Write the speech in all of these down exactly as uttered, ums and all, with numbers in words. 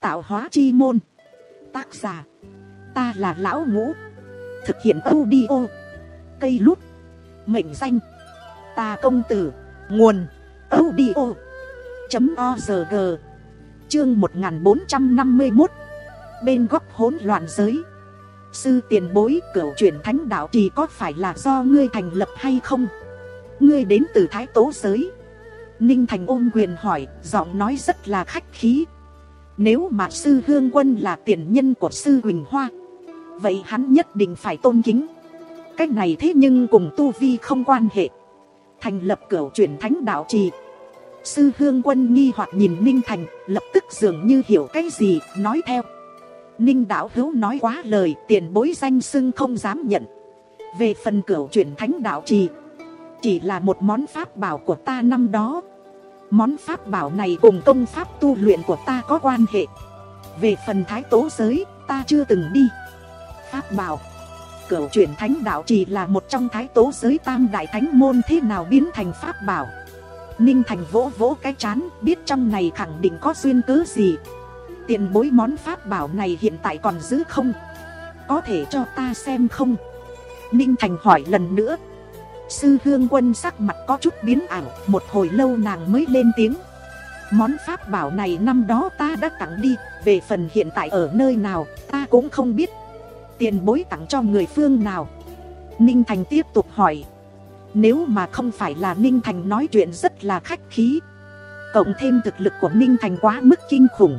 Tạo hóa chi môn. Tác giả, ta là Lão Ngũ. Thực hiện audio cây lút. Mệnh danh, ta công tử. Nguồn audio chấm org. Chương một nghìn bốn trăm năm mươi mốt. Bên góc hỗn loạn giới. Sư tiền bối, cửu chuyển thánh đạo trì có phải là do ngươi thành lập hay không? Ngươi đến từ Thái Tố giới. Ninh Thành ôm quyền hỏi, giọng nói rất là khách khí. Nếu mà sư Hương Quân là tiền nhân của sư Huỳnh Hoa, vậy hắn nhất định phải tôn kính. Cách này thế nhưng cùng tu vi không quan hệ. Thành lập cửu chuyển thánh đạo trì. Sư Hương Quân nghi hoặc nhìn Ninh Thành, lập tức dường như hiểu cái gì, nói theo. Ninh đạo hữu nói quá lời, tiền bối danh xưng không dám nhận. Về phần cửu chuyển thánh đạo trì, chỉ là một món pháp bảo của ta năm đó. Món pháp bảo này cùng công pháp tu luyện của ta có quan hệ. Về phần Thái Tố giới, ta chưa từng đi. Pháp bảo, cửu chuyển thánh đạo trì là một trong Thái Tố giới tam đại thánh môn, thế nào biến thành pháp bảo? Ninh Thành vỗ vỗ cái trán, biết trong này khẳng định có duyên cớ gì. Tiền bối, món pháp bảo này hiện tại còn giữ không? Có thể cho ta xem không? Ninh Thành hỏi lần nữa. Sư Hương Quân sắc mặt có chút biến ảo, một hồi lâu nàng mới lên tiếng. Món pháp bảo này năm đó ta đã tặng đi, về phần hiện tại ở nơi nào, ta cũng không biết. Tiền bối tặng cho người phương nào? Ninh Thành tiếp tục hỏi. Nếu mà không phải là Ninh Thành nói chuyện rất là khách khí, cộng thêm thực lực của Ninh Thành quá mức kinh khủng,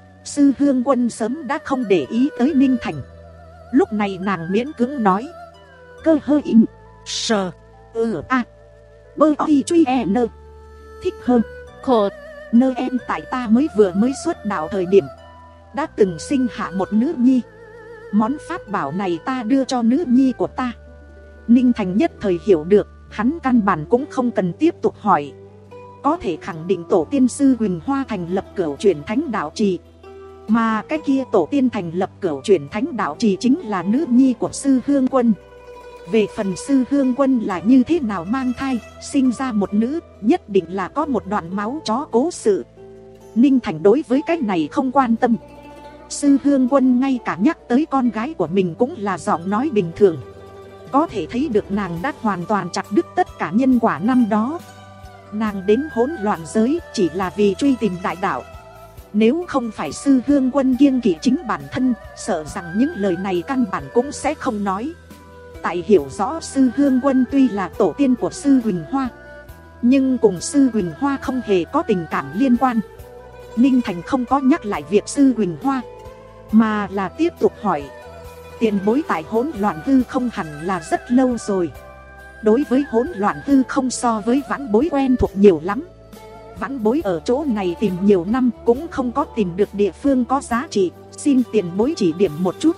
Sư Hương Quân sớm đã không để ý tới Ninh Thành. Lúc này nàng miễn cưỡng nói. Cơ hơ in sờ ừ a bơ y truy e nơ thích hơn cột nơ em. Tại ta mới vừa mới xuất đạo thời điểm, đã từng sinh hạ một nữ nhi. Món pháp bảo này ta đưa cho nữ nhi của ta. Ninh Thành nhất thời hiểu được, hắn căn bản cũng không cần tiếp tục hỏi. Có thể khẳng định tổ tiên sư Huỳnh Hoa thành lập cửu chuyển thánh đạo trì, mà cái kia tổ tiên thành lập cửu chuyển thánh đạo trì chính là nữ nhi của sư Hương Quân. Về phần sư Hương Quân là như thế nào mang thai, sinh ra một nữ, nhất định là có một đoạn máu chó cố sự. Ninh Thành đối với cái này không quan tâm. Sư Hương Quân ngay cả nhắc tới con gái của mình cũng là giọng nói bình thường. Có thể thấy được nàng đã hoàn toàn chặt đứt tất cả nhân quả năm đó. Nàng đến hỗn loạn giới chỉ là vì truy tìm đại đạo. Nếu không phải sư Hương Quân kiêng kỵ chính bản thân, sợ rằng những lời này căn bản cũng sẽ không nói. Tại hiểu rõ sư Hương Quân tuy là tổ tiên của sư Huỳnh Hoa, nhưng cùng sư Huỳnh Hoa không hề có tình cảm liên quan. Ninh Thành không có nhắc lại việc sư Huỳnh Hoa, mà là tiếp tục hỏi. Tiền bối tại hỗn loạn hư không hẳn là rất lâu rồi. Đối với hỗn loạn hư không so với vãn bối quen thuộc nhiều lắm. Vãn bối ở chỗ này tìm nhiều năm cũng không có tìm được địa phương có giá trị, xin tiền bối chỉ điểm một chút.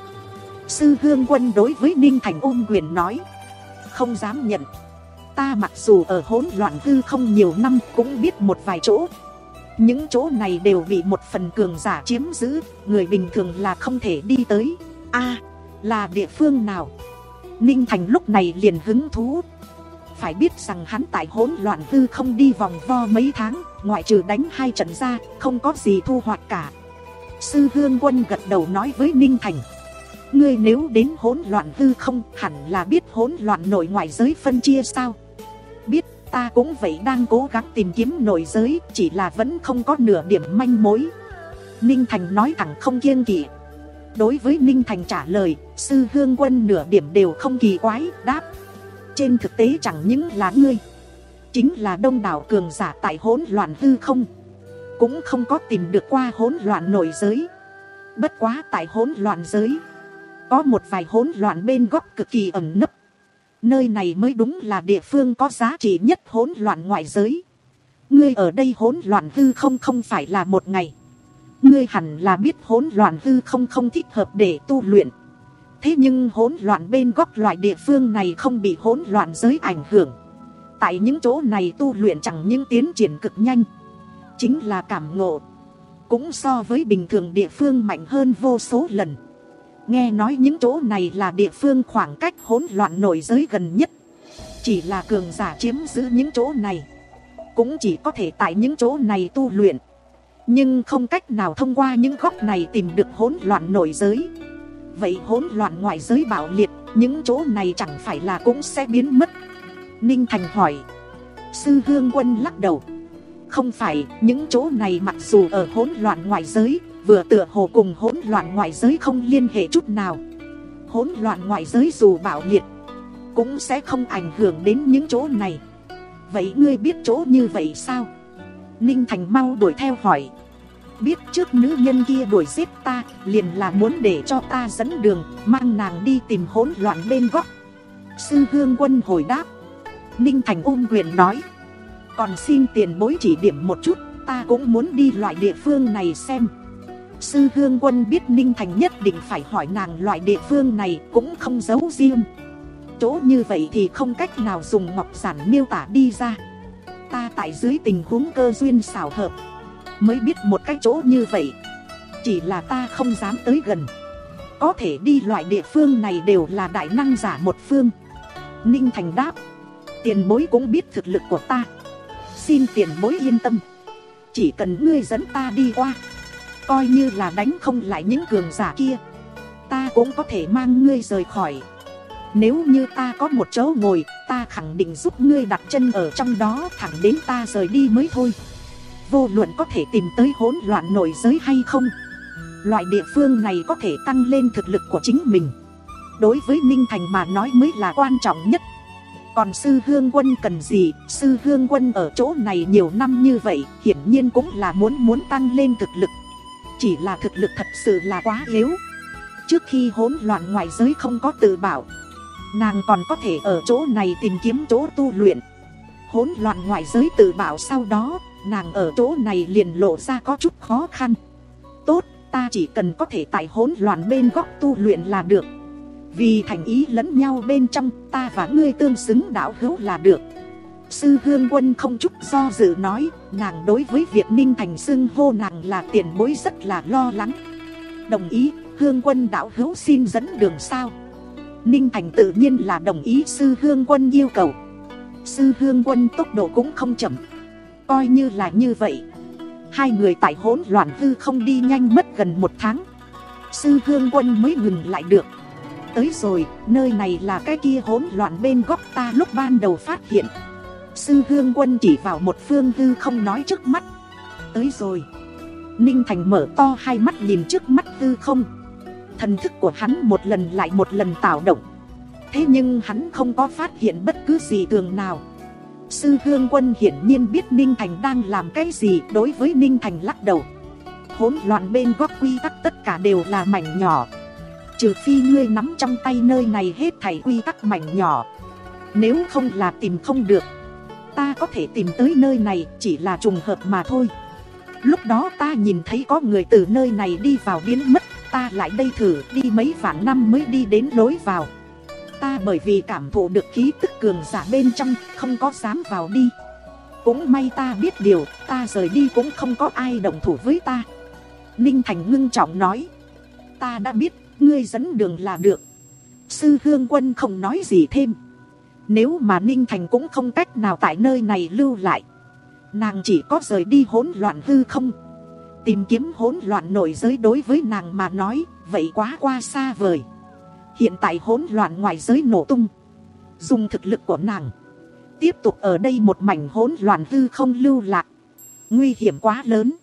Sư Hương Quân đối với Ninh Thành ôm quyền nói. Không dám nhận. Ta mặc dù ở hỗn loạn hư không nhiều năm cũng biết một vài chỗ. Những chỗ này đều bị một phần cường giả chiếm giữ, người bình thường là không thể đi tới. A, à, là địa phương nào? Ninh Thành lúc này liền hứng thú. Phải biết rằng hắn tại hỗn loạn hư không đi vòng vo mấy tháng, ngoại trừ đánh hai trận ra, không có gì thu hoạch cả. Sư Hương Quân gật đầu nói với Ninh Thành. Ngươi nếu đến hỗn loạn hư không hẳn là biết hỗn loạn nội ngoại giới phân chia sao? Biết, ta cũng vậy, đang cố gắng tìm kiếm nội giới, chỉ là vẫn không có nửa điểm manh mối. Ninh Thành nói thẳng không kiêng kỵ. Đối với Ninh Thành trả lời, sư Hương Quân nửa điểm đều không kỳ quái, đáp. Trên thực tế chẳng những là ngươi, chính là đông đảo cường giả tại hỗn loạn hư không, cũng không có tìm được qua hỗn loạn nội giới. Bất quá tại hỗn loạn giới, có một vài hỗn loạn bên góc cực kỳ ẩn nấp. Nơi này mới đúng là địa phương có giá trị nhất hỗn loạn ngoại giới. Ngươi ở đây hỗn loạn hư không không phải là một ngày. Ngươi hẳn là biết hỗn loạn hư không không thích hợp để tu luyện. Thế nhưng hỗn loạn bên góc loại địa phương này không bị hỗn loạn giới ảnh hưởng. Tại những chỗ này tu luyện chẳng những tiến triển cực nhanh, chính là cảm ngộ cũng so với bình thường địa phương mạnh hơn vô số lần. Nghe nói những chỗ này là địa phương khoảng cách hỗn loạn nội giới gần nhất. Chỉ là cường giả chiếm giữ những chỗ này, cũng chỉ có thể tại những chỗ này tu luyện. nhưng không cách nào thông qua những góc này tìm được hỗn loạn nội giới. Vậy hỗn loạn ngoại giới bạo liệt, những chỗ này chẳng phải là cũng sẽ biến mất? Ninh Thành hỏi. Sư Hương Quân lắc đầu. Không phải, những chỗ này mặc dù ở hỗn loạn ngoại giới, vừa tựa hồ cùng hỗn loạn ngoại giới không liên hệ chút nào. Hỗn loạn ngoại giới dù bạo liệt, cũng sẽ không ảnh hưởng đến những chỗ này. Vậy ngươi biết chỗ như vậy sao? Ninh Thành mau đuổi theo hỏi. Biết, trước nữ nhân kia đuổi giết ta, liền là muốn để cho ta dẫn đường, mang nàng đi tìm hỗn loạn bên góc. Sư Hương Quân hồi đáp. Ninh Thành ôm quyền nói. Còn xin tiền bối chỉ điểm một chút, ta cũng muốn đi loại địa phương này xem. Sư Hương Quân biết Ninh Thành nhất định phải hỏi nàng loại địa phương này, cũng không giấu riêng. Chỗ như vậy thì không cách nào dùng ngọc giản miêu tả đi ra. Ta tại dưới tình huống cơ duyên xảo hợp mới biết một cái chỗ như vậy, chỉ là ta không dám tới gần. Có thể đi loại địa phương này đều là đại năng giả một phương. Ninh Thành đáp. Tiền bối cũng biết thực lực của ta, xin tiền bối yên tâm. Chỉ cần ngươi dẫn ta đi qua, coi như là đánh không lại những cường giả kia, ta cũng có thể mang ngươi rời khỏi. Nếu như ta có một chỗ ngồi, ta khẳng định giúp ngươi đặt chân ở trong đó thẳng đến ta rời đi mới thôi. Vô luận có thể tìm tới hỗn loạn nội giới hay không, loại địa phương này có thể tăng lên thực lực của chính mình, đối với Ninh Thành mà nói mới là quan trọng nhất. Còn Sư Hương Quân cần gì? Sư Hương Quân ở chỗ này nhiều năm như vậy, hiển nhiên cũng là muốn muốn tăng lên thực lực. Chỉ là thực lực thật sự là quá yếu. Trước khi hỗn loạn ngoại giới không có tự bảo, nàng còn có thể ở chỗ này tìm kiếm chỗ tu luyện. Hỗn loạn ngoại giới tự bảo sau đó, nàng ở chỗ này liền lộ ra có chút khó khăn. Tốt, ta chỉ cần có thể tại hỗn loạn bên góc tu luyện là được. Vì thành ý lẫn nhau bên trong, ta và ngươi tương xứng đạo hữu là được. Sư Hương Quân không chút do dự nói. Nàng đối với việc Ninh Thành xưng hô nàng là tiền bối rất là lo lắng. Đồng ý. Hương Quân đạo hữu xin dẫn đường sao? Ninh Thành tự nhiên là đồng ý Sư Hương Quân yêu cầu. Sư Hương Quân tốc độ cũng không chậm. Coi như là như vậy, hai người tại hỗn loạn hư không đi nhanh mất gần một tháng, Sư Hương Quân mới ngừng lại được. Tới rồi, nơi này là cái kia hỗn loạn bên góc ta lúc ban đầu phát hiện. Sư Hương Quân chỉ vào một phương hư không nói trước mắt. Tới rồi. Ninh Thành mở to hai mắt nhìn trước mắt hư không. Thần thức của hắn một lần lại một lần tạo động. Thế nhưng hắn không có phát hiện bất cứ gì thường nào. Sư Hương Quân hiển nhiên biết Ninh Thành đang làm cái gì. Đối với Ninh Thành lắc đầu. Hỗn loạn bên góc quy tắc tất cả đều là mảnh nhỏ. Trừ phi ngươi nắm trong tay nơi này hết thảy quy tắc mảnh nhỏ, nếu không là tìm không được. Ta có thể tìm tới nơi này chỉ là trùng hợp mà thôi. Lúc đó ta nhìn thấy có người từ nơi này đi vào biến mất. Ta lại đây thử đi mấy vạn năm mới đi đến lối vào. Ta bởi vì cảm thụ được khí tức cường giả bên trong, không có dám vào đi. Cũng may ta biết điều, ta rời đi cũng không có ai động thủ với ta. Ninh Thành ngưng trọng nói. Ta đã biết, ngươi dẫn đường là được. Sư Hương Quân không nói gì thêm. Nếu mà Ninh Thành cũng không cách nào tại nơi này lưu lại, nàng chỉ có rời đi hỗn loạn hư không. Tìm kiếm hỗn loạn nội giới đối với nàng mà nói, vậy quá qua xa vời. Hiện tại hỗn loạn ngoại giới nổ tung, dùng thực lực của nàng tiếp tục ở đây một mảnh hỗn loạn hư không lưu lạc, nguy hiểm quá lớn.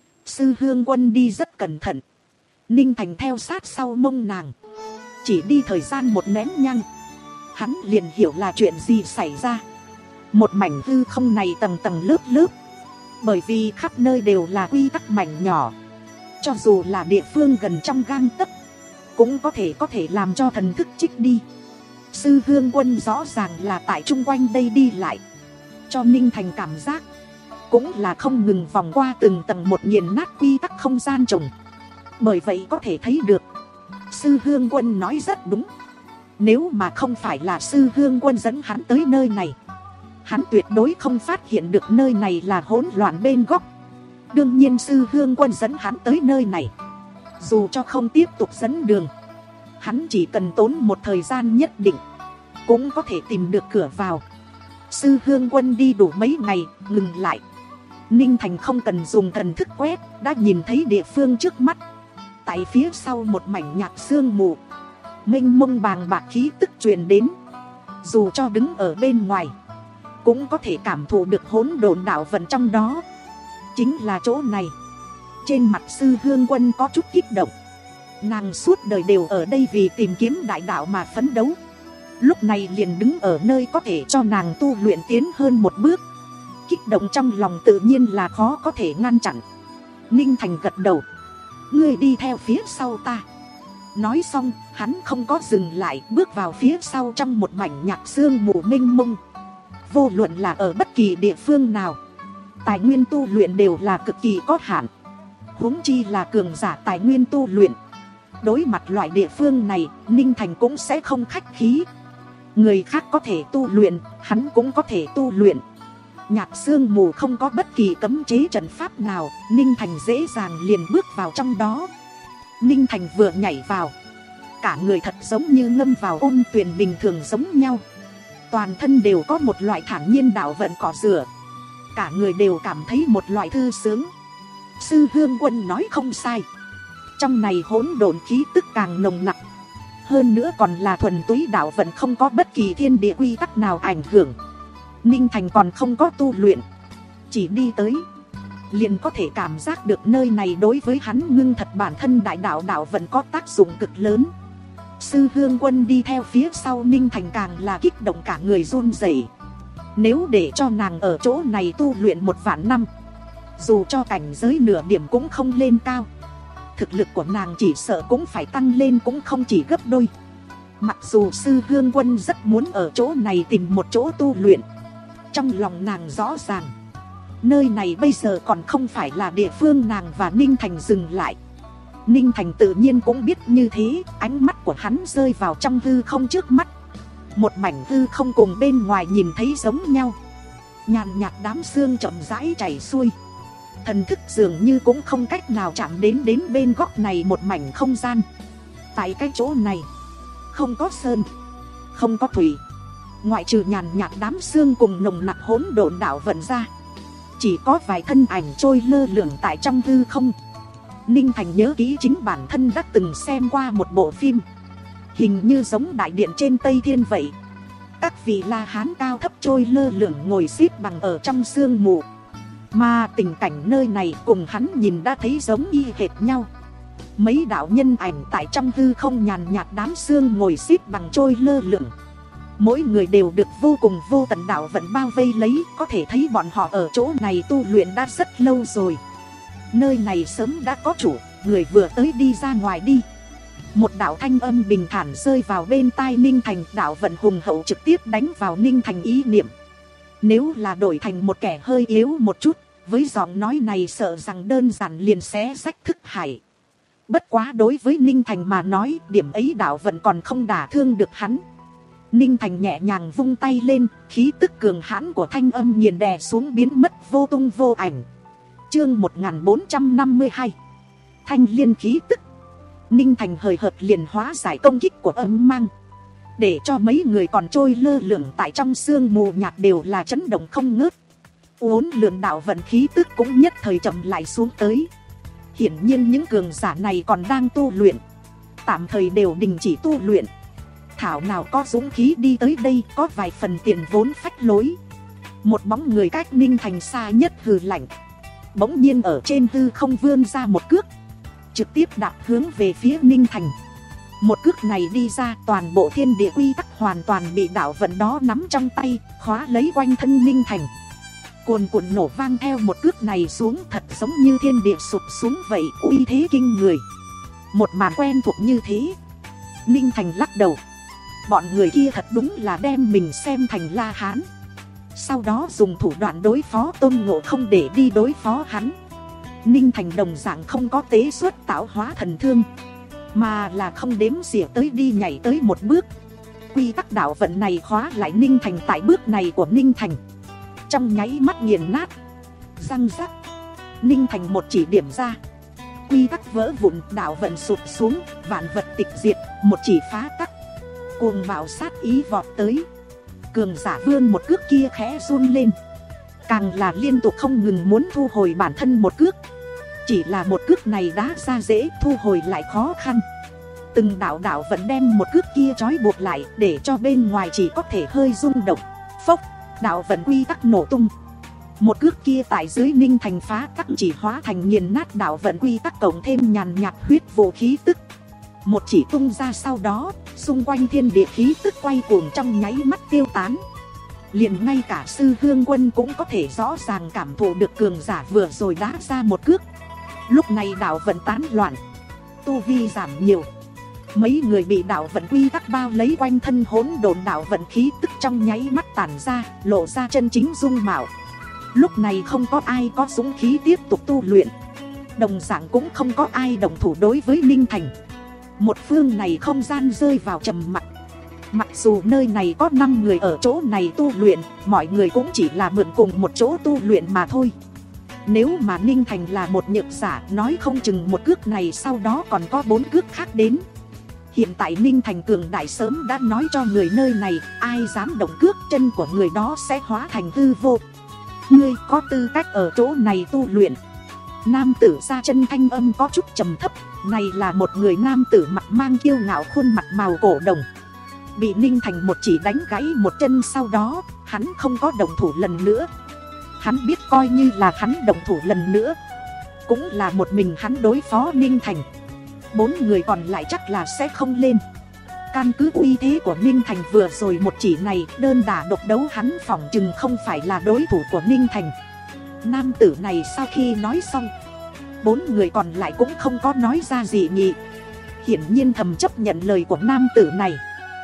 Sư Hương Quân đi rất cẩn thận. Ninh Thành theo sát sau mông nàng. Chỉ đi thời gian một nén nhang, hắn liền hiểu là chuyện gì xảy ra. Một mảnh hư không này tầng tầng lớp lớp, bởi vì khắp nơi đều là quy tắc mảnh nhỏ. Cho dù là địa phương gần trong gang tấc, cũng có thể có thể làm cho thần thức trích đi. Sư Hương Quân rõ ràng là tại chung quanh đây đi lại, cho Ninh Thành cảm giác cũng là không ngừng vòng qua từng tầng một nghiền nát quy tắc không gian trùng. Bởi vậy có thể thấy được, Sư Hương Quân nói rất đúng. Nếu mà không phải là Sư Hương Quân dẫn hắn tới nơi này, hắn tuyệt đối không phát hiện được nơi này là hỗn loạn bên góc. Đương nhiên Sư Hương Quân dẫn hắn tới nơi này, dù cho không tiếp tục dẫn đường, hắn chỉ cần tốn một thời gian nhất định, cũng có thể tìm được cửa vào. Sư Hương Quân đi đủ mấy ngày, ngừng lại. Ninh Thành không cần dùng thần thức quét, đã nhìn thấy địa phương trước mắt. Tại phía sau một mảnh nhạt sương mù, mênh mông bàng bạc khí tức truyền đến. Dù cho đứng ở bên ngoài, cũng có thể cảm thụ được hỗn độn đạo vận trong đó. Chính là chỗ này. Trên mặt Sư Hương Quân có chút kích động. Nàng suốt đời đều ở đây vì tìm kiếm đại đạo mà phấn đấu. Lúc này liền đứng ở nơi có thể cho nàng tu luyện tiến hơn một bước. Kích động trong lòng tự nhiên là khó có thể ngăn chặn. Ninh Thành gật đầu. Ngươi đi theo phía sau ta. Nói xong, hắn không có dừng lại, bước vào phía sau trong một mảnh nhạt sương mù mênh mông. Vô luận là ở bất kỳ địa phương nào, tài nguyên tu luyện đều là cực kỳ có hạn. Huống chi là cường giả tài nguyên tu luyện. Đối mặt loại địa phương này, Ninh Thành cũng sẽ không khách khí. Người khác có thể tu luyện, hắn cũng có thể tu luyện. Nhạt sương mù không có bất kỳ cấm chế trận pháp nào, Ninh Thành dễ dàng liền bước vào trong đó. Ninh Thành vừa nhảy vào, cả người thật giống như ngâm vào ôn tuyền bình thường giống nhau. Toàn thân đều có một loại thản nhiên đạo vận cỏ rửa. Cả người đều cảm thấy một loại thư sướng. Sư Hương Quân nói không sai. Trong này hỗn độn khí tức càng nồng nặc. Hơn nữa còn là thuần túy đạo vận, không có bất kỳ thiên địa quy tắc nào ảnh hưởng. Ninh Thành còn không có tu luyện, chỉ đi tới liền có thể cảm giác được nơi này đối với hắn ngưng thật bản thân đại đạo đạo vận có tác dụng cực lớn. Sư Hương Quân đi theo phía sau Ninh Thành càng là kích động cả người run rẩy. Nếu để cho nàng ở chỗ này tu luyện một vạn năm, dù cho cảnh giới nửa điểm cũng không lên cao, thực lực của nàng chỉ sợ cũng phải tăng lên cũng không chỉ gấp đôi. Mặc dù Sư Hương Quân rất muốn ở chỗ này tìm một chỗ tu luyện, trong lòng nàng rõ ràng nơi này bây giờ còn không phải là địa phương nàng và Ninh Thành dừng lại. Ninh Thành tự nhiên cũng biết như thế. Ánh mắt của hắn rơi vào trong hư không trước mắt. Một mảnh hư không cùng bên ngoài nhìn thấy giống nhau. Nhàn nhạt đám sương chậm rãi chảy xuôi. Thần thức dường như cũng không cách nào chạm đến đến bên góc này một mảnh không gian. Tại cái chỗ này không có sơn, không có thủy, ngoại trừ nhàn nhạt đám sương cùng nồng nặc hỗn độn đạo vận ra, chỉ có vài thân ảnh trôi lơ lửng tại trong hư không. Ninh Thành nhớ kỹ chính bản thân đã từng xem qua một bộ phim, hình như giống đại điện trên Tây Thiên vậy. Các vị La Hán cao thấp trôi lơ lửng ngồi xếp bằng ở trong sương mù. Mà tình cảnh nơi này cùng hắn nhìn đã thấy giống y hệt nhau. Mấy đạo nhân ảnh tại trong hư không nhàn nhạt đám sương ngồi xếp bằng trôi lơ lửng. Mỗi người đều được vô cùng vô tận đạo vận bao vây lấy. Có thể thấy bọn họ ở chỗ này tu luyện đã rất lâu rồi. Nơi này sớm đã có chủ, người vừa tới đi ra ngoài đi. Một đạo thanh âm bình thản rơi vào bên tai Ninh Thành. Đạo vận hùng hậu trực tiếp đánh vào Ninh Thành ý niệm. Nếu là đổi thành một kẻ hơi yếu một chút, với giọng nói này sợ rằng đơn giản liền xé rách thức hải. Bất quá đối với Ninh Thành mà nói, điểm ấy đạo vận còn không đả thương được hắn. Ninh Thành nhẹ nhàng vung tay lên, khí tức cường hãn của thanh âm nghiền đè xuống biến mất vô tung vô ảnh. Chương một nghìn bốn trăm năm mươi hai, Thanh liên khí tức. Ninh Thành hời hợt liền hóa giải công kích của âm mang, để cho mấy người còn trôi lơ lửng tại trong sương mù nhạt đều là chấn động không ngớt. Uốn lượn đạo vận khí tức cũng nhất thời chậm lại xuống tới. Hiển nhiên những cường giả này còn đang tu luyện, tạm thời đều đình chỉ tu luyện. Thảo nào có dũng khí đi tới đây, có vài phần tiền vốn phách lối. Một bóng người cách Ninh Thành xa nhất hừ lạnh, bỗng nhiên ở trên hư không vươn ra một cước, trực tiếp đạp hướng về phía Ninh Thành. Một cước này đi ra, toàn bộ thiên địa quy tắc hoàn toàn bị đạo vận đó nắm trong tay, khóa lấy quanh thân Ninh Thành. Cuồn cuộn nổ vang theo một cước này xuống, thật giống như thiên địa sụp xuống vậy, uy thế kinh người. Một màn quen thuộc như thế. Ninh Thành lắc đầu. Bọn người kia thật đúng là đem mình xem thành La Hán, sau đó dùng thủ đoạn đối phó Tôn Ngộ Không để đi đối phó hắn. Ninh Thành đồng dạng không có tế xuất tạo hóa thần thương, mà là không đếm xỉa tới đi nhảy tới một bước. Quy tắc đạo vận này khóa lại Ninh Thành tại bước này của Ninh Thành, trong nháy mắt nghiền nát. Răng rắc, Ninh Thành một chỉ điểm ra, quy tắc vỡ vụn, đạo vận sụp xuống, vạn vật tịch diệt, một chỉ phá tắc. Cuồng bạo sát ý vọt tới. Cường giả vươn một cước kia khẽ run lên, càng là liên tục không ngừng muốn thu hồi bản thân một cước. Chỉ là một cước này đá ra dễ, thu hồi lại khó khăn. Từng đạo đạo vẫn đem một cước kia trói buộc lại, để cho bên ngoài chỉ có thể hơi rung động. Phốc, đạo vận quy tắc nổ tung. Một cước kia tại dưới Ninh Thành phá tắc chỉ hóa thành nghiền nát đạo vận quy tắc, cộng thêm nhàn nhạt huyết vụ khí tức. Một chỉ tung ra sau đó, xung quanh thiên địa khí tức quay cuồng trong nháy mắt tiêu tán. Liền ngay cả Sư Hương Quân cũng có thể rõ ràng cảm thụ được cường giả vừa rồi đá ra một cước. Lúc này đạo vận tán loạn, tu vi giảm nhiều. Mấy người bị đạo vận quy tắc bao lấy quanh thân, hỗn độn đạo vận khí tức trong nháy mắt tản ra, lộ ra chân chính dung mạo. Lúc này không có ai có dũng khí tiếp tục tu luyện, đồng dạng cũng không có ai đồng thủ đối với Ninh Thành. Một phương này không gian rơi vào trầm mặc. Mặc dù nơi này có năm người ở chỗ này tu luyện, mọi người cũng chỉ là mượn cùng một chỗ tu luyện mà thôi. Nếu mà Ninh Thành là một nhược giả, nói không chừng một cước này sau đó còn có bốn cước khác đến. Hiện tại Ninh Thành cường đại sớm đã nói cho người nơi này, ai dám động cước, chân của người đó sẽ hóa thành hư vô. Ngươi có tư cách ở chỗ này tu luyện. Nam tử ra chân thanh âm có chút trầm thấp. Này là một người nam tử mặt mang kiêu ngạo, khuôn mặt màu cổ đồng. Bị Ninh Thành một chỉ đánh gãy một chân sau đó, hắn không có đồng thủ lần nữa. Hắn biết coi như là hắn đồng thủ lần nữa, cũng là một mình hắn đối phó Ninh Thành. Bốn người còn lại chắc là sẽ không lên. Căn cứ uy thế của Ninh Thành vừa rồi một chỉ này, đơn đả độc đấu hắn phỏng chừng không phải là đối thủ của Ninh Thành. Nam tử này sau khi nói xong, bốn người còn lại cũng không có nói ra gì nhỉ. Hiển nhiên thầm chấp nhận lời của nam tử này.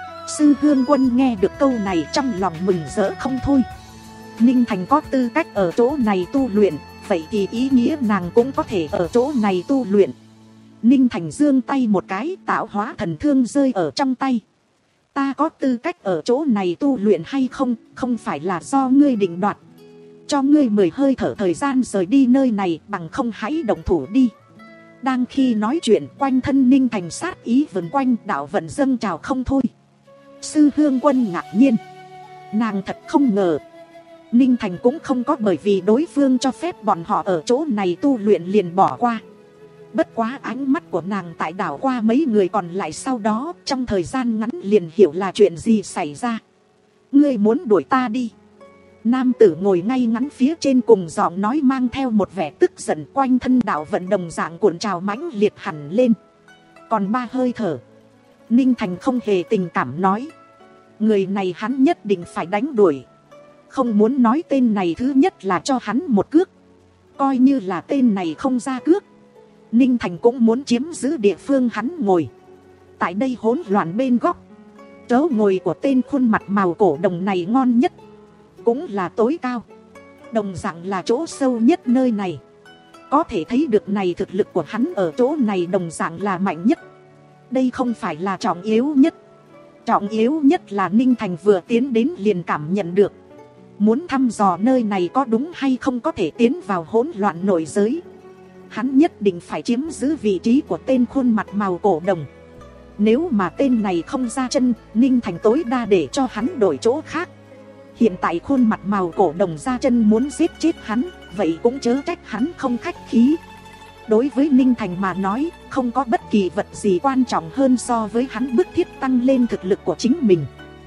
Sư Hương Quân nghe được câu này trong lòng mừng rỡ không thôi. Ninh Thành có tư cách ở chỗ này tu luyện, vậy thì ý nghĩa nàng cũng có thể ở chỗ này tu luyện. Ninh Thành giương tay một cái, tạo hóa thần thương rơi ở trong tay. Ta có tư cách ở chỗ này tu luyện hay không, không phải là do ngươi định đoạt. Cho ngươi mười hơi thở thời gian rời đi nơi này, bằng không hãy động thủ đi. Đang khi nói chuyện, quanh thân Ninh Thành sát ý vần quanh, đạo vận dâng trào không thôi. Sư Hương Quân ngạc nhiên. Nàng thật không ngờ Ninh Thành cũng không có bởi vì đối phương cho phép bọn họ ở chỗ này tu luyện liền bỏ qua. Bất quá ánh mắt của nàng tại đảo qua mấy người còn lại sau đó, trong thời gian ngắn liền hiểu là chuyện gì xảy ra. Ngươi muốn đuổi ta đi? Nam tử ngồi ngay ngắn phía trên cùng giọng nói mang theo một vẻ tức giận, quanh thân đạo vận đồng dạng cuộn trào mãnh liệt hẳn lên. Còn ba hơi thở. Ninh Thành không hề tình cảm nói, người này hắn nhất định phải đánh đuổi. Không muốn nói tên này thứ nhất là cho hắn một cước. Coi như là tên này không ra cước, Ninh Thành cũng muốn chiếm giữ địa phương hắn ngồi. Tại đây hỗn loạn bên góc, chỗ ngồi của tên khuôn mặt màu cổ đồng này ngon nhất, cũng là tối cao, đồng dạng là chỗ sâu nhất nơi này. Có thể thấy được này thực lực của hắn ở chỗ này đồng dạng là mạnh nhất. Đây không phải là trọng yếu nhất. Trọng yếu nhất là Ninh Thành vừa tiến đến liền cảm nhận được, muốn thăm dò nơi này có đúng hay không có thể tiến vào hỗn loạn nội giới. Hắn nhất định phải chiếm giữ vị trí của tên khuôn mặt màu cổ đồng. Nếu mà tên này không ra chân, Ninh Thành tối đa để cho hắn đổi chỗ khác. Hiện tại khuôn mặt màu cổ đồng ra chân muốn giết chết hắn, vậy cũng chớ trách hắn không khách khí. Đối với Ninh Thành mà nói, không có bất kỳ vật gì quan trọng hơn so với hắn bức thiết tăng lên thực lực của chính mình.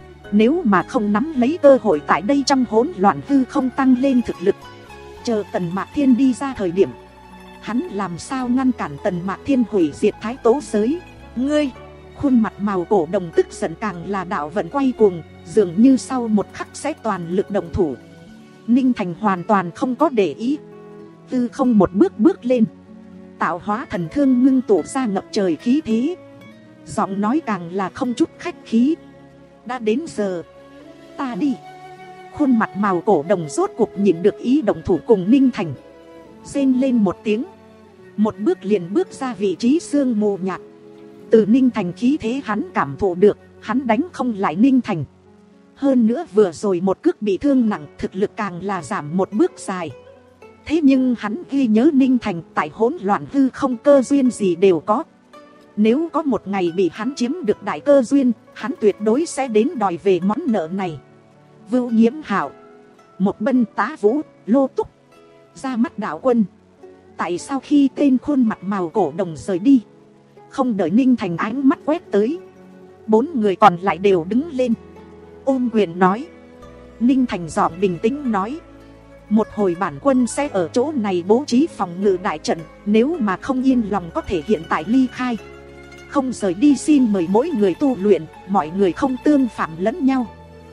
Nếu mà không nắm lấy cơ hội tại đây trong hỗn loạn hư không tăng lên thực lực, chờ Tần Mạc Thiên đi ra thời điểm, hắn làm sao ngăn cản Tần Mạc Thiên hủy diệt Thái Tố giới. Ngươi! Khuôn mặt màu cổ đồng tức giận càng là đạo vận quay cuồng, dường như sau một khắc sẽ toàn lực động thủ. Ninh Thành hoàn toàn không có để ý, tư không một bước bước lên, tạo hóa thần thương ngưng tụ ra ngập trời khí thế. Giọng nói càng là không chút khách khí. Đã đến giờ, ta đi. Khuôn mặt màu cổ đồng rốt cuộc nhịn được ý động thủ cùng Ninh Thành, rên lên một tiếng, một bước liền bước ra vị trí sương mù nhạt. Từ Ninh Thành khí thế hắn cảm thụ được, hắn đánh không lại Ninh Thành. Hơn nữa vừa rồi một cước bị thương nặng, thực lực càng là giảm một bước dài. Thế nhưng hắn ghi nhớ Ninh Thành tại hỗn loạn hư không cơ duyên gì đều có. Nếu có một ngày bị hắn chiếm được đại cơ duyên, hắn tuyệt đối sẽ đến đòi về món nợ này. Vưu Nhiễm Hảo, một bân tá vũ. Lô Túc, ra mắt đạo quân. Tại sao khi tên khuôn mặt màu cổ đồng rời đi, không đợi Ninh Thành ánh mắt quét tới, bốn người còn lại đều đứng lên ôm quyền nói. Ninh Thành giọng bình tĩnh nói, một hồi bản quân sẽ ở chỗ này bố trí phòng ngự đại trận. Nếu mà không yên lòng có thể hiện tại ly khai, không rời đi xin mời mỗi người tu luyện. Mọi người không tương phạm lẫn nhau.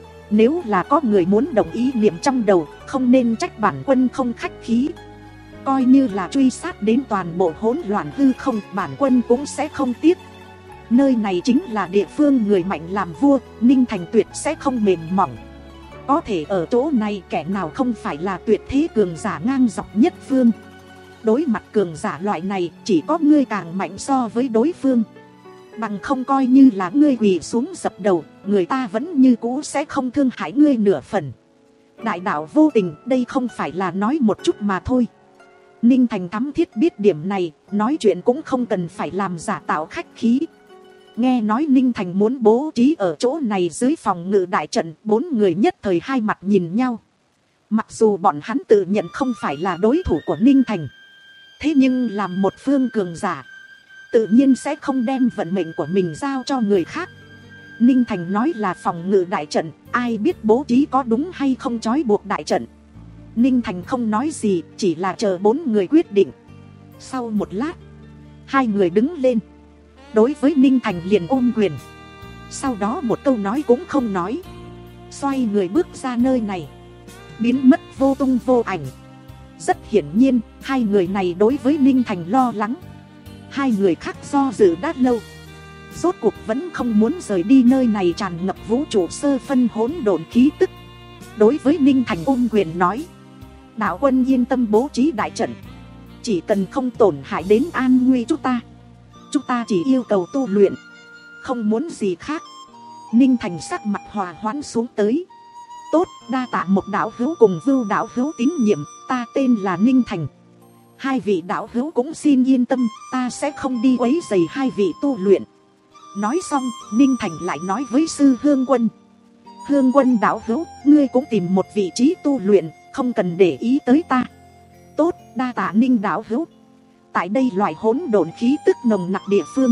Nếu là có người muốn đồng ý niệm trong đầu, không nên trách bản quân không khách khí. Coi như là truy sát đến toàn bộ hỗn loạn hư không, bản quân cũng sẽ không tiếc. Nơi này chính là địa phương người mạnh làm vua, Ninh Thành tuyệt sẽ không mềm mỏng. Có thể ở chỗ này kẻ nào không phải là tuyệt thế cường giả ngang dọc nhất phương. Đối mặt cường giả loại này, chỉ có ngươi càng mạnh so với đối phương. Bằng không coi như là ngươi quỳ xuống dập đầu, người ta vẫn như cũ sẽ không thương hại ngươi nửa phần. Đại đạo vô tình, đây không phải là nói một chút mà thôi. Ninh Thành thắm thiết biết điểm này, nói chuyện cũng không cần phải làm giả tạo khách khí. Nghe nói Ninh Thành muốn bố trí ở chỗ này dưới phòng ngự đại trận, bốn người nhất thời hai mặt nhìn nhau. Mặc dù bọn hắn tự nhận không phải là đối thủ của Ninh Thành, thế nhưng làm một phương cường giả, tự nhiên sẽ không đem vận mệnh của mình giao cho người khác. Ninh Thành nói là phòng ngự đại trận, ai biết bố trí có đúng hay không trói buộc đại trận. Ninh Thành không nói gì, chỉ là chờ bốn người quyết định. Sau một lát, hai người đứng lên, đối với Ninh Thành liền ôm quyền. Sau đó một câu nói cũng không nói, xoay người bước ra nơi này, biến mất vô tung vô ảnh. Rất hiển nhiên, hai người này đối với Ninh Thành lo lắng. Hai người khác do dự đã lâu, rốt cuộc vẫn không muốn rời đi nơi này tràn ngập vũ trụ sơ phân hỗn độn khí tức. Đối với Ninh Thành ôm quyền nói, đạo quân yên tâm bố trí đại trận, chỉ cần không tổn hại đến an nguy chúng ta, chúng ta chỉ yêu cầu tu luyện, không muốn gì khác. Ninh Thành sắc mặt hòa hoãn xuống tới. Tốt, đa tạ một đạo hữu cùng Vưu đạo hữu tín nhiệm, ta tên là Ninh Thành. Hai vị đạo hữu cũng xin yên tâm, ta sẽ không đi quấy rầy hai vị tu luyện. Nói xong, Ninh Thành lại nói với Sư Hương Quân, Hương Quân đạo hữu, ngươi cũng tìm một vị trí tu luyện, không cần để ý tới ta. Tốt, đa tạ Ninh đạo hữu. Tại đây loại hỗn độn khí tức nồng nặc địa phương,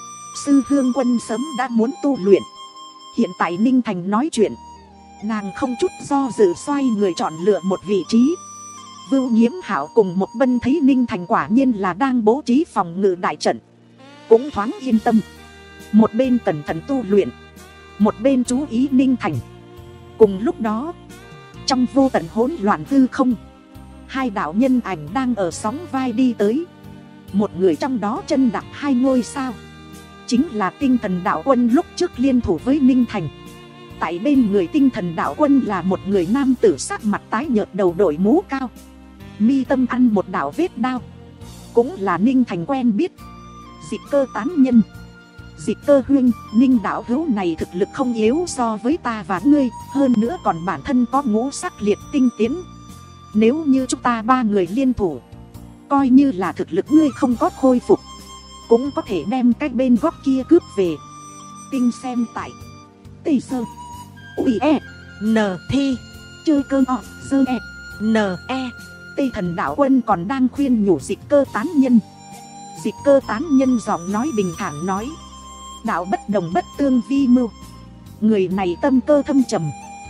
Sư Hương Quân sớm đã muốn tu luyện. Hiện tại Ninh Thành nói chuyện, nàng không chút do dự xoay người chọn lựa một vị trí. Vưu Nhiễm Hảo cùng một Bân thấy Ninh Thành quả nhiên là đang bố trí phòng ngự đại trận, cũng thoáng yên tâm. Một bên cẩn thận tu luyện, một bên chú ý Ninh Thành. Cùng lúc đó, trong vô tận hỗn loạn hư không, hai đạo nhân ảnh đang ở sóng vai đi tới. Một người trong đó chân đạp hai ngôi sao, chính là Tinh Thần Đạo Quân lúc trước liên thủ với Ninh Thành. Tại bên người Tinh Thần Đạo Quân là một người nam tử sắc mặt tái nhợt, đầu đội mũ cao, mi tâm ăn một đạo vết đao, cũng là Ninh Thành quen biết. Dịch Cơ tán nhân. Dịch Cơ huynh, Ninh đạo hữu này thực lực không yếu so với ta và ngươi, hơn nữa còn bản thân có ngũ sắc liệt tinh tiến. Nếu như chúng ta ba người liên thủ, coi như là thực lực ngươi không có khôi phục, cũng có thể đem cái bên góc kia cướp về. Tinh xem tại Tây Sơ Ui E N Thi Chơi cơ o Sơ E N E. Tây Thần Đạo Quân còn đang khuyên nhủ Dịch Cơ tán nhân. Dịch Cơ tán nhân giọng nói bình thản nói, đạo bất đồng bất tương vi mưu. Người này tâm cơ thâm trầm,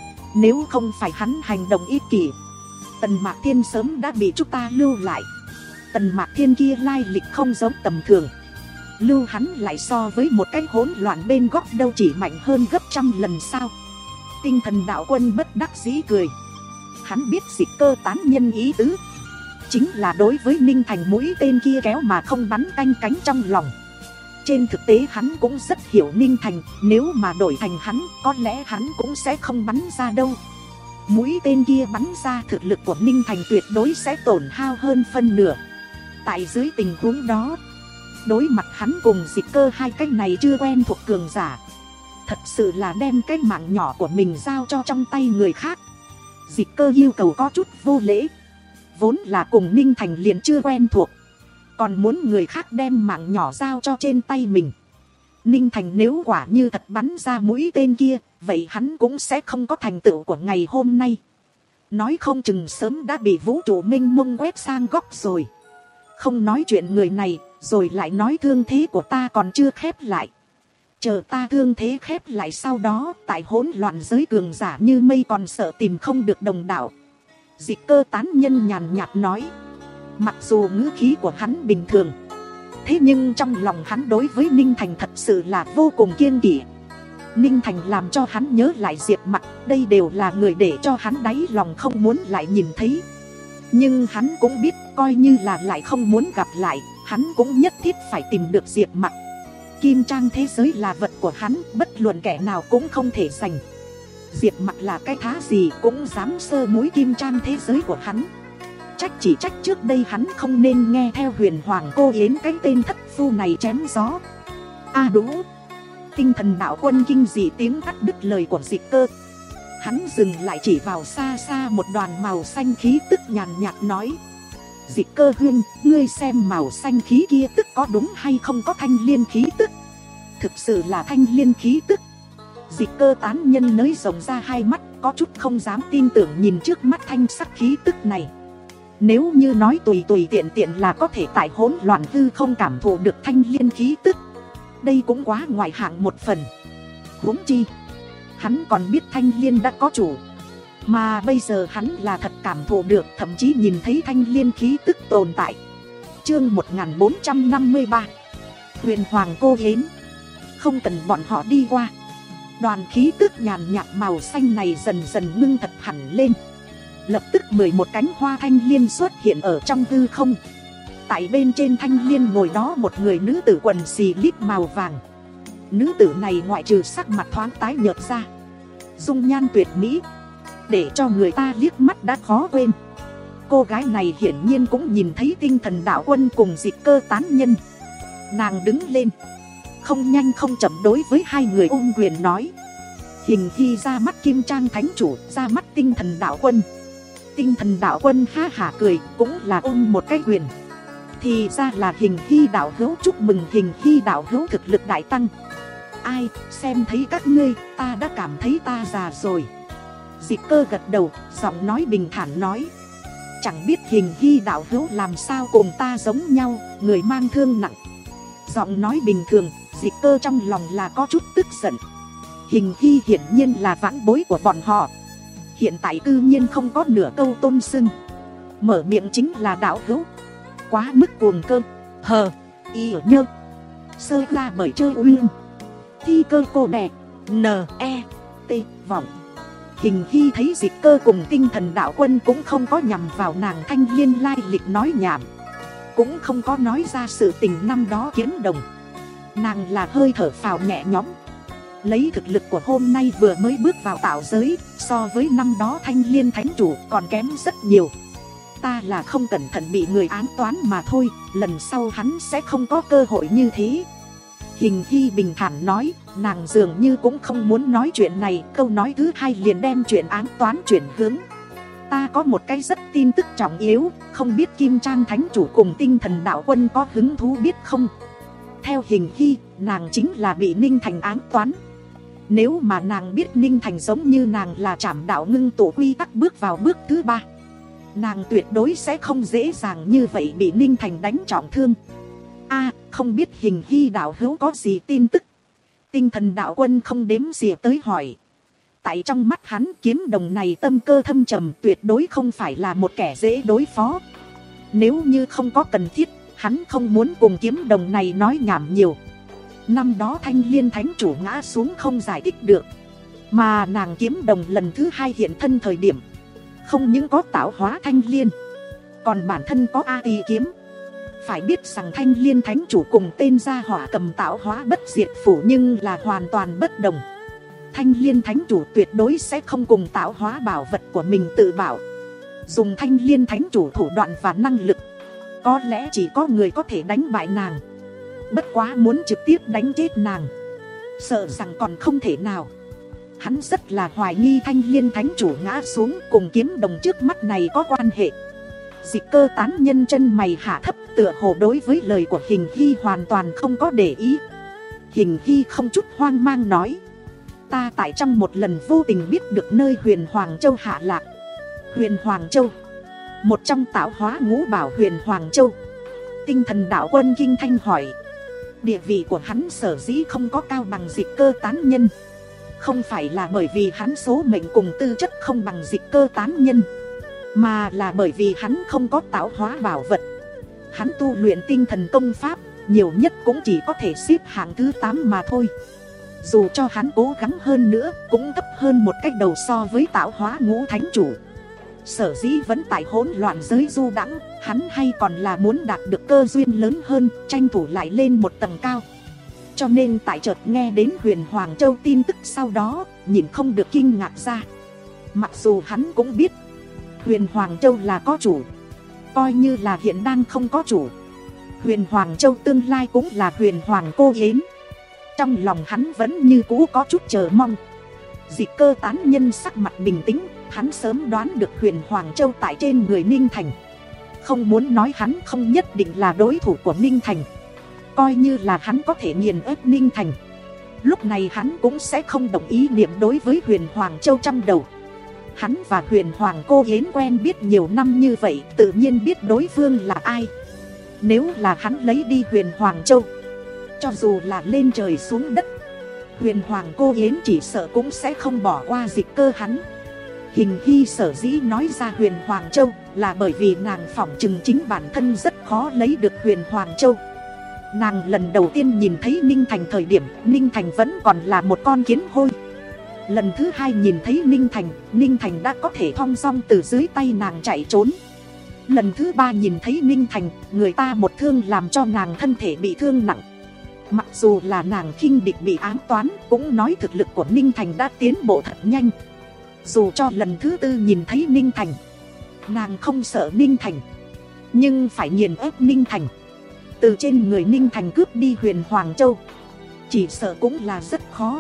nếu không phải hắn hành động ích kỷ, Tần Mạc Thiên sớm đã bị chúng ta lưu lại. Tần Mạc Thiên kia lai lịch không giống tầm thường, lưu hắn lại so với một cái hỗn loạn bên góc đâu chỉ mạnh hơn gấp trăm lần sao. Tinh Thần Đạo Quân bất đắc dĩ cười. Hắn biết Dịch Cơ tán nhân ý tứ, chính là đối với Ninh Thành mũi tên kia kéo mà không bắn canh cánh trong lòng. Trên thực tế hắn cũng rất hiểu Ninh Thành, nếu mà đổi thành hắn, có lẽ hắn cũng sẽ không bắn ra đâu. Mũi tên kia bắn ra, thực lực của Ninh Thành tuyệt đối sẽ tổn hao hơn phân nửa. Tại dưới tình huống đó, đối mặt hắn cùng Dịch Cơ hai cái này chưa quen thuộc cường giả, thật sự là đem cái mạng nhỏ của mình giao cho trong tay người khác. Dịch Cơ yêu cầu có chút vô lễ, vốn là cùng Ninh Thành liền chưa quen thuộc, còn muốn người khác đem mạng nhỏ giao cho trên tay mình. Ninh Thành nếu quả như thật bắn ra mũi tên kia, vậy hắn cũng sẽ không có thành tựu của ngày hôm nay. Nói không chừng sớm đã bị vũ trụ mênh mông quét sang góc rồi. Không nói chuyện người này, rồi lại nói thương thế của ta còn chưa khép lại. Chờ ta thương thế khép lại sau đó, tại hỗn loạn giới cường giả như mây còn sợ tìm không được đồng đạo. Dịch Cơ tán nhân nhàn nhạt nói. Mặc dù ngữ khí của hắn bình thường, thế nhưng trong lòng hắn đối với Ninh Thành thật sự là vô cùng kiêng kỵ. Ninh Thành làm cho hắn nhớ lại Diệp Mặc, đây đều là người để cho hắn đáy lòng không muốn lại nhìn thấy. Nhưng hắn cũng biết, coi như là lại không muốn gặp lại, hắn cũng nhất thiết phải tìm được Diệp Mặc. Kim trang thế giới là vật của hắn, bất luận kẻ nào cũng không thể giành. Diệp Mặc là cái thá gì cũng dám sơ múi kim trang thế giới của hắn. Trách chỉ trách trước đây hắn không nên nghe theo Huyền Hoàng cô Yến cái tên thất phu này chém gió. A à đủ. Tinh thần đạo quân kinh dị tiếng cắt đứt lời của Dịch Cơ. Hắn dừng lại chỉ vào xa xa một đoàn màu xanh khí tức nhàn nhạt nói. Dịch Cơ huynh, ngươi xem màu xanh khí kia tức có đúng hay không có thanh liên khí tức? Thực sự là thanh liên khí tức. Dịch Cơ tán nhân nới rộng ra hai mắt, có chút không dám tin tưởng nhìn trước mắt thanh sắc khí tức này. Nếu như nói tùy tùy tiện tiện là có thể tại hỗn loạn hư không cảm thụ được thanh liên khí tức, đây cũng quá ngoại hạng một phần. Huống chi hắn còn biết thanh liên đã có chủ, mà bây giờ hắn là thật cảm thụ được, thậm chí nhìn thấy thanh liên khí tức tồn tại. Chương một nghìn bốn trăm năm mươi ba. Huyền Hoàng cô Yến. Không cần bọn họ đi qua, đoàn khí tức nhàn nhạt màu xanh này dần dần ngưng thật hẳn lên. Lập tức mười một cánh hoa thanh liên xuất hiện ở trong hư không. Tại bên trên thanh liên ngồi đó một người nữ tử quần xì lít màu vàng. Nữ tử này ngoại trừ sắc mặt thoáng tái nhợt ra, dung nhan tuyệt mỹ, để cho người ta liếc mắt đã khó quên. Cô gái này hiển nhiên cũng nhìn thấy tinh thần đạo quân cùng Dịch Cơ tán nhân. Nàng đứng lên, không nhanh không chậm đối với hai người ôm quyền nói. Hình Hy ra mắt kim trang thánh chủ, ra mắt tinh thần đạo quân. Tinh thần đạo quân ha hả cười, cũng là ôm một cái quyền. Thì ra là Hình Hy đạo hữu, chúc mừng Hình Hy đạo hữu thực lực đại tăng. Ai, xem thấy các ngươi, ta đã cảm thấy ta già rồi. Dịch Cơ gật đầu, giọng nói bình thản nói. Chẳng biết Hình Hy đạo hữu làm sao cùng ta giống nhau, người mang thương nặng. Giọng nói bình thường, Dịch Cơ trong lòng là có chút tức giận. Hình Hy hiển nhiên là vãn bối của bọn họ, hiện tại cư nhiên không có nửa câu tôn xưng, mở miệng chính là đạo hữu, quá mức cuồng cơ. Hờ, y ở nhơ, sơ ra bởi chơi uyên, thi cơ cô đẻ, n e t vọng. Hình Hy thấy Dịch Cơ cùng tinh thần đạo quân cũng không có nhằm vào nàng thanh liên lai lịch nói nhảm, cũng không có nói ra sự tình năm đó kiếm đồng. Nàng là hơi thở phào nhẹ nhõm. Lấy thực lực của hôm nay vừa mới bước vào tạo giới, so với năm đó thanh liên thánh chủ còn kém rất nhiều. Ta là không cẩn thận bị người ám toán mà thôi, lần sau hắn sẽ không có cơ hội như thế. Hình Hy bình thản nói, nàng dường như cũng không muốn nói chuyện này, câu nói thứ hai liền đem chuyện ám toán chuyển hướng. Ta có một cái rất tin tức trọng yếu, không biết Kim Trang thánh chủ cùng tinh thần đạo quân có hứng thú biết không? Theo Hình Hy, nàng chính là bị Ninh Thành ám toán. Nếu mà nàng biết Ninh Thành giống như nàng là trảm đạo ngưng tụ quy tắc bước vào bước thứ ba, nàng tuyệt đối sẽ không dễ dàng như vậy bị Ninh Thành đánh trọng thương. A, à, không biết Hình Hy đạo hữu có gì tin tức? Tinh thần đạo quân không đếm xỉa tới hỏi. Tại trong mắt hắn, kiếm đồng này tâm cơ thâm trầm, tuyệt đối không phải là một kẻ dễ đối phó. Nếu như không có cần thiết, hắn không muốn cùng kiếm đồng này nói nhảm nhiều. Năm đó thanh liên thánh chủ ngã xuống không giải thích được, mà nàng kiếm đồng lần thứ hai hiện thân thời điểm, không những có tạo hóa thanh liên, còn bản thân có A Tỳ kiếm. Phải biết rằng thanh liên thánh chủ cùng tên gia hỏa cầm tạo hóa bất diệt phủ nhưng là hoàn toàn bất đồng. Thanh liên thánh chủ tuyệt đối sẽ không cùng tạo hóa bảo vật của mình tự bảo. Dùng thanh liên thánh chủ thủ đoạn và năng lực, có lẽ chỉ có người có thể đánh bại nàng. Bất quá muốn trực tiếp đánh chết nàng, sợ rằng còn không thể nào. Hắn rất là hoài nghi thanh liên thánh chủ ngã xuống cùng kiếm đồng trước mắt này có quan hệ. Dịch Cơ tán nhân chân mày hạ thấp, tựa hồ đối với lời của Hình Hy hoàn toàn không có để ý. Hình Hy không chút hoang mang nói. Ta tại trong một lần vô tình biết được nơi Huyền Hoàng Châu hạ lạc. Huyền Hoàng Châu, một trong tạo hóa ngũ bảo Huyền Hoàng Châu. Tinh thần đạo quân kinh thanh hỏi. Địa vị của hắn sở dĩ không có cao bằng Dịch Cơ tán nhân, không phải là bởi vì hắn số mệnh cùng tư chất không bằng Dịch Cơ tán nhân, mà là bởi vì hắn không có tạo hóa bảo vật. Hắn tu luyện tinh thần công pháp, nhiều nhất cũng chỉ có thể xếp hạng thứ tám mà thôi. Dù cho hắn cố gắng hơn nữa, cũng thấp hơn một cách đầu so với tạo hóa ngũ thánh chủ. Sở dĩ vẫn tại hỗn loạn giới du đãng, hắn hay còn là muốn đạt được cơ duyên lớn hơn, tranh thủ lại lên một tầng cao. Cho nên tại chợt nghe đến Huyền Hoàng Châu tin tức sau đó, nhìn không được kinh ngạc ra. Mặc dù hắn cũng biết Huyền Hoàng Châu là có chủ, coi như là hiện đang không có chủ, Huyền Hoàng Châu tương lai cũng là Huyền Hoàng cô yến. Trong lòng hắn vẫn như cũ có chút chờ mong. Dịch Cơ tán nhân sắc mặt bình tĩnh, hắn sớm đoán được Huyền Hoàng Châu tại trên người Ninh Thành. Không muốn nói hắn không nhất định là đối thủ của Ninh Thành, coi như là hắn có thể nghiền ép Ninh Thành, lúc này hắn cũng sẽ không đồng ý niệm đối với Huyền Hoàng Châu trong đầu. Hắn và Huyền Hoàng cô yến quen biết nhiều năm như vậy, tự nhiên biết đối phương là ai. Nếu là hắn lấy đi Huyền Hoàng Châu, cho dù là lên trời xuống đất, Huyền Hoàng cô yến chỉ sợ cũng sẽ không bỏ qua Dịch Cơ hắn. Hình Hy sở dĩ nói ra Huyền Hoàng Châu là bởi vì nàng phỏng chừng chính bản thân rất khó lấy được Huyền Hoàng Châu. Nàng lần đầu tiên nhìn thấy Ninh Thành thời điểm, Ninh Thành vẫn còn là một con kiến hôi. Lần thứ hai nhìn thấy Ninh Thành, Ninh Thành đã có thể thong dong từ dưới tay nàng chạy trốn. Lần thứ ba nhìn thấy Ninh Thành, người ta một thương làm cho nàng thân thể bị thương nặng. Mặc dù là nàng khinh địch bị ám toán, cũng nói thực lực của Ninh Thành đã tiến bộ thật nhanh. Dù cho lần thứ tư nhìn thấy Ninh Thành, nàng không sợ Ninh Thành, nhưng phải nghiền ép Ninh Thành, từ trên người Ninh Thành cướp đi Huyền Hoàng Châu, chỉ sợ cũng là rất khó.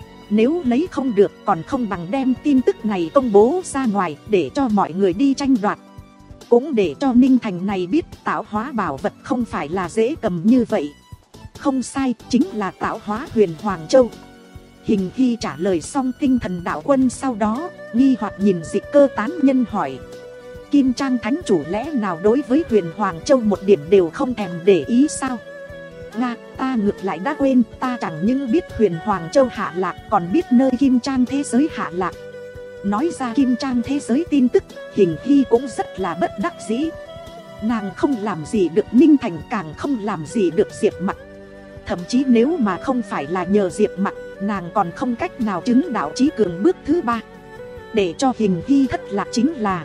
Nếu lấy không được, còn không bằng đem tin tức này công bố ra ngoài, để cho mọi người đi tranh đoạt. Cũng để cho Ninh Thành này biết tạo hóa bảo vật không phải là dễ cầm như vậy. Không sai, chính là tạo hóa Huyền Hoàng Châu. Hình Hy trả lời xong tinh thần đạo quân sau đó, nghi hoặc nhìn Dịch Cơ tán nhân hỏi. Kim Trang thánh chủ lẽ nào đối với Huyền Hoàng Châu một điểm đều không thèm để ý sao? Nga, ta ngược lại đã quên, ta chẳng những biết Huyền Hoàng Châu hạ lạc, còn biết nơi Kim Trang thế giới hạ lạc. Nói ra Kim Trang thế giới tin tức, Hình Hy cũng rất là bất đắc dĩ. Nàng không làm gì được Ninh Thành, càng không làm gì được Diệp Mặc. Thậm chí nếu mà không phải là nhờ Diệp Mặc, nàng còn không cách nào chứng đạo chí cường bước thứ ba. Để cho Hình Hy thất lạc chính là,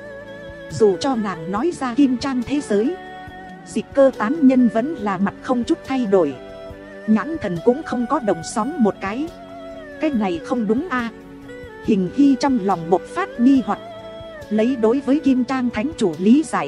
dù cho nàng nói ra Kim Trang thế giới, Dịch Cơ tán nhân vẫn là mặt không chút thay đổi, nhãn thần cũng không có đồng sóng một cái. Cái này không đúng a. Hình Hy trong lòng bộc phát nghi hoặc. Lấy đối với Kim Trang thánh chủ lý giải,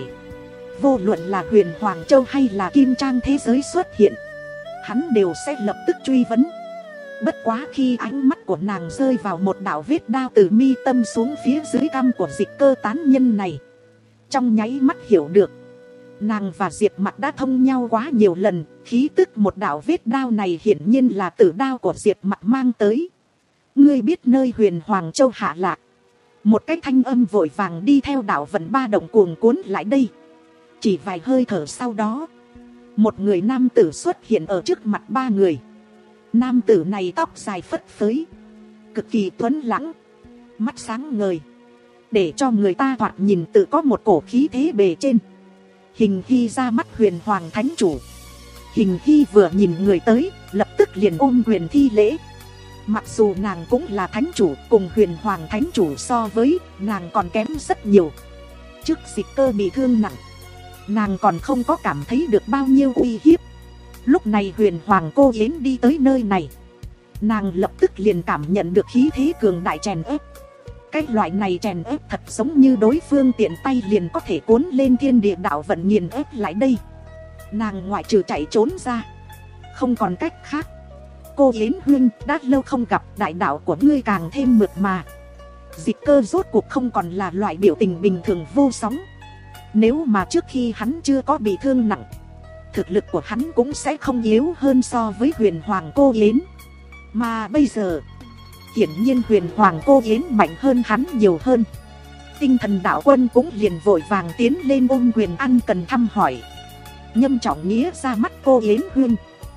vô luận là Huyền Hoàng Châu hay là Kim Trang thế giới xuất hiện, hắn đều sẽ lập tức truy vấn. Bất quá khi ánh mắt của nàng rơi vào một đạo vết đao từ mi tâm xuống phía dưới cằm của Dịch Cơ tán nhân này, trong nháy mắt hiểu được, nàng và Diệp Mặc đã thông nhau quá nhiều lần. Khí tức một đạo vết đao này hiển nhiên là tử đao của Diệp Mặc mang tới. Ngươi biết nơi Huyền Hoàng Châu hạ lạc? Một cái thanh âm vội vàng đi theo đạo vận ba động cuồng cuốn lại đây. Chỉ vài hơi thở sau đó, một người nam tử xuất hiện ở trước mặt ba người. Nam tử này tóc dài phất phới, cực kỳ tuấn lãng, mắt sáng ngời, để cho người ta thoạt nhìn tự có một cổ khí thế bề trên. Hình Hy ra mắt Huyền Hoàng thánh chủ. Hình Hy vừa nhìn người tới, lập tức liền ôm quyền thi lễ. Mặc dù nàng cũng là thánh chủ, cùng Huyền Hoàng thánh chủ so với, nàng còn kém rất nhiều. Trước Dịch Cơ bị thương nặng, nàng còn không có cảm thấy được bao nhiêu uy hiếp. Lúc này Huyền Hoàng cô yến đi tới nơi này, nàng lập tức liền cảm nhận được khí thế cường đại chèn ép. Cái loại này chèn ép thật giống như đối phương tiện tay liền có thể cuốn lên thiên địa đạo vận nghiền ép lại đây. Nàng ngoại trừ chạy trốn ra, không còn cách khác. Cô Yến huynh, đã lâu không gặp, đại đạo của ngươi càng thêm mượt mà. Dịch Cơ rốt cuộc không còn là loại biểu tình bình thường vô sóng. Nếu mà trước khi hắn chưa có bị thương nặng, thực lực của hắn cũng sẽ không yếu hơn so với Huyền Hoàng cô Yến. Mà bây giờ, hiển nhiên Huyền Hoàng cô Yến mạnh hơn hắn nhiều hơn. Tinh thần đạo quân cũng liền vội vàng tiến lên ôm quyền ăn cần thăm hỏi. Nhâm Trọng Nghĩa ra mắt cô Yến Huyên.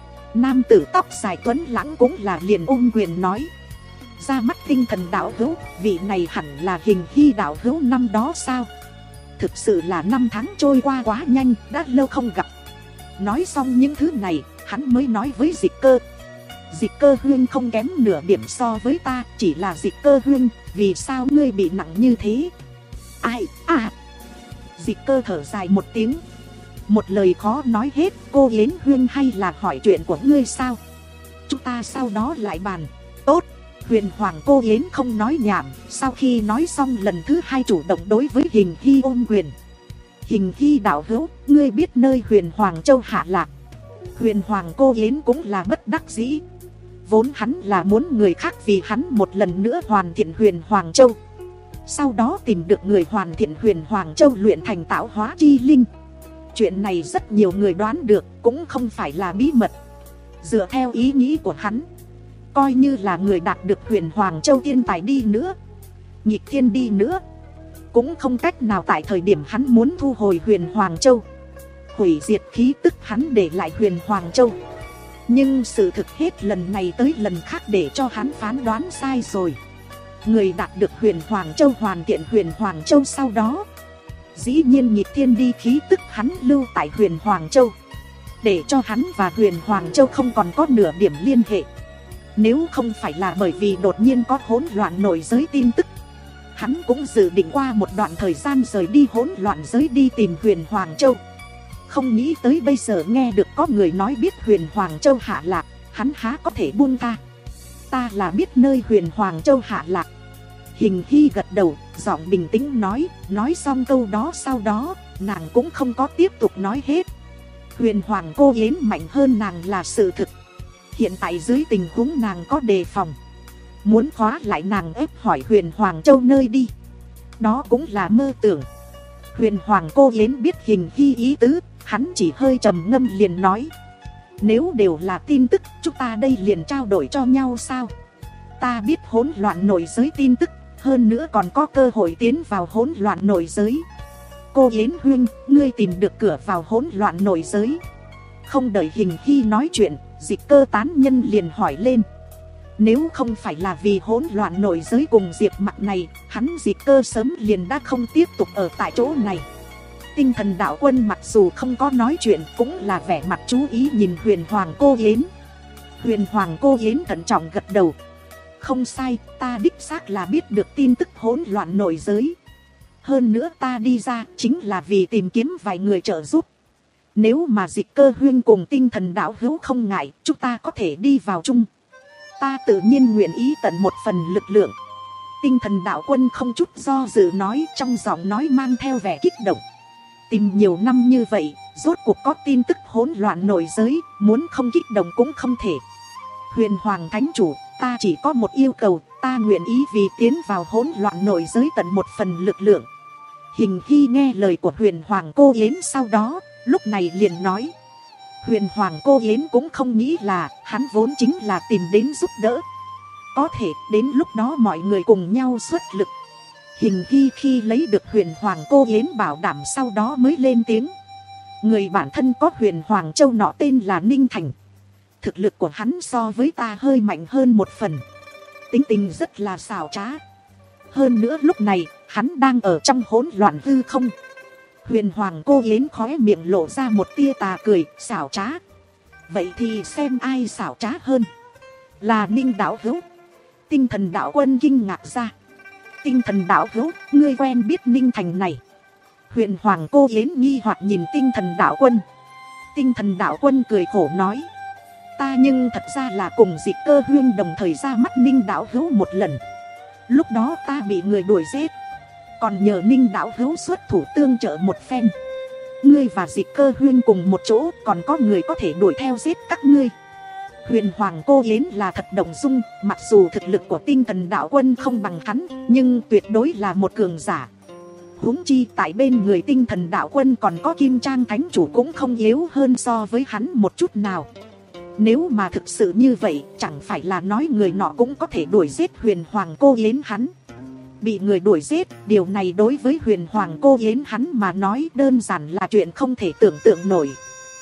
Nam tử tóc dài tuấn lãng cũng là liền ôm quyền nói: ra mắt tinh thần đạo hữu, vị này hẳn là Hình Hy đạo hữu năm đó sao? Thực sự là năm tháng trôi qua quá nhanh, đã lâu không gặp. Nói xong những thứ này, hắn mới nói với Dịch Cơ: Dịch Cơ huynh không kém nửa điểm so với ta, chỉ là Dịch Cơ huynh, vì sao ngươi bị nặng như thế? Ai à? Dịch Cơ thở dài một tiếng, một lời khó nói hết. Cô Yến Huyên hay là hỏi chuyện của ngươi sao? Chúng ta sau đó lại bàn. Tốt. Huyền Hoàng cô Yến không nói nhảm. Sau khi nói xong lần thứ hai chủ động đối với Hình Hy ôm quyền. Hình Hy đạo hữu, ngươi biết nơi Huyền Hoàng Châu hạ lạc? Huyền Hoàng cô Yến cũng là bất đắc dĩ. Vốn hắn là muốn người khác vì hắn một lần nữa hoàn thiện Huyền Hoàng Châu, sau đó tìm được người hoàn thiện Huyền Hoàng Châu luyện thành tạo hóa chi linh. Chuyện này rất nhiều người đoán được, cũng không phải là bí mật. Dựa theo ý nghĩ của hắn, coi như là người đạt được Huyền Hoàng Châu thiên tài đi nữa, nghịch thiên đi nữa, cũng không cách nào tại thời điểm hắn muốn thu hồi Huyền Hoàng Châu, hủy diệt khí tức hắn để lại Huyền Hoàng Châu. Nhưng sự thực hết lần này tới lần khác để cho hắn phán đoán sai rồi. Người đạt được Huyền Hoàng Châu hoàn thiện Huyền Hoàng Châu sau đó, dĩ nhiên nghịch thiên đi khí tức hắn lưu tại Huyền Hoàng Châu, để cho hắn và Huyền Hoàng Châu không còn có nửa điểm liên hệ. Nếu không phải là bởi vì đột nhiên có hỗn loạn nội giới tin tức, hắn cũng dự định qua một đoạn thời gian rời đi hỗn loạn giới đi tìm Huyền Hoàng Châu. Không nghĩ tới bây giờ nghe được có người nói biết Huyền Hoàng Châu hạ lạc, hắn há có thể buông tha. Ta là biết nơi Huyền Hoàng Châu hạ lạc. Hình Hy gật đầu, giọng bình tĩnh nói. Nói xong câu đó sau đó, nàng cũng không có tiếp tục nói hết. Huyền Hoàng cô Yến mạnh hơn nàng là sự thực. Hiện tại dưới tình huống nàng có đề phòng, muốn khóa lại nàng ép hỏi Huyền Hoàng Châu nơi đi, đó cũng là mơ tưởng. Huyền Hoàng cô Yến biết Hình Hy ý tứ, hắn chỉ hơi trầm ngâm liền nói: nếu đều là tin tức, chúng ta đây liền trao đổi cho nhau sao? Ta biết hỗn loạn nội giới tin tức, hơn nữa còn có cơ hội tiến vào hỗn loạn nội giới. Cô Yến Huyên, ngươi tìm được cửa vào hỗn loạn nội giới? Không đợi Hình Hy nói chuyện, Dịch Cơ tán nhân liền hỏi lên. Nếu không phải là vì hỗn loạn nội giới cùng Diệp Mặc này, hắn Dịch Cơ sớm liền đã không tiếp tục ở tại chỗ này. Tinh thần đạo quân mặc dù không có nói chuyện, cũng là vẻ mặt chú ý nhìn Huyền Hoàng cô Yến. Huyền Hoàng cô Yến thận trọng gật đầu. Không sai, ta đích xác là biết được tin tức hỗn loạn nội giới. Hơn nữa ta đi ra chính là vì tìm kiếm vài người trợ giúp. Nếu mà Dịch Cơ huyên cùng tinh thần đạo hữu không ngại, chúng ta có thể đi vào chung. Ta tự nhiên nguyện ý tận một phần lực lượng. Tinh thần đạo quân không chút do dự nói, trong giọng nói mang theo vẻ kích động. Tìm nhiều năm như vậy, rốt cuộc có tin tức hỗn loạn nội giới, muốn không kích động cũng không thể. Huyền Hoàng Thánh Chủ, ta chỉ có một yêu cầu, ta nguyện ý vì tiến vào hỗn loạn nội giới tận một phần lực lượng. Hình Hy nghe lời của Huyền Hoàng cô Yến sau đó, lúc này liền nói. Huyền Hoàng cô Yến cũng không nghĩ là hắn vốn chính là tìm đến giúp đỡ. Có thể đến lúc đó mọi người cùng nhau xuất lực. Hình Hy khi lấy được Huyền Hoàng cô Yến bảo đảm sau đó mới lên tiếng. Người bản thân có Huyền Hoàng Châu nọ tên là Ninh Thành. Thực lực của hắn so với ta hơi mạnh hơn một phần. Tính tình rất là xảo trá. Hơn nữa lúc này hắn đang ở trong hỗn loạn hư không. Huyền Hoàng cô Yến khóe miệng lộ ra một tia tà cười, xảo trá. Vậy thì xem ai xảo trá hơn. Là Ninh đạo hữu. Tinh thần đạo quân kinh ngạc ra. Tinh thần đạo hữu, ngươi quen biết Ninh Thành này? Huyền Hoàng cô Yến nghi hoặc nhìn tinh thần đạo quân. Tinh thần đạo quân cười khổ nói. Ta nhưng thật ra là cùng Dịch Cơ huyên đồng thời ra mắt Ninh đạo hữu một lần. Lúc đó ta bị người đuổi giết, còn nhờ Ninh đạo hữu xuất thủ tương trợ một phen. Ngươi và Dịch Cơ huyên cùng một chỗ, còn có người có thể đuổi theo giết các ngươi. Huyền Hoàng cô Yến là thật động dung. Mặc dù thực lực của tinh thần đạo quân không bằng hắn, nhưng tuyệt đối là một cường giả. Huống chi tại bên người tinh thần đạo quân còn có Kim Trang Thánh Chủ, cũng không yếu hơn so với hắn một chút nào. Nếu mà thực sự như vậy, chẳng phải là nói người nọ cũng có thể đuổi giết Huyền Hoàng cô Yến hắn. bị người đuổi giết. Điều này đối với Huyền Hoàng cô Yến hắn mà nói đơn giản là chuyện không thể tưởng tượng nổi.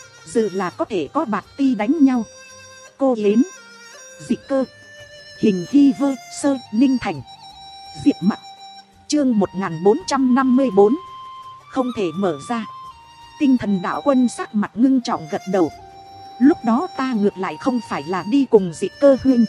Dự là có thể có bạc ti đánh nhau. Cô Yến, Dịch Cơ, Hình Hy Vơ, Sơ, Ninh Thành, Diệp Mặc. Chương một nghìn bốn trăm năm mươi bốn. Không thể mở ra. Tinh Thần Đạo Quân sắc mặt ngưng trọng gật đầu. Lúc đó ta ngược lại không phải là đi cùng Dịch Cơ huynh,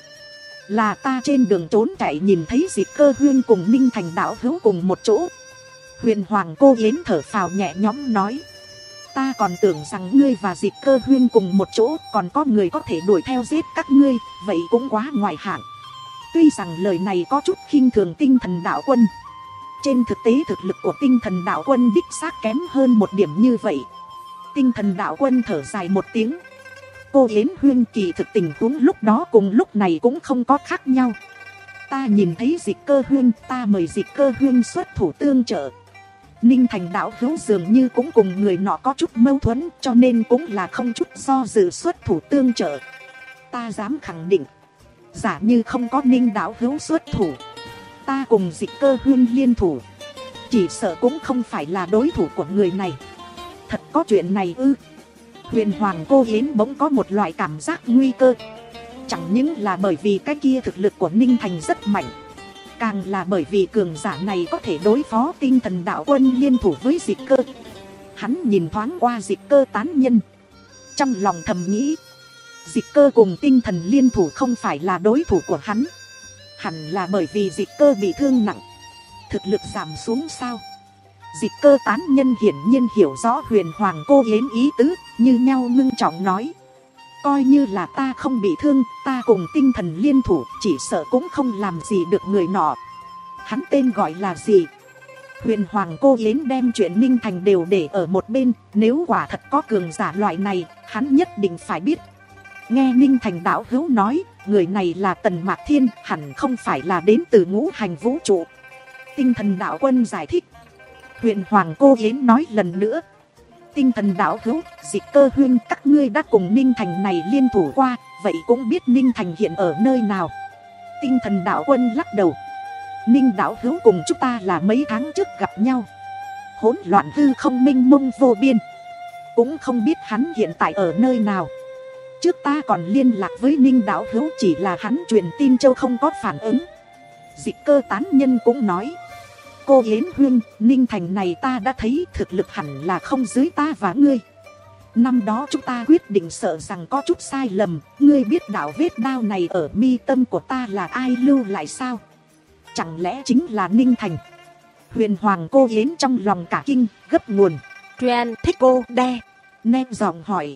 là ta trên đường trốn chạy nhìn thấy Dịch Cơ huynh cùng Ninh Thành đạo hữu cùng một chỗ. Huyền Hoàng cô Yến thở phào nhẹ nhõm nói, ta còn tưởng rằng ngươi và Dịch Cơ huynh cùng một chỗ, còn có người có thể đuổi theo giết các ngươi, vậy cũng quá ngoại hạng. Tuy rằng lời này có chút khinh thường Tinh Thần Đạo Quân, trên thực tế thực lực của Tinh Thần Đạo Quân đích xác kém hơn một điểm như vậy. Tinh Thần Đạo Quân thở dài một tiếng, cô Yến huyên kỳ thực tình huống lúc đó cùng lúc này cũng không có khác nhau. Ta nhìn thấy Dịch Cơ huyên, ta mời Dịch Cơ huyên xuất thủ tương trợ. Ninh Thành đạo hữu dường như cũng cùng người nọ có chút mâu thuẫn, cho nên cũng là không chút do dự xuất thủ tương trợ. Ta dám khẳng định, giả như không có Ninh đạo hữu xuất thủ, ta cùng Dịch Cơ huyên liên thủ, chỉ sợ cũng không phải là đối thủ của người này. Thật có chuyện này ư? Huyền Hoàng cô Yến bỗng có một loại cảm giác nguy cơ. Chẳng những là bởi vì cái kia thực lực của Ninh Thành rất mạnh, càng là bởi vì cường giả này có thể đối phó Tinh Thần Đạo Quân liên thủ với Dịch Cơ. Hắn nhìn thoáng qua Dịch Cơ tán nhân, trong lòng thầm nghĩ, Dịch Cơ cùng Tinh Thần liên thủ không phải là đối thủ của hắn. Hẳn là bởi vì Dịch Cơ bị thương nặng, thực lực giảm xuống sao? Dịch Cơ tán nhân hiển nhiên hiểu rõ Huyền Hoàng cô Yến ý tứ, như nhau ngưng trọng nói, coi như là ta không bị thương, ta cùng Tinh Thần liên thủ chỉ sợ cũng không làm gì được người nọ. Hắn tên gọi là gì? Huyền Hoàng cô Yến đem chuyện Ninh Thành đều để ở một bên, nếu quả thật có cường giả loại này, hắn nhất định phải biết. Nghe Ninh Thành đạo hữu nói, người này là Tần Mạc Thiên, hẳn không phải là đến từ ngũ hành vũ trụ. Tinh Thần Đạo Quân giải thích. Huyền Hoàng cô Yến nói lần nữa, Tinh Thần đạo hữu, Dịch Cơ huynh các ngươi đã cùng Ninh Thành này liên thủ qua, vậy cũng biết Ninh Thành hiện ở nơi nào? Tinh Thần Đạo Quân lắc đầu, Ninh đạo hữu cùng chúng ta là mấy tháng trước gặp nhau, hỗn loạn hư không minh mông vô biên, cũng không biết hắn hiện tại ở nơi nào. Trước ta còn liên lạc với Ninh đạo hữu, chỉ là hắn truyền tin châu không có phản ứng. Dịch Cơ tán nhân cũng nói, cô Yến huyên, Ninh Thành này ta đã thấy thực lực hẳn là không dưới ta và ngươi. Năm đó chúng ta quyết định sợ rằng có chút sai lầm, ngươi biết đạo vết đao này ở mi tâm của ta là ai lưu lại sao? Chẳng lẽ chính là Ninh Thành? Huyền Hoàng cô Yến trong lòng cả kinh, gấp nguồn. Truyện thích cô đe, nem giọng hỏi,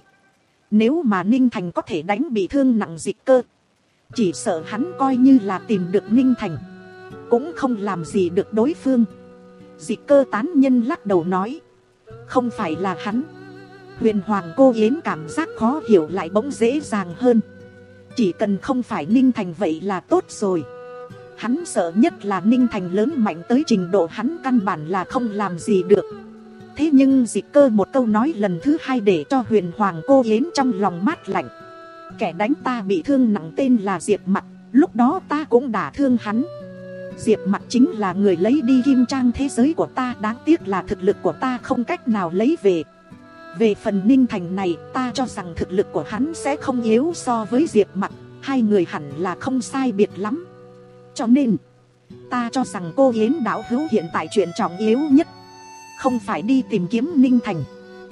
nếu mà Ninh Thành có thể đánh bị thương nặng Dịch Cơ, chỉ sợ hắn coi như là tìm được Ninh Thành, cũng không làm gì được đối phương. Dịch Cơ tán nhân lắc đầu nói, không phải là hắn. Huyền Hoàng cô Yến cảm giác khó hiểu lại bỗng dễ dàng hơn. Chỉ cần không phải Ninh Thành vậy là tốt rồi. Hắn sợ nhất là Ninh Thành lớn mạnh tới trình độ hắn căn bản là không làm gì được. Thế nhưng Dịch Cơ một câu nói lần thứ hai để cho Huyền Hoàng cô Yến trong lòng mát lạnh. Kẻ đánh ta bị thương nặng tên là Diệp Mặc, lúc đó ta cũng đả thương hắn. Diệp Mặc chính là người lấy đi kim trang thế giới của ta, đáng tiếc là thực lực của ta không cách nào lấy về. Về phần Ninh Thành này, ta cho rằng thực lực của hắn sẽ không yếu so với Diệp Mặc, hai người hẳn là không sai biệt lắm. Cho nên, ta cho rằng cô Yến đạo hữu hiện tại chuyện trọng yếu nhất không phải đi tìm kiếm Ninh Thành,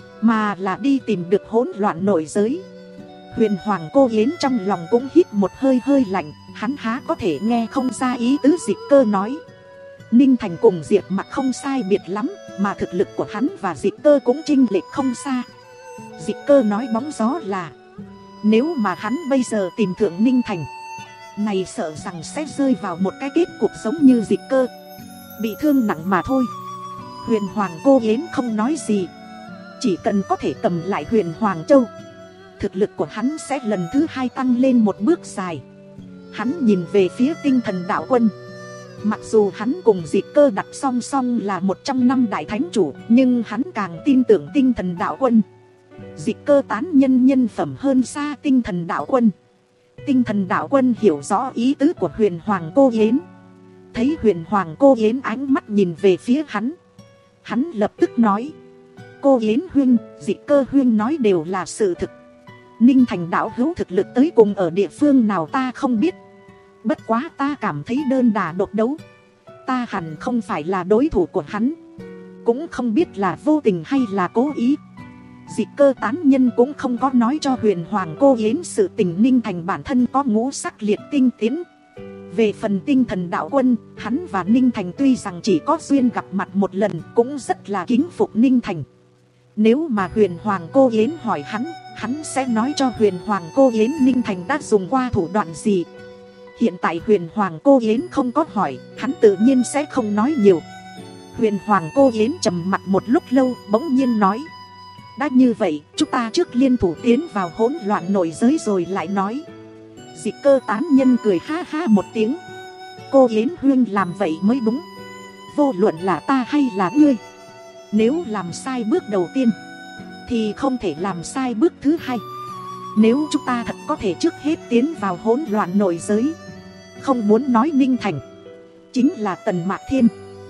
mà là đi tìm được hỗn loạn nội giới. Huyền Hoàng cô Yến trong lòng cũng hít một hơi hơi lạnh, hắn há có thể nghe không ra ý tứ Dịch Cơ nói. Ninh Thành cùng Diệp Mặc không sai biệt lắm, mà thực lực của hắn và Dịch Cơ cũng chênh lệch không xa. Dịch Cơ nói bóng gió là, nếu mà hắn bây giờ tìm thượng Ninh Thành, này sợ rằng sẽ rơi vào một cái kết cục giống như Dịch Cơ, bị thương nặng mà thôi. Huyền Hoàng cô Yến không nói gì, chỉ cần có thể cầm lại Huyền Hoàng Châu, thực lực của hắn sẽ lần thứ hai tăng lên một bước dài. Hắn nhìn về phía Tinh Thần Đạo Quân. Mặc dù hắn cùng Dịch Cơ đặt song song là một trong năm đại thánh chủ, nhưng hắn càng tin tưởng Tinh Thần Đạo Quân. Dịch Cơ tán nhân nhân phẩm hơn xa Tinh Thần Đạo Quân. Tinh Thần Đạo Quân hiểu rõ ý tứ của Huyền Hoàng cô Yến, thấy Huyền Hoàng cô Yến ánh mắt nhìn về phía hắn. Hắn lập tức nói: Cô Yến huynh, Dị Cơ huynh nói đều là sự thực. Ninh Thành đạo hữu thực lực tới cùng ở địa phương nào ta không biết. Bất quá ta cảm thấy đơn đà độc đấu, ta hẳn không phải là đối thủ của hắn. Cũng không biết là vô tình hay là cố ý. Dị Cơ tán nhân cũng không có nói cho Huyền Hoàng cô Yến sự tình Ninh Thành bản thân có ngũ sắc liệt tinh tiến. Về phần Tinh Thần đạo quân, hắn và Ninh Thành tuy rằng chỉ có duyên gặp mặt một lần, cũng rất là kính phục Ninh Thành. Nếu mà Huyền Hoàng cô Yến hỏi hắn, hắn sẽ nói cho Huyền Hoàng cô Yến Ninh Thành đã dùng qua thủ đoạn gì. Hiện tại Huyền Hoàng cô Yến không có hỏi, hắn tự nhiên sẽ không nói nhiều. Huyền Hoàng cô Yến trầm mặt một lúc lâu, bỗng nhiên nói: đã như vậy, chúng ta trước liên thủ tiến vào hỗn loạn nội giới rồi lại nói. Dị Cơ tán nhân cười ha ha một tiếng: Cô Yến huynh làm vậy mới đúng. Vô luận là ta hay là ngươi, nếu làm sai bước đầu tiên thì không thể làm sai bước thứ hai. Nếu chúng ta thật có thể trước hết tiến vào hỗn loạn nội giới, không muốn nói Ninh Thành chính là Tần Mạc Thiên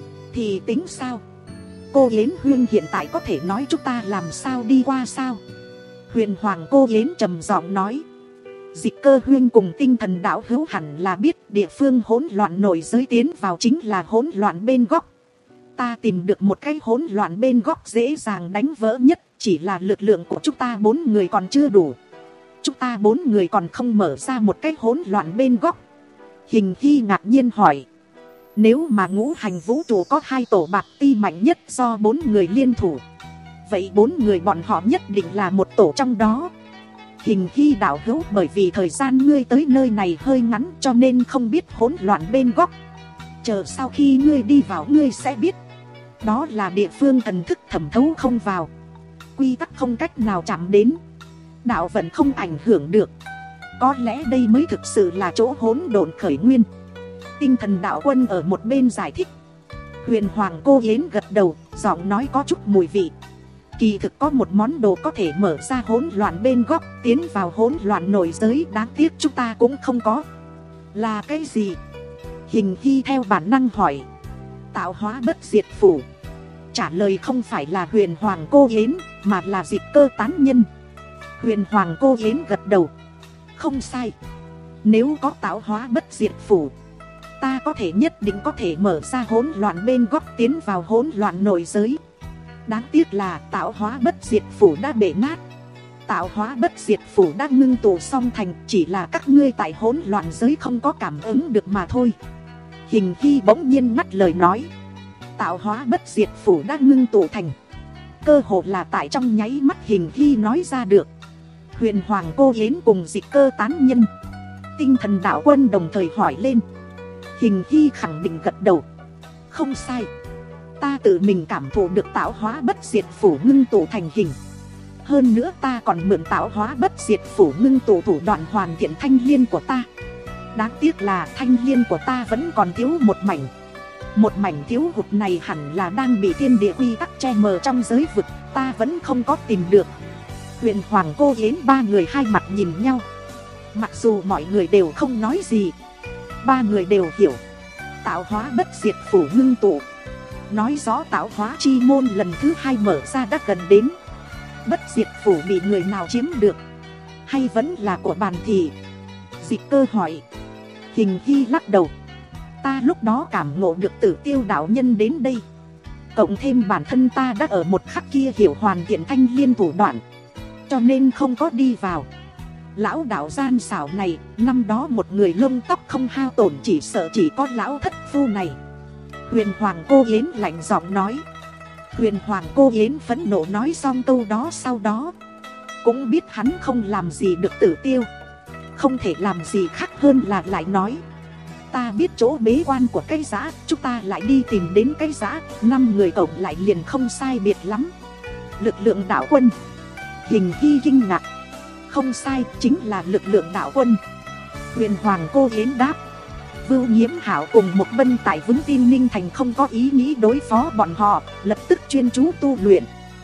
thì tính sao? Cô Yến huynh hiện tại có thể nói chúng ta làm sao đi qua sao? Huyền Hoàng cô Yến trầm giọng nói: Dị Cơ huynh cùng Tinh Thần đạo hữu hẳn là biết địa phương hỗn loạn nội giới tiến vào chính là hỗn loạn bên góc. Ta tìm được một cái hỗn loạn bên góc dễ dàng đánh vỡ nhất, chỉ là lực lượng của chúng ta bốn người còn chưa đủ. Chúng ta bốn người còn không mở ra một cái hỗn loạn bên góc. Hình Hy ngạc nhiên hỏi: nếu mà ngũ hành vũ trụ có hai tổ bạc ti mạnh nhất do bốn người liên thủ, vậy bốn người bọn họ nhất định là một tổ trong đó. Hình Hy đạo hữu, bởi vì thời gian ngươi tới nơi này hơi ngắn cho nên không biết hỗn loạn bên góc. Chờ sau khi ngươi đi vào ngươi sẽ biết. Đó là địa phương thần thức thẩm thấu không vào, quy tắc không cách nào chạm đến, đạo vận không ảnh hưởng được. Có lẽ đây mới thực sự là chỗ hỗn độn khởi nguyên. Tinh Thần đạo quân ở một bên giải thích. Huyền Hoàng cô Yến gật đầu, giọng nói có chút mùi vị. Kỳ thực có một món đồ có thể mở ra hỗn loạn bên góc, tiến vào hỗn loạn nội giới, đáng tiếc chúng ta cũng không có. Là cái gì? Hình Hy theo bản năng hỏi. Tạo hóa bất diệt phủ. Trả lời không phải là Huyền Hoàng cô Yến, mà là Dị Cơ tán nhân. Huyền Hoàng cô Yến gật đầu. Không sai. Nếu có tạo hóa bất diệt phủ, ta có thể nhất định có thể mở ra hỗn loạn bên góc, tiến vào hỗn loạn nội giới. Đáng tiếc là tạo hóa bất diệt phủ đã bể nát. Tạo hóa bất diệt phủ đã ngưng tụ xong thành, chỉ là các ngươi tại hỗn loạn giới không có cảm ứng được mà thôi. Hình Hy bỗng nhiên ngắt lời nói: tạo hóa bất diệt phủ đã ngưng tụ thành. Cơ hồ là tại trong nháy mắt Hình Hy nói ra được. Huyền Hoàng cô Yến cùng Dị Cơ tán nhân, Tinh Thần đạo quân đồng thời hỏi lên. Hình Hy khẳng định gật đầu. Không sai, ta tự mình cảm thụ được tạo hóa bất diệt phủ ngưng tụ thành hình. Hơn nữa ta còn mượn tạo hóa bất diệt phủ ngưng tụ thủ đoạn hoàn thiện thanh liên của ta. Đáng tiếc là thanh liên của ta vẫn còn thiếu một mảnh. Một mảnh thiếu hụt này hẳn là đang bị thiên địa quy tắc che mờ trong giới vực, ta vẫn không có tìm được. Huyền Hoàng cô Yến ba người hai mặt nhìn nhau. Mặc dù mọi người đều không nói gì, ba người đều hiểu. Tạo hóa bất diệt phủ ngưng tụ nói rõ tạo hóa chi môn lần thứ hai mở ra đã gần đến. Bất diệt phủ bị người nào chiếm được, hay vẫn là của bàn thị? Dị Cơ hỏi. Hình Hy lắc đầu. Ta lúc đó cảm ngộ được Tử Tiêu đạo nhân đến đây, cộng thêm bản thân ta đã ở một khắc kia hiểu hoàn thiện thanh liên thủ đoạn, cho nên không có đi vào. Lão đạo gian xảo này, năm đó một người lông tóc không hao tổn chỉ sợ chỉ có lão thất phu này. Huyền Hoàng cô Yến lạnh giọng nói. Huyền Hoàng cô Yến phẫn nộ nói xong câu đó sau đó cũng biết hắn không làm gì được Tử Tiêu, không thể làm gì khác hơn là lại nói: ta biết chỗ bế quan của cái giã, chúng ta lại đi tìm đến cái giã. Năm người cộng lại liền không sai biệt lắm. Lực lượng đạo quân. Hình Hy kinh ngạc. Không sai, chính là lực lượng đạo quân. Huyền Hoàng cô Yến đáp. Vưu Nhiễm Hảo cùng một Bân tại vững tin Ninh Thành không có ý nghĩ đối phó bọn họ, lập tức chuyên chú tu luyện.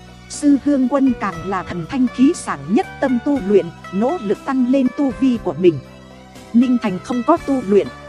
Sư Hương Quân càng là thần thanh khí sảng nhất tâm tu luyện, nỗ lực tăng lên tu vi của mình. Ninh Thành không có tu luyện,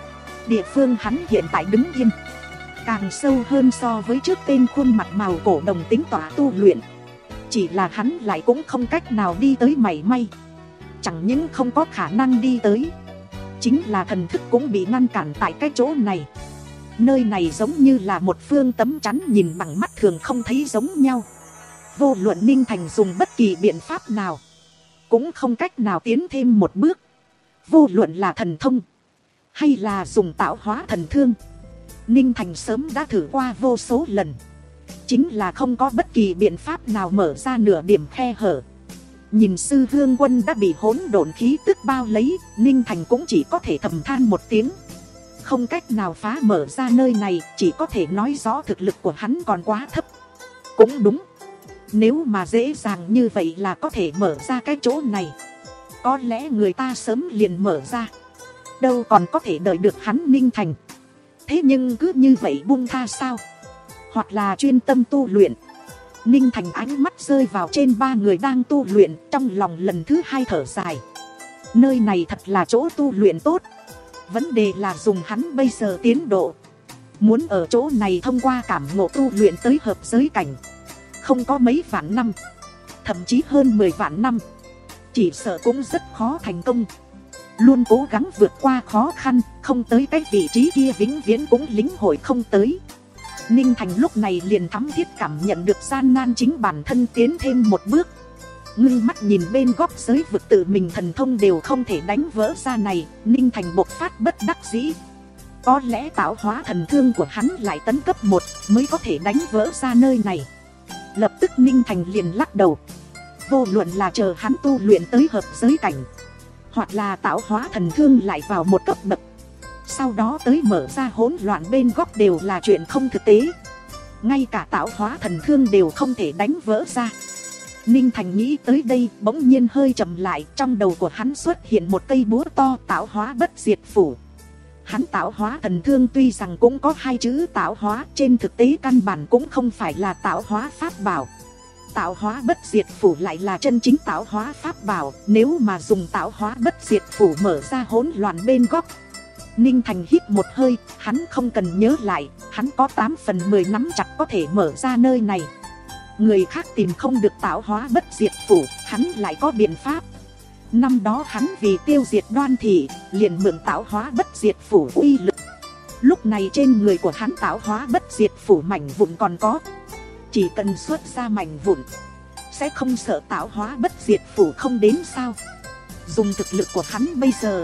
địa phương hắn hiện tại đứng yên càng sâu hơn so với trước tên khuôn mặt màu cổ đồng tính tỏa tu luyện. Chỉ là hắn lại cũng không cách nào đi tới mảy may. Chẳng những không có khả năng đi tới, chính là thần thức cũng bị ngăn cản tại cái chỗ này. Nơi này giống như là một phương tấm chắn nhìn bằng mắt thường không thấy giống nhau. Vô luận Ninh Thành dùng bất kỳ biện pháp nào, cũng không cách nào tiến thêm một bước. Vô luận là thần thông, hay là dùng tạo hóa thần thương, Ninh Thành sớm đã thử qua vô số lần, chính là không có bất kỳ biện pháp nào mở ra nửa điểm khe hở. Nhìn sư hương quân đã bị hỗn độn khí tức bao lấy, Ninh Thành cũng chỉ có thể thầm than một tiếng. Không cách nào phá mở ra nơi này, chỉ có thể nói rõ thực lực của hắn còn quá thấp. Cũng đúng, nếu mà dễ dàng như vậy là có thể mở ra cái chỗ này, có lẽ người ta sớm liền mở ra, đâu còn có thể đợi được hắn Ninh Thành. Thế nhưng cứ như vậy buông tha sao? Hoặc là chuyên tâm tu luyện. Ninh Thành ánh mắt rơi vào trên ba người đang tu luyện, trong lòng lần thứ hai thở dài. Nơi này thật là chỗ tu luyện tốt, vấn đề là dùng hắn bây giờ tiến độ. Muốn ở chỗ này thông qua cảm ngộ tu luyện tới hợp giới cảnh, không có mấy vạn năm, thậm chí hơn mười vạn năm, chỉ sợ cũng rất khó thành công. Luôn cố gắng vượt qua khó khăn, không tới cái vị trí kia vĩnh viễn cũng lĩnh hội không tới. Ninh Thành lúc này liền thắm thiết cảm nhận được gian nan chính bản thân tiến thêm một bước. Ngưng mắt nhìn bên góc giới vực tự mình thần thông đều không thể đánh vỡ ra này, Ninh Thành bộc phát bất đắc dĩ. Có lẽ tạo hóa thần thương của hắn lại tấn cấp một mới có thể đánh vỡ ra nơi này. Lập tức Ninh Thành liền lắc đầu. Vô luận là chờ hắn tu luyện tới hợp giới cảnh, hoặc là tạo hóa thần thương lại vào một cấp bậc, sau đó tới mở ra hỗn loạn bên góc đều là chuyện không thực tế. Ngay cả tạo hóa thần thương đều không thể đánh vỡ ra. Ninh Thành nghĩ tới đây bỗng nhiên hơi chậm lại, trong đầu của hắn xuất hiện một cây búa to, tạo hóa bất diệt phủ. Hắn tạo hóa thần thương tuy rằng cũng có hai chữ tạo hóa, trên thực tế căn bản cũng không phải là tạo hóa pháp bảo. Tạo hóa bất diệt phủ lại là chân chính tạo hóa pháp bảo. Nếu mà dùng tạo hóa bất diệt phủ mở ra hỗn loạn bên góc, Ninh Thành hít một hơi, hắn không cần nhớ lại, hắn có tám phần mười nắm chặt có thể mở ra nơi này. Người khác tìm không được tạo hóa bất diệt phủ, hắn lại có biện pháp. Năm đó hắn vì tiêu diệt Đoan Thị, liền mượn tạo hóa bất diệt phủ uy lực. Lúc này trên người của hắn tạo hóa bất diệt phủ mảnh vụn còn có. Chỉ cần xuất ra mảnh vụn, sẽ không sợ tạo hóa bất diệt phủ không đến sao. Dùng thực lực của hắn bây giờ,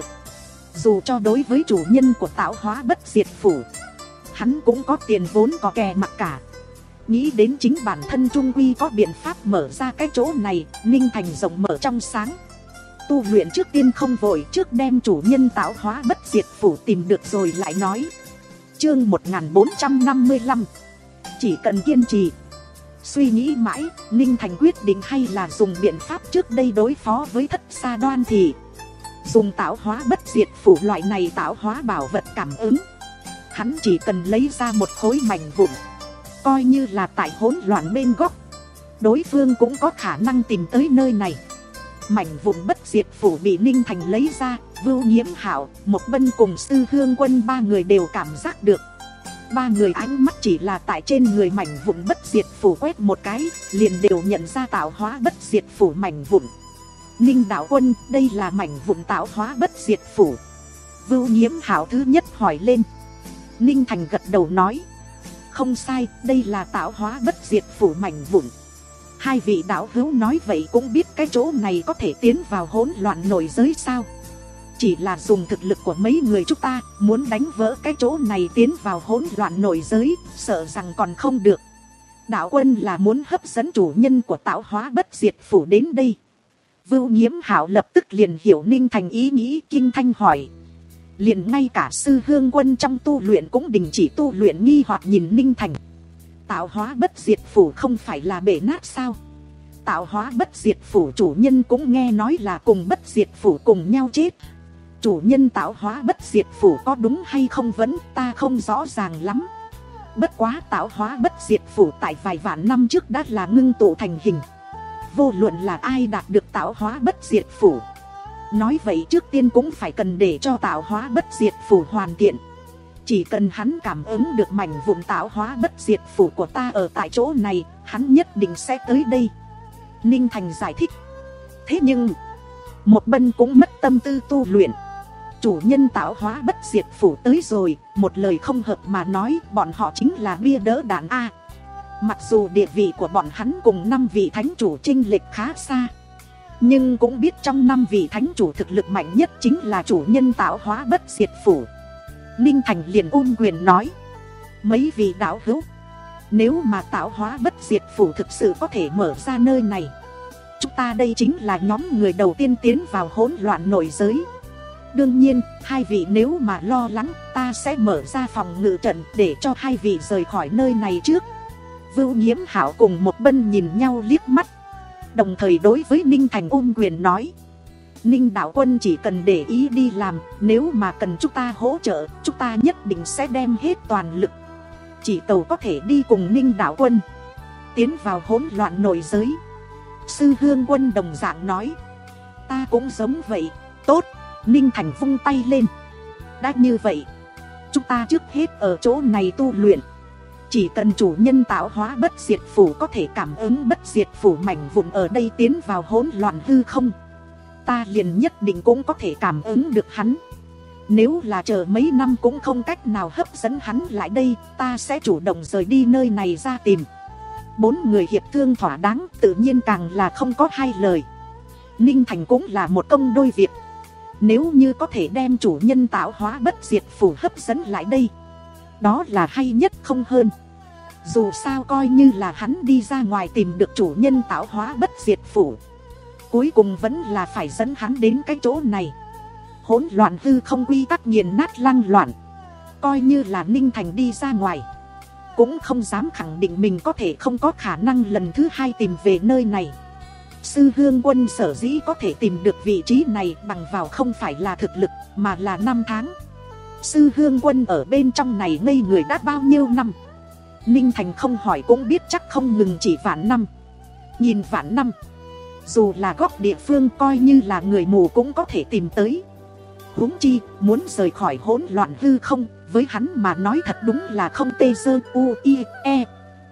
dù cho đối với chủ nhân của tạo hóa bất diệt phủ, hắn cũng có tiền vốn có kè mặc cả. Nghĩ đến chính bản thân trung quy có biện pháp mở ra cái chỗ này, Ninh Thành rộng mở trong sáng. Tu luyện trước tiên không vội, trước đem chủ nhân tạo hóa bất diệt phủ tìm được rồi lại nói. Chương một nghìn bốn trăm năm mươi lăm. Chỉ cần kiên trì. Suy nghĩ mãi, Ninh Thành quyết định hay là dùng biện pháp trước đây đối phó với Thất Sa Đoan Thị. Dùng tạo hóa bất diệt phủ loại này tạo hóa bảo vật cảm ứng. Hắn chỉ cần lấy ra một khối mảnh vụn, coi như là tại hỗn loạn bên góc, đối phương cũng có khả năng tìm tới nơi này. Mảnh vụn bất diệt phủ bị Ninh Thành lấy ra, Vưu Nhiễm Hạo, Mộc Bân cùng Sư Hương Quân ba người đều cảm giác được. Ba người ánh mắt chỉ là tại trên người mảnh vụn bất diệt phủ quét một cái, liền đều nhận ra tạo hóa bất diệt phủ mảnh vụn. Ninh đạo quân, đây là mảnh vụn tạo hóa bất diệt phủ. Vưu Nhiễm Hạo thứ nhất hỏi lên. Ninh Thành gật đầu nói. Không sai, đây là tạo hóa bất diệt phủ mảnh vụn. Hai vị đạo hữu nói vậy cũng biết cái chỗ này có thể tiến vào hỗn loạn nội giới sao. Chỉ là dùng thực lực của mấy người chúng ta, muốn đánh vỡ cái chỗ này tiến vào hỗn loạn nội giới, sợ rằng còn không được. Đạo quân là muốn hấp dẫn chủ nhân của tạo hóa bất diệt phủ đến đây. Vưu Nhiễm Hạo lập tức liền hiểu Ninh Thành ý nghĩ, kinh thanh hỏi. Liền ngay cả Sư Hương Quân trong tu luyện cũng đình chỉ tu luyện, nghi hoặc nhìn Ninh Thành. Tạo hóa bất diệt phủ không phải là bể nát sao? Tạo hóa bất diệt phủ chủ nhân cũng nghe nói là cùng bất diệt phủ cùng nhau chết. Chủ nhân tạo hóa bất diệt phủ có đúng hay không vẫn ta không rõ ràng lắm. Bất quá tạo hóa bất diệt phủ tại vài vạn năm trước đã là ngưng tụ thành hình. Vô luận là ai đạt được tạo hóa bất diệt phủ, nói vậy trước tiên cũng phải cần để cho tạo hóa bất diệt phủ hoàn thiện. Chỉ cần hắn cảm ứng được mảnh vụn tạo hóa bất diệt phủ của ta ở tại chỗ này, hắn nhất định sẽ tới đây. Ninh Thành giải thích. Thế nhưng một Bân cũng mất tâm tư tu luyện. Chủ nhân tạo hóa bất diệt phủ tới rồi, một lời không hợp mà nói, bọn họ chính là bia đỡ đạn A. Mặc dù địa vị của bọn hắn cùng năm vị thánh chủ chênh lệch khá xa, nhưng cũng biết trong năm vị thánh chủ thực lực mạnh nhất chính là chủ nhân tạo hóa bất diệt phủ. Ninh Thành liền ôm quyền nói. Mấy vị đạo hữu, nếu mà tạo hóa bất diệt phủ thực sự có thể mở ra nơi này, chúng ta đây chính là nhóm người đầu tiên tiến vào hỗn loạn nội giới. Đương nhiên, hai vị nếu mà lo lắng, ta sẽ mở ra phòng ngự trận để cho hai vị rời khỏi nơi này trước. Vưu Nhiễm Hảo cùng một Bân nhìn nhau liếc mắt, đồng thời đối với Ninh Thành ôm quyền nói. Ninh đạo quân chỉ cần để ý đi làm, nếu mà cần chúng ta hỗ trợ, chúng ta nhất định sẽ đem hết toàn lực. Chỉ cầu có thể đi cùng Ninh đạo quân tiến vào hỗn loạn nội giới. Sư Hương Quân đồng dạng nói. Ta cũng giống vậy. Tốt. Ninh Thành vung tay lên. Đã như vậy, chúng ta trước hết ở chỗ này tu luyện. Chỉ cần chủ nhân tạo hóa bất diệt phủ có thể cảm ứng bất diệt phủ mảnh vụn ở đây tiến vào hỗn loạn hư không, ta liền nhất định cũng có thể cảm ứng được hắn. Nếu là chờ mấy năm cũng không cách nào hấp dẫn hắn lại đây, ta sẽ chủ động rời đi nơi này ra tìm. Bốn người hiệp thương thỏa đáng, tự nhiên càng là không có hai lời. Ninh Thành cũng là một công đôi việc. Nếu như có thể đem chủ nhân tạo hóa bất diệt phủ hấp dẫn lại đây, đó là hay nhất không hơn. Dù sao coi như là hắn đi ra ngoài tìm được chủ nhân tạo hóa bất diệt phủ, cuối cùng vẫn là phải dẫn hắn đến cái chỗ này. Hỗn loạn hư không quy tắc nghiền nát lăng loạn. Coi như là Ninh Thành đi ra ngoài, cũng không dám khẳng định mình có thể không có khả năng lần thứ hai tìm về nơi này. Sư Hương Quân sở dĩ có thể tìm được vị trí này bằng vào không phải là thực lực, mà là năm tháng. Sư Hương Quân ở bên trong này ngây người đã bao nhiêu năm, Ninh Thành không hỏi cũng biết chắc không ngừng chỉ vạn năm. Nhìn vạn năm, dù là góc địa phương coi như là người mù cũng có thể tìm tới. Huống chi, muốn rời khỏi hỗn loạn hư không, với hắn mà nói thật đúng là không tê sơ u i e.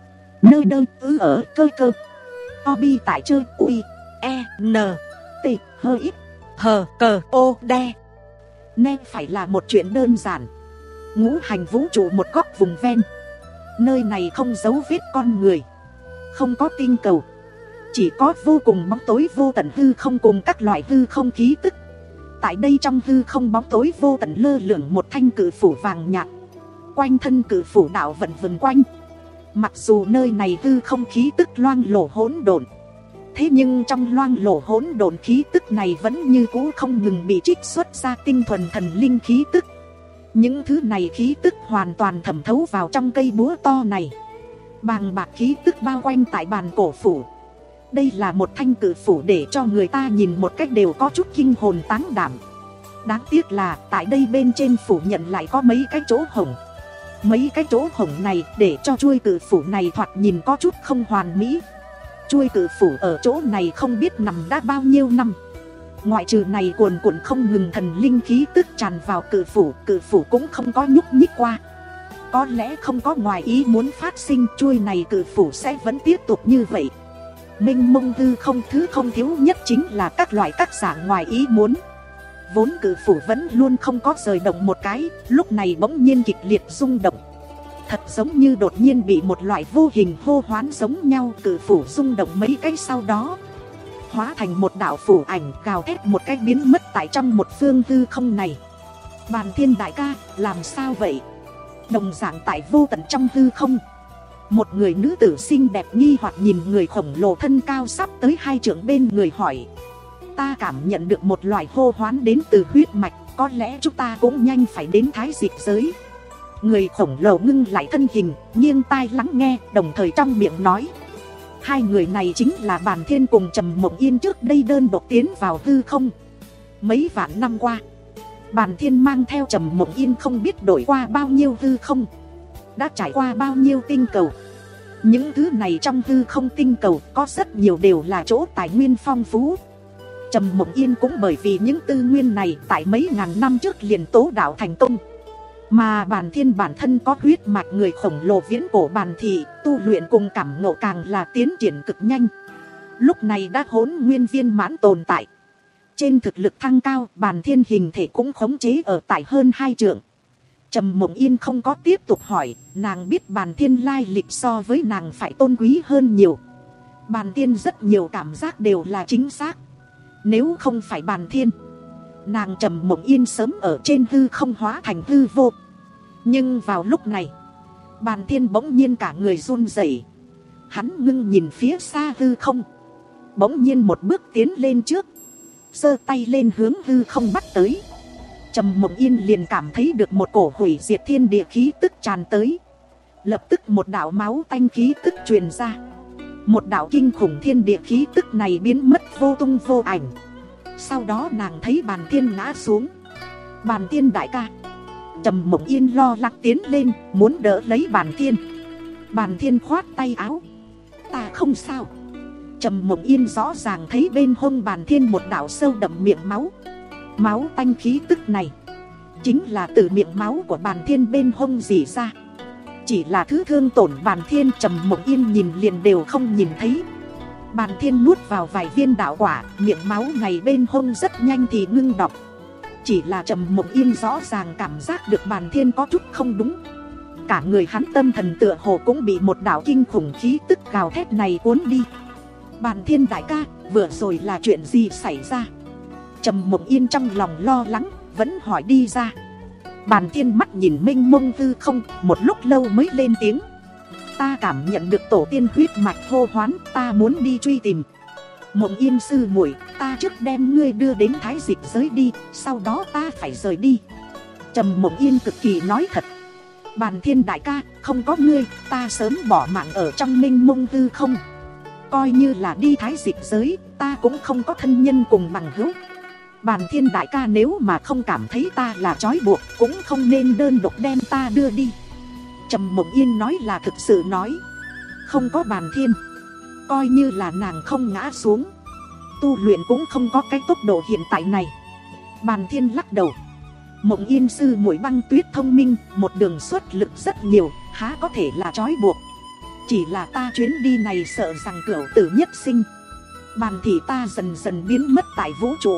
Nơi đơn ư ở cơ cơ. Obi tại chơi ui e n t hơi ít hờ cờ ô đe. Nên phải là một chuyện đơn giản. Ngũ hành vũ trụ một góc vùng ven. Nơi này không dấu vết con người, không có tinh cầu, chỉ có vô cùng bóng tối vô tận hư không cùng các loại hư không khí tức. Tại đây trong hư không bóng tối vô tận lơ lửng một thanh cự phủ vàng nhạt. Quanh thân cự phủ đạo vận vần quanh. Mặc dù nơi này hư không khí tức loang lổ hỗn độn, thế nhưng trong loang lổ hỗn độn khí tức này vẫn như cũ không ngừng bị trích xuất ra tinh thuần thần linh khí tức. Những thứ này khí tức hoàn toàn thẩm thấu vào trong cây búa to này. Bàng bạc khí tức bao quanh tại bàn cổ phủ. Đây là một thanh cự phủ để cho người ta nhìn một cách đều có chút kinh hồn táng đảm. Đáng tiếc là tại đây bên trên phủ nhận lại có mấy cái chỗ hổng. Mấy cái chỗ hổng này để cho chuôi cự phủ này thoạt nhìn có chút không hoàn mỹ. Chuôi cự phủ ở chỗ này không biết nằm đã bao nhiêu năm. Ngoại trừ này cuồn cuộn không ngừng thần linh khí tức tràn vào cự phủ, cự phủ cũng không có nhúc nhích qua. Có lẽ không có ngoài ý muốn phát sinh, chuôi này cự phủ sẽ vẫn tiếp tục như vậy. Mênh mông hư không, thứ không thiếu nhất chính là các loại các dạng ngoài ý muốn. Vốn cự phủ vẫn luôn không có rời động một cái, lúc này bỗng nhiên kịch liệt rung động. Thật giống như đột nhiên bị một loại vô hình hô hoán giống nhau. Cự phủ rung động mấy cái sau đó hóa thành một đạo phủ ảnh gào thét một cái biến mất tại trong một phương hư không này. Bàn Thiên đại ca, làm sao vậy? Đồng dạng tại vô tận trong hư không, một người nữ tử xinh đẹp nghi hoặc nhìn người khổng lồ thân cao sắp tới hai trượng bên người hỏi. Ta cảm nhận được một loại hô hoán đến từ huyết mạch, có lẽ chúng ta cũng nhanh phải đến thái dịch giới. Người khổng lồ ngưng lại thân hình, nghiêng tai lắng nghe, đồng thời trong miệng nói. Hai người này chính là Bàn Thiên cùng Trầm Mộng Yên trước đây đơn độc tiến vào hư không. Mấy vạn năm qua, Bàn Thiên mang theo Trầm Mộng Yên không biết đổi qua bao nhiêu hư không, đã trải qua bao nhiêu tinh cầu. Những thứ này trong hư không tinh cầu có rất nhiều đều là chỗ tài nguyên phong phú. Trầm Mộng Yên cũng bởi vì những tư nguyên này tại mấy ngàn năm trước liền tố đạo thành công. Mà Bàn Thiên bản thân có huyết mạch người khổng lồ viễn cổ Bàn Thị, tu luyện cùng cảm ngộ càng là tiến triển cực nhanh. Lúc này đã hỗn nguyên viên mãn tồn tại. Trên thực lực thăng cao, Bàn Thiên hình thể cũng khống chế ở tại hơn hai trượng. Trầm Mộng Yên không có tiếp tục hỏi, nàng biết Bàn Thiên lai lịch so với nàng phải tôn quý hơn nhiều. Bàn Thiên rất nhiều cảm giác đều là chính xác. Nếu không phải Bàn Thiên, nàng Trầm Mộng Yên sớm ở trên hư không hóa thành hư vô. Nhưng vào lúc này, Bàn Thiên bỗng nhiên cả người run rẩy. Hắn ngưng nhìn phía xa hư không, bỗng nhiên một bước tiến lên trước, giơ tay lên hướng hư không bắt tới. Trầm Mộng Yên liền cảm thấy được một cổ hủy diệt thiên địa khí tức tràn tới. Lập tức một đạo máu tanh khí tức truyền ra. Một đạo kinh khủng thiên địa khí tức này biến mất vô tung vô ảnh. Sau đó nàng thấy Bàn Thiên ngã xuống. Bàn Thiên đại ca. Trầm Mộng Yên lo lắng tiến lên, muốn đỡ lấy Bàn Thiên. Bàn Thiên khoát tay áo. Ta không sao. Trầm Mộng Yên rõ ràng thấy bên hông Bàn Thiên một đạo sâu đậm miệng máu. Máu tanh khí tức này chính là từ miệng máu của Bàn Thiên bên hông rỉ ra. Chỉ là thứ thương tổn Bàn Thiên, Trầm Mộng Yên nhìn liền đều không nhìn thấy. Bàn Thiên nuốt vào vài viên đạo quả, miệng máu này bên hông rất nhanh thì ngưng đọng. Chỉ là Trầm Mộng Yên rõ ràng cảm giác được Bàn Thiên có chút không đúng. Cả người hắn tâm thần tựa hồ cũng bị một đạo kinh khủng khí tức gào thét này cuốn đi. Bàn Thiên đại ca, vừa rồi là chuyện gì xảy ra? Trầm Mộng Yên trong lòng lo lắng, vẫn hỏi đi ra. Bàn Thiên mắt nhìn mênh mông hư không, một lúc lâu mới lên tiếng. Ta cảm nhận được tổ tiên huyết mạch hô hoán, ta muốn đi truy tìm. Mộng Yên sư muội, ta trước đem ngươi đưa đến Thái Dịch giới đi, sau đó ta phải rời đi. Trầm Mộng Yên cực kỳ nói thật. Bàn Thiên đại ca, không có ngươi, ta sớm bỏ mạng ở trong mênh mông hư không. Coi như là đi Thái Dịch giới, ta cũng không có thân nhân cùng bằng hữu. Bàn Thiên đại ca nếu mà không cảm thấy ta là trói buộc, cũng không nên đơn độc đem ta đưa đi. Trầm Mộng Yên nói là thực sự nói. Không có Bàn Thiên, coi như là nàng không ngã xuống, tu luyện cũng không có cái tốc độ hiện tại này. Bàn Thiên lắc đầu. Mộng Yên sư muội băng tuyết thông minh, một đường xuất lực rất nhiều, há có thể là trói buộc. Chỉ là ta chuyến đi này sợ rằng cửu tử nhất sinh. Bàn thì ta dần dần biến mất tại vũ trụ.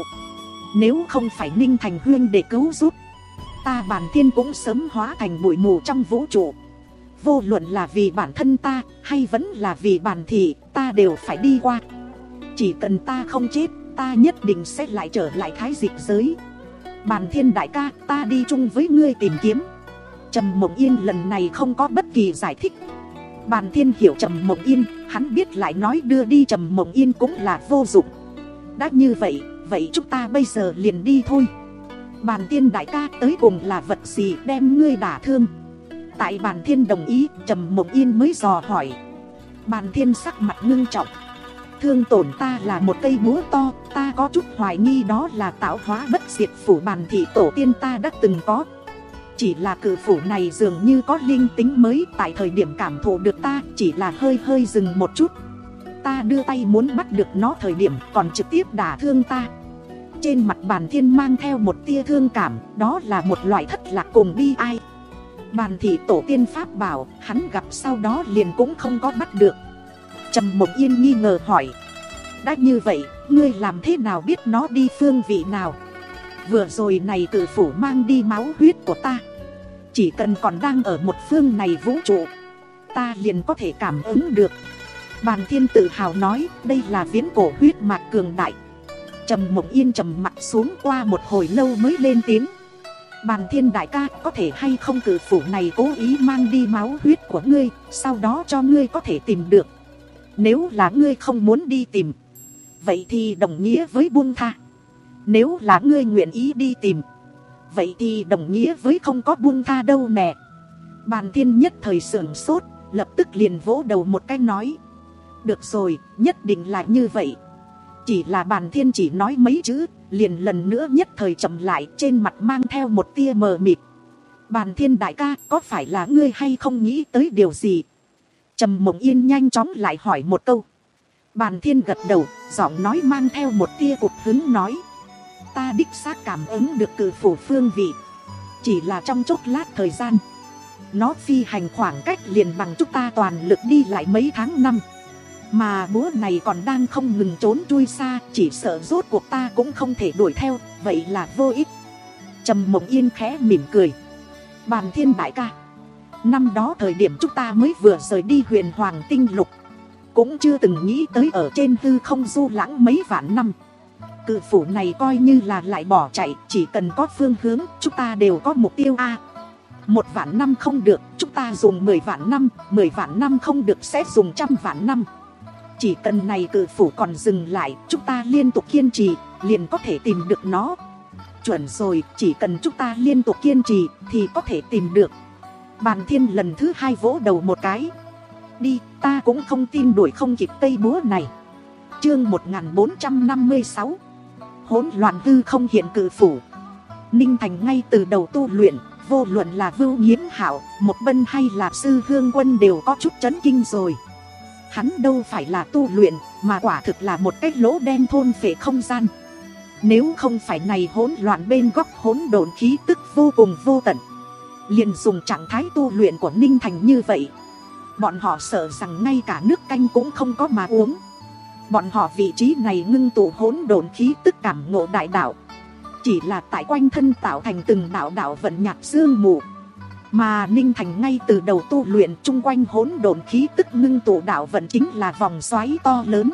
Nếu không phải Ninh Thành Huyên để cứu giúp, ta Bàn Thiên cũng sớm hóa thành bụi mù trong vũ trụ. Vô luận là vì bản thân ta, hay vẫn là vì Bàn Thị, ta đều phải đi qua. Chỉ cần ta không chết, ta nhất định sẽ lại trở lại Thái Dịch giới. Bàn Thiên đại ca, ta đi chung với ngươi tìm kiếm. Trầm Mộng Yên lần này không có bất kỳ giải thích. Bàn Thiên hiểu Trầm Mộng Yên, hắn biết lại nói đưa đi Trầm Mộng Yên cũng là vô dụng. Đã như vậy, vậy chúng ta bây giờ liền đi thôi. Bàn Thiên đại ca, tới cùng là vật gì đem ngươi đả thương? Tại Bàn Thiên đồng ý, Trầm Mộng Yên mới dò hỏi. Bàn Thiên sắc mặt ngưng trọng. Thương tổn ta là một cây búa to, ta có chút hoài nghi đó là tạo hóa bất diệt phủ Bàn Thị tổ tiên ta đã từng có. Chỉ là cử phủ này dường như có linh tính mới, tại thời điểm cảm thụ được ta chỉ là hơi hơi dừng một chút. Ta đưa tay muốn bắt được nó thời điểm còn trực tiếp đả thương ta. Trên mặt Bàn Thiên mang theo một tia thương cảm, đó là một loại thất lạc cùng bi ai. Bàn Thị tổ tiên pháp bảo, hắn gặp sau đó liền cũng không có bắt được. Trầm Mộng Yên nghi ngờ hỏi. Đã như vậy, ngươi làm thế nào biết nó đi phương vị nào? Vừa rồi này cử phủ mang đi máu huyết của ta. Chỉ cần còn đang ở một phương này vũ trụ, ta liền có thể cảm ứng được. Bàn Thiên tự hào nói, đây là viễn cổ huyết mạch cường đại. Trầm Mộng Yên trầm mặt xuống, qua một hồi lâu mới lên tiếng. Bàn Thiên đại ca, có thể hay không cử phủ này cố ý mang đi máu huyết của ngươi, sau đó cho ngươi có thể tìm được. Nếu là ngươi không muốn đi tìm, vậy thì đồng nghĩa với buông tha. Nếu là ngươi nguyện ý đi tìm, vậy thì đồng nghĩa với không có buông tha đâu nè. Bàn Thiên nhất thời sửng sốt, lập tức liền vỗ đầu một cái nói. Được rồi, nhất định là như vậy. Chỉ là Bàn Thiên chỉ nói mấy chữ, liền lần nữa nhất thời chậm lại, trên mặt mang theo một tia mờ mịt. Bàn Thiên đại ca, có phải là ngươi hay không nghĩ tới điều gì? Trầm Mộng Yên nhanh chóng lại hỏi một câu. Bàn Thiên gật đầu, giọng nói mang theo một tia cục hứng nói. Ta đích xác cảm ứng được cử phủ phương vị. Chỉ là trong chốc lát thời gian, nó phi hành khoảng cách liền bằng chúng ta toàn lực đi lại mấy tháng năm. Mà búa này còn đang không ngừng trốn chui xa, chỉ sợ rốt cuộc ta cũng không thể đuổi theo, vậy là vô ích. Trầm Mộng Yên khẽ mỉm cười. Bàn Thiên đại ca, năm đó thời điểm chúng ta mới vừa rời đi Huyền Hoàng Tinh Lục, cũng chưa từng nghĩ tới ở trên hư không du lãng mấy vạn năm. Cự phủ này coi như là lại bỏ chạy, chỉ cần có phương hướng, chúng ta đều có mục tiêu a. Một vạn năm không được, chúng ta dùng mười vạn năm, mười vạn năm không được sẽ dùng trăm vạn năm. Chỉ cần này cự phủ còn dừng lại, chúng ta liên tục kiên trì, liền có thể tìm được nó. Chuẩn rồi, chỉ cần chúng ta liên tục kiên trì thì có thể tìm được. Bàn Thiên lần thứ hai vỗ đầu một cái. Đi, ta cũng không tin đuổi không kịp cây búa này. Chương một nghìn bốn trăm năm mươi sáu. Hỗn loạn hư không hiện cự phủ. Ninh Thành ngay từ đầu tu luyện, vô luận là Vưu Nghiễm Hạo, Một Bân hay là Sư Hương Quân đều có chút chấn kinh rồi. Hắn đâu phải là tu luyện, mà quả thực là một cái lỗ đen thôn phệ không gian. Nếu không phải này hỗn loạn bên góc hỗn độn khí tức vô cùng vô tận, liền dùng trạng thái tu luyện của Ninh Thành như vậy, bọn họ sợ rằng ngay cả nước canh cũng không có mà uống. Bọn họ vị trí này ngưng tụ hỗn độn khí tức cảm ngộ đại đạo, chỉ là tại quanh thân tạo thành từng đạo đạo vận nhạt sương mù. Mà Ninh Thành ngay từ đầu tu luyện, chung quanh hỗn độn khí tức ngưng tụ đạo vận chính là vòng xoáy to lớn.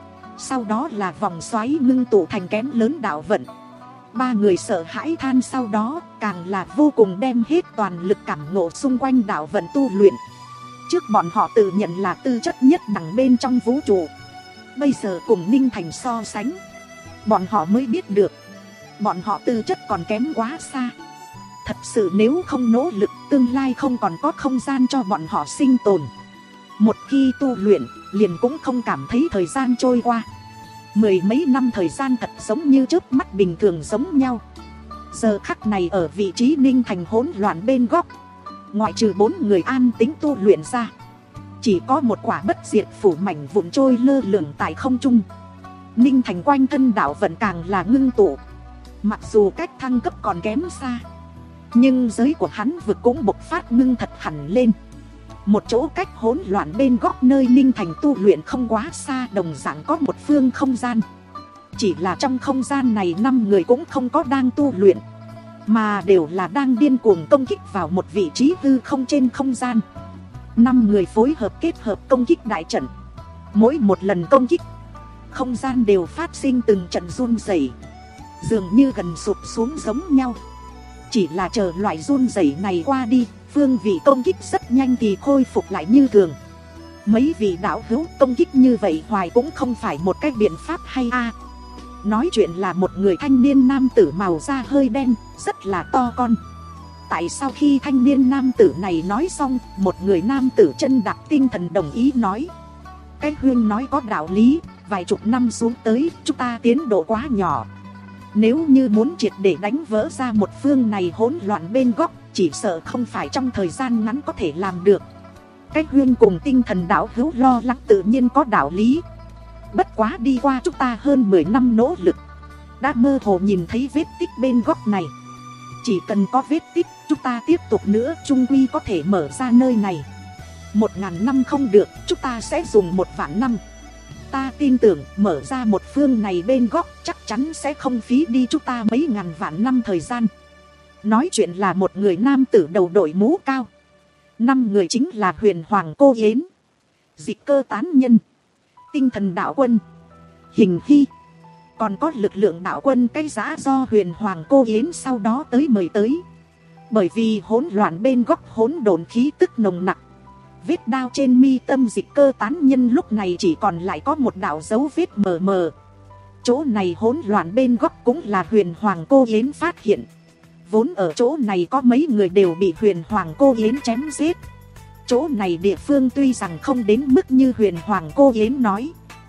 Sau đó là vòng xoáy ngưng tụ thành kén lớn đạo vận. Ba người sợ hãi than, sau đó càng là vô cùng đem hết toàn lực cảm ngộ xung quanh đạo vận tu luyện. Trước bọn họ tự nhận là tư chất nhất đẳng bên trong vũ trụ, bây giờ cùng Ninh Thành so sánh, bọn họ mới biết được bọn họ tư chất còn kém quá xa. Thật sự nếu không nỗ lực, tương lai không còn có không gian cho bọn họ sinh tồn. Một khi tu luyện, liền cũng không cảm thấy thời gian trôi qua. Mười mấy năm thời gian thật giống như chớp mắt bình thường giống nhau. Giờ khắc này ở vị trí Ninh Thành hỗn loạn bên góc, ngoại trừ bốn người an tính tu luyện ra, chỉ có một quả bất diệt phủ mảnh vụn trôi lơ lửng tại không trung. Ninh Thành quanh thân đạo vận càng là ngưng tụ. Mặc dù cách thăng cấp còn kém xa, nhưng giới của hắn vực cũng bộc phát ngưng thật hẳn lên. Một chỗ cách hỗn loạn bên góc nơi Ninh Thành tu luyện không quá xa, đồng dạng có một phương không gian. Chỉ là trong không gian này năm người cũng không có đang tu luyện, mà đều là đang điên cuồng công kích vào một vị trí hư không trên không gian. Năm người phối hợp kết hợp công kích đại trận. Mỗi một lần công kích, không gian đều phát sinh từng trận run rẩy, dường như gần sụp xuống giống nhau. Chỉ là chờ loại run rẩy này qua đi, phương vị công kích rất nhanh thì khôi phục lại như thường. Mấy vị đạo hữu, công kích như vậy hoài cũng không phải một cái biện pháp hay a. Nói chuyện là một người thanh niên nam tử màu da hơi đen, rất là to con. Tại sau khi thanh niên nam tử này nói xong, một người nam tử chân đạp tinh thần đồng ý nói: cái Huyên nói có đạo lý, vài chục năm xuống tới, chúng ta tiến độ quá nhỏ. Nếu như muốn triệt để đánh vỡ ra một phương này hỗn loạn bên góc, chỉ sợ không phải trong thời gian ngắn có thể làm được. Cái Huyên cùng tinh thần đạo hữu lo lắng tự nhiên có đạo lý. Bất quá đi qua chúng ta hơn mười năm nỗ lực, đã mơ hồ nhìn thấy vết tích bên góc này. Chỉ cần có vết tích, chúng ta tiếp tục nữa chung quy có thể mở ra nơi này. Một ngàn năm không được, chúng ta sẽ dùng một vạn năm. Ta tin tưởng mở ra một phương này bên góc chắc chắn sẽ không phí đi chúng ta mấy ngàn vạn năm thời gian. Nói chuyện là một người nam tử đầu đội mũ cao. Năm người chính là Huyền Hoàng Cô Yến, Dịch Cơ Tán Nhân, Tinh Thần Đạo Quân, Hình Hy. Còn có lực lượng đạo quân cái giá do Huyền Hoàng Cô Yến sau đó tới mời tới. Bởi vì hỗn loạn bên góc hỗn độn khí tức nồng nặc, vết đao trên mi tâm Dịch Cơ Tán Nhân lúc này chỉ còn lại có một đạo dấu vết mờ mờ. Chỗ này hỗn loạn bên góc cũng là Huyền Hoàng Cô Yến phát hiện. Vốn ở chỗ này có mấy người đều bị Huyền Hoàng Cô Yến chém giết. Chỗ này địa phương tuy rằng không đến mức như Huyền Hoàng Cô Yến nói,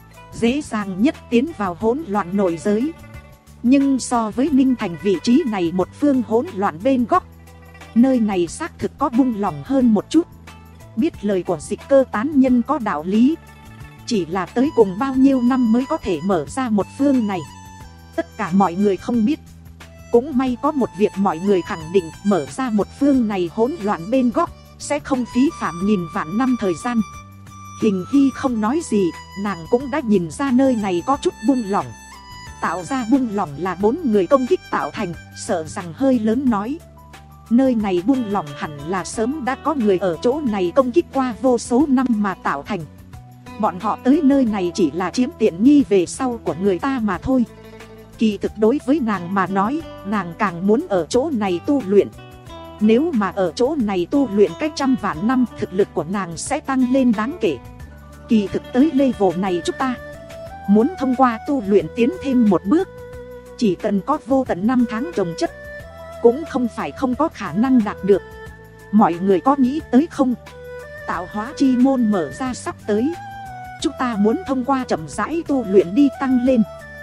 dễ dàng nhất tiến vào hỗn loạn nội giới, nhưng so với Ninh Thành vị trí này một phương hỗn loạn bên góc, nơi này xác thực có buông lỏng hơn một chút. Biết lời của Dịch Cơ Tán Nhân có đạo lý, chỉ là tới cùng bao nhiêu năm mới có thể mở ra một phương này, tất cả mọi người không biết. Cũng may có một việc mọi người khẳng định, mở ra một phương này hỗn loạn bên góc sẽ không phí phạm nghìn vạn năm thời gian. Hình Hy không nói gì, nàng cũng đã nhìn ra nơi này có chút buông lỏng. Tạo ra buông lỏng là bốn người công kích tạo thành, sợ rằng hơi lớn nói. Nơi này buông lỏng hẳn là sớm đã có người ở chỗ này công kích qua vô số năm mà tạo thành. Bọn họ tới nơi này chỉ là chiếm tiện nghi về sau của người ta mà thôi. Kỳ thực đối với nàng mà nói, nàng càng muốn ở chỗ này tu luyện. Nếu mà ở chỗ này tu luyện cách trăm vạn năm, thực lực của nàng sẽ tăng lên đáng kể. Kỳ thực tới level này chúng ta muốn thông qua tu luyện tiến thêm một bước, chỉ cần có vô tận năm tháng trồng chất, cũng không phải không có khả năng đạt được. Mọi người có nghĩ tới không? Tạo hóa chi môn mở ra sắp tới, chúng ta muốn thông qua chậm rãi tu luyện đi tăng lên.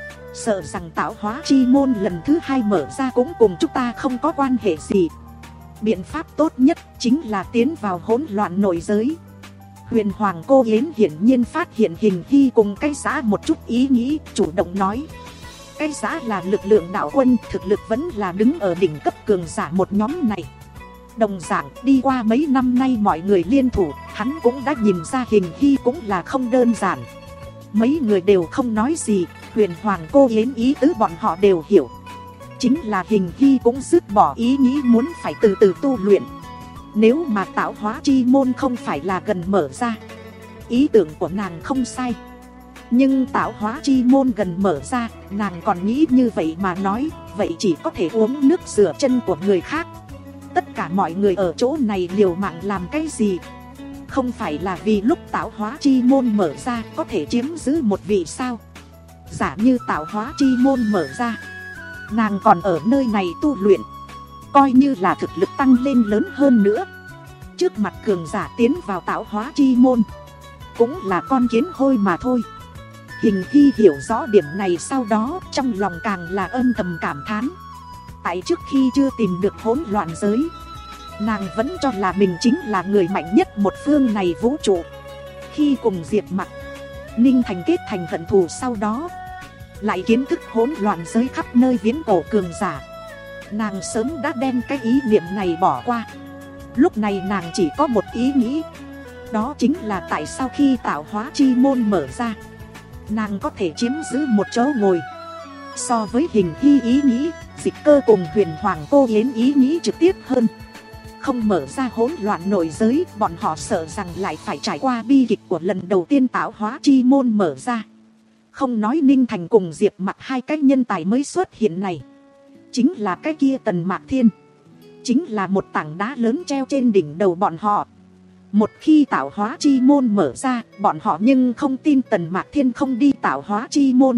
Sợ rằng tạo hóa chi môn lần thứ hai mở ra cũng cùng chúng ta không có quan hệ gì. Biện pháp tốt nhất chính là tiến vào hỗn loạn nội giới. Huyền Hoàng Cô Yến hiển nhiên phát hiện Hình Hy cùng cái giá một chút ý nghĩ, chủ động nói. Cái giá là lực lượng đạo quân, thực lực vẫn là đứng ở đỉnh cấp cường giả một nhóm này. Đồng dạng đi qua mấy năm nay mọi người liên thủ, hắn cũng đã nhìn ra Hình Hy cũng là không đơn giản. Mấy người đều không nói gì, Huyền Hoàng Cô Yến ý tứ bọn họ đều hiểu. Chính là Hình Hy cũng dứt bỏ ý nghĩ muốn phải từ từ tu luyện. Nếu mà tạo hóa chi môn không phải là gần mở ra, ý tưởng của nàng không sai. Nhưng tạo hóa chi môn gần mở ra, nàng còn nghĩ như vậy mà nói, vậy chỉ có thể uống nước rửa chân của người khác. Tất cả mọi người ở chỗ này liều mạng làm cái gì? Không phải là vì lúc tạo hóa chi môn mở ra có thể chiếm giữ một vị sao? Giả như tạo hóa chi môn mở ra, nàng còn ở nơi này tu luyện, coi như là thực lực tăng lên lớn hơn nữa. Trước mặt cường giả tiến vào tạo hóa chi môn, cũng là con kiến hôi mà thôi. Hình Hy hiểu rõ điểm này sau đó, trong lòng càng là âm thầm cảm thán. Tại trước khi chưa tìm được hỗn loạn giới, nàng vẫn cho là mình chính là người mạnh nhất một phương này vũ trụ. Khi cùng Diệp Mặc, Ninh Thành kết thành hận thù sau đó, lại kiến thức hỗn loạn giới khắp nơi viễn cổ cường giả, nàng sớm đã đem cái ý niệm này bỏ qua. Lúc này nàng chỉ có một ý nghĩ, đó chính là tại sao khi tạo hóa chi môn mở ra, nàng có thể chiếm giữ một chỗ ngồi. So với Hình Hy ý nghĩ, Dịch Cơ cùng Huyền Hoàng Cô Yến ý nghĩ trực tiếp hơn. Không mở ra hỗn loạn nội giới, bọn họ sợ rằng lại phải trải qua bi kịch của lần đầu tiên tạo hóa chi môn mở ra. Không nói Ninh Thành cùng Diệp Mặc hai cái nhân tài mới xuất hiện này, chính là cái kia Tần Mạc Thiên, chính là một tảng đá lớn treo trên đỉnh đầu bọn họ. Một khi tạo hóa chi môn mở ra, bọn họ nhưng không tin Tần Mạc Thiên không đi tạo hóa chi môn.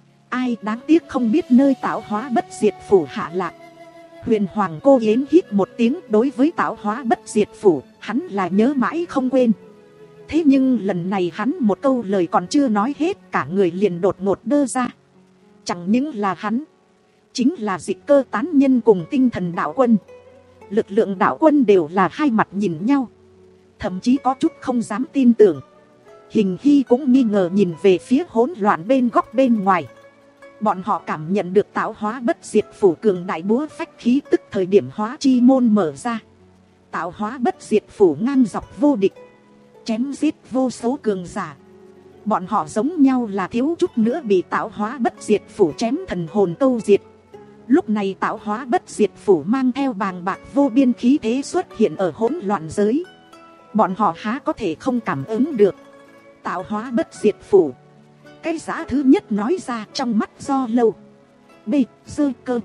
Ai đáng tiếc không biết nơi tạo hóa bất diệt phủ hạ lạc. Huyền Hoàng Cô Yến hít một tiếng, đối với tạo hóa bất diệt phủ, hắn là nhớ mãi không quên. Thế nhưng lần này hắn một câu lời còn chưa nói hết, cả người liền đột ngột đơ ra. Chẳng những là hắn, chính là Dịch Cơ tán nhân cùng Tinh Thần đạo quân. Lực lượng đạo quân đều là hai mặt nhìn nhau, thậm chí có chút không dám tin tưởng. Hình Hy cũng nghi ngờ nhìn về phía hỗn loạn bên góc bên ngoài. Bọn họ cảm nhận được tạo hóa bất diệt phủ cường đại búa phách khí tức thời điểm hóa chi môn mở ra. Tạo hóa bất diệt phủ ngang dọc vô địch, chém giết vô số cường giả. Bọn họ giống nhau là thiếu chút nữa bị tạo hóa bất diệt phủ chém thần hồn câu diệt. Lúc này tạo hóa bất diệt phủ mang theo bàng bạc vô biên khí thế xuất hiện ở hỗn loạn giới. Bọn họ há có thể không cảm ứng được. Tạo hóa bất diệt phủ, cái giá thứ nhất nói ra trong mắt do lâu. B, dơ cơ,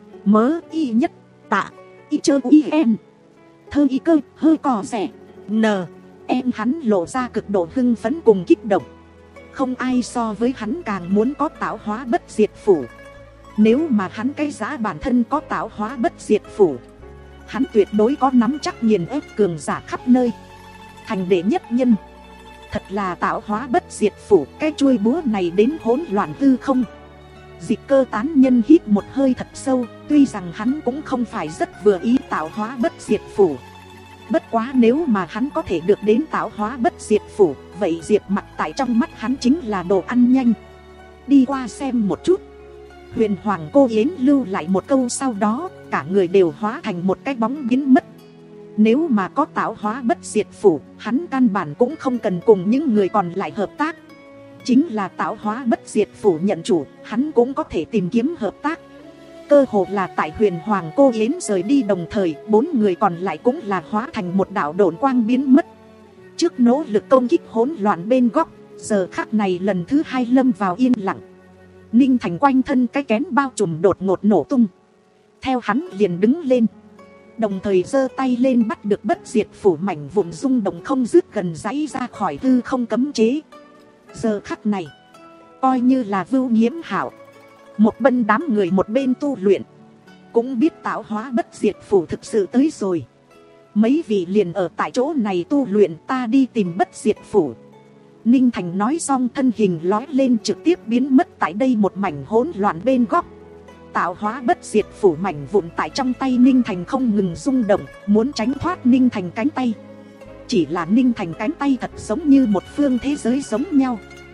mớ y nhất, tạ, y chơ y em, thơ y cơ, hơi cò rẻ, n, em hắn lộ ra cực độ hưng phấn cùng kích động. Không ai so với hắn càng muốn có tạo hóa bất diệt phủ. Nếu mà hắn cái giá bản thân có tạo hóa bất diệt phủ, hắn tuyệt đối có nắm chắc nghiền ép cường giả khắp nơi, thành đệ nhất nhân. Thật là tạo hóa bất diệt phủ, cái chuôi búa này đến hỗn loạn hư không. Dịch Cơ tán nhân hít một hơi thật sâu, tuy rằng hắn cũng không phải rất vừa ý tạo hóa bất diệt phủ. Bất quá nếu mà hắn có thể được đến tạo hóa bất diệt phủ, vậy Diệp Mặc tại trong mắt hắn chính là đồ ăn nhanh. Đi qua xem một chút. Huyền Hoàng Cô Yến lưu lại một câu sau đó, cả người đều hóa thành một cái bóng biến mất. Nếu mà có tạo hóa bất diệt phủ, hắn căn bản cũng không cần cùng những người còn lại hợp tác. Chính là tạo hóa bất diệt phủ nhận chủ, hắn cũng có thể tìm kiếm hợp tác. Cơ hồ là tại Huyền Hoàng Cô Yến rời đi đồng thời, bốn người còn lại cũng là hóa thành một đạo độn quang biến mất. Trước nỗ lực công kích hỗn loạn bên góc, giờ khắc này lần thứ hai lâm vào yên lặng. Ninh Thành quanh thân cái kén bao trùm đột ngột nổ tung. Theo hắn liền đứng lên, đồng thời giơ tay lên bắt được bất diệt phủ mảnh vụn rung động không dứt gần dãy ra khỏi hư không cấm chế. Giờ khắc này, coi như là Vưu Nhiễm Hảo, một bên đám người một bên tu luyện, cũng biết tạo hóa bất diệt phủ thực sự tới rồi. Mấy vị liền ở tại chỗ này tu luyện, ta đi tìm bất diệt phủ. Ninh Thành nói xong thân hình lói lên trực tiếp biến mất tại đây một mảnh hỗn loạn bên góc. Tạo hóa bất diệt phủ mảnh vụn tại trong tay Ninh Thành không ngừng rung động, muốn tránh thoát Ninh Thành cánh tay. Chỉ là Ninh Thành cánh tay thật giống như một phương thế giới giống nhau.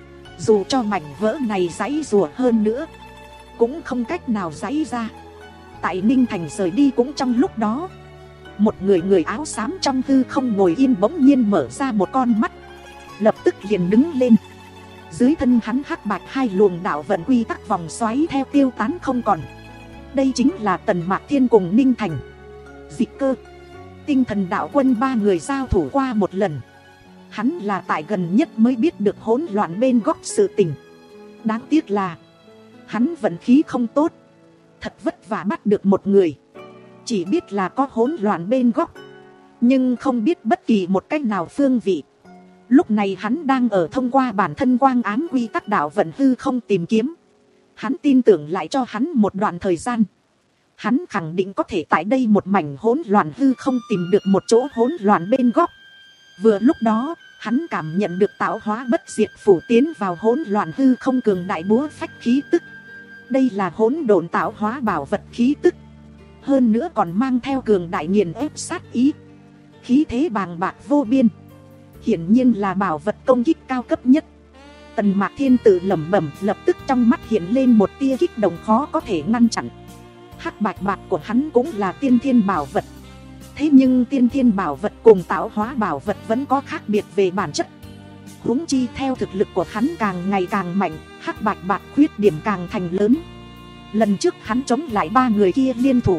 Dù cho mảnh vỡ này giãy rùa hơn nữa, cũng không cách nào giãy ra. Tại Ninh Thành rời đi cũng trong lúc đó, một người người áo xám trong hư không ngồi yên bỗng nhiên mở ra một con mắt, lập tức liền đứng lên. Dưới thân hắn hắc bạch hai luồng đạo vận quy tắc vòng xoáy theo tiêu tán không còn. Đây chính là Tần Mạc Thiên cùng Ninh Thành. Dịch Cơ, Tinh Thần Đạo Quân ba người giao thủ qua một lần. Hắn là tại gần nhất mới biết được hỗn loạn bên góc sự tình. Đáng tiếc là hắn vận khí không tốt, thật vất vả bắt được một người. Chỉ biết là có hỗn loạn bên góc, nhưng không biết bất kỳ một cách nào phương vị. Lúc này hắn đang ở thông qua bản thân quang ám quy tắc đạo vận hư không tìm kiếm. Hắn tin tưởng lại cho hắn một đoạn thời gian, hắn khẳng định có thể tại đây một mảnh hỗn loạn hư không tìm được một chỗ hỗn loạn bên góc. Vừa lúc đó, hắn cảm nhận được tạo hóa bất diệt phủ tiến vào hỗn loạn hư không cường đại búa phách khí tức. Đây là hỗn độn tạo hóa bảo vật khí tức, hơn nữa còn mang theo cường đại nghiền ép sát ý, khí thế bàng bạc vô biên, hiển nhiên là bảo vật công kích cao cấp nhất. Tần Mạc Thiên tự lẩm bẩm, lập tức trong mắt hiện lên một tia kích động khó có thể ngăn chặn. Hắc bạch bạc của hắn cũng là tiên thiên bảo vật, thế nhưng tiên thiên bảo vật cùng tạo hóa bảo vật vẫn có khác biệt về bản chất. Huống chi theo thực lực của hắn càng ngày càng mạnh, hắc bạch bạc khuyết điểm càng thành lớn. Lần trước hắn chống lại ba người kia liên thủ,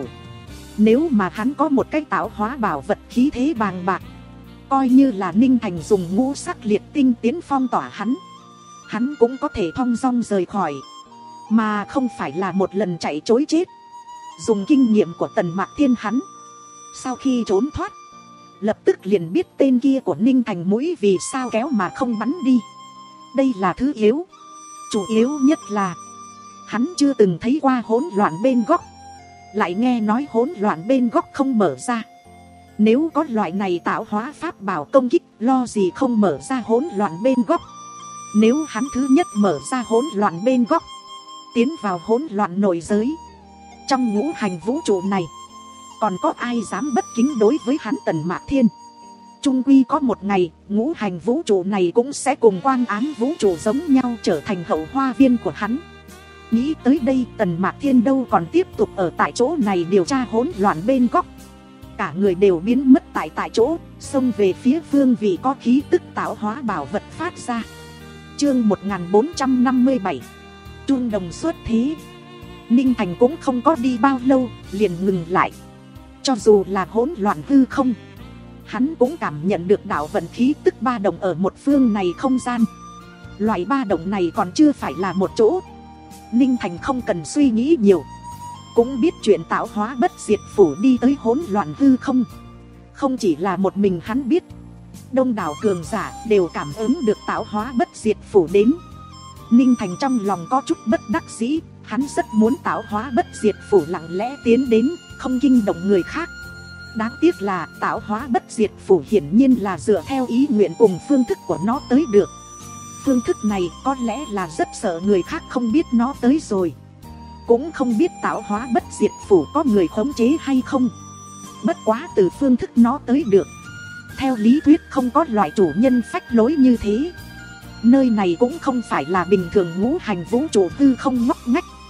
nếu mà hắn có một cái tạo hóa bảo vật khí thế bàng bạc, coi như là Ninh Thành dùng ngũ sắc liệt tinh tiến phong tỏa hắn, hắn cũng có thể thong dong rời khỏi, mà không phải là một lần chạy trối chết. Dùng kinh nghiệm của Tần Mạc Thiên, hắn sau khi trốn thoát, lập tức liền biết tên kia của Ninh Thành mũi vì sao kéo mà không bắn đi. Đây là thứ yếu. Chủ yếu nhất là hắn chưa từng thấy qua hỗn loạn bên góc, lại nghe nói hỗn loạn bên góc không mở ra. Nếu có loại này tạo hóa pháp bảo công kích, lo gì không mở ra hỗn loạn bên góc. Nếu hắn thứ nhất mở ra hỗn loạn bên góc, tiến vào hỗn loạn nội giới, trong ngũ hành vũ trụ này, còn có ai dám bất kính đối với hắn Tần Mạc Thiên. Chung quy có một ngày, ngũ hành vũ trụ này cũng sẽ cùng quang ám vũ trụ giống nhau trở thành hậu hoa viên của hắn. Nghĩ tới đây, Tần Mạc Thiên đâu còn tiếp tục ở tại chỗ này điều tra hỗn loạn bên góc. Cả người đều biến mất tại tại chỗ, xông về phía phương vị có khí tức tạo hóa bảo vật phát ra. Chương một nghìn bốn trăm năm mươi bảy, Chuông đồng xuất thế. Ninh Thành cũng không có đi bao lâu, liền ngừng lại. Cho dù là hỗn loạn hư không, hắn cũng cảm nhận được đạo vận khí tức ba động ở một phương này không gian. Loại ba động này còn chưa phải là một chỗ. Ninh Thành không cần suy nghĩ nhiều, cũng biết chuyện tạo hóa bất diệt phủ đi tới hỗn loạn hư không, không chỉ là một mình hắn biết. Đông đảo cường giả đều cảm ứng được tạo hóa bất diệt phủ đến. Ninh Thành trong lòng có chút bất đắc dĩ, hắn rất muốn tạo hóa bất diệt phủ lặng lẽ tiến đến, không kinh động người khác. Đáng tiếc là tạo hóa bất diệt phủ hiển nhiên là dựa theo ý nguyện cùng phương thức của nó tới được. Phương thức này có lẽ là rất sợ người khác không biết nó tới rồi. Cũng không biết tạo hóa bất diệt phủ có người khống chế hay không. Bất quá từ phương thức nó tới được, theo lý thuyết không có loại chủ nhân phách lối như thế. Nơi này cũng không phải là bình thường ngũ hành vũ trụ hư không ngóc ngách.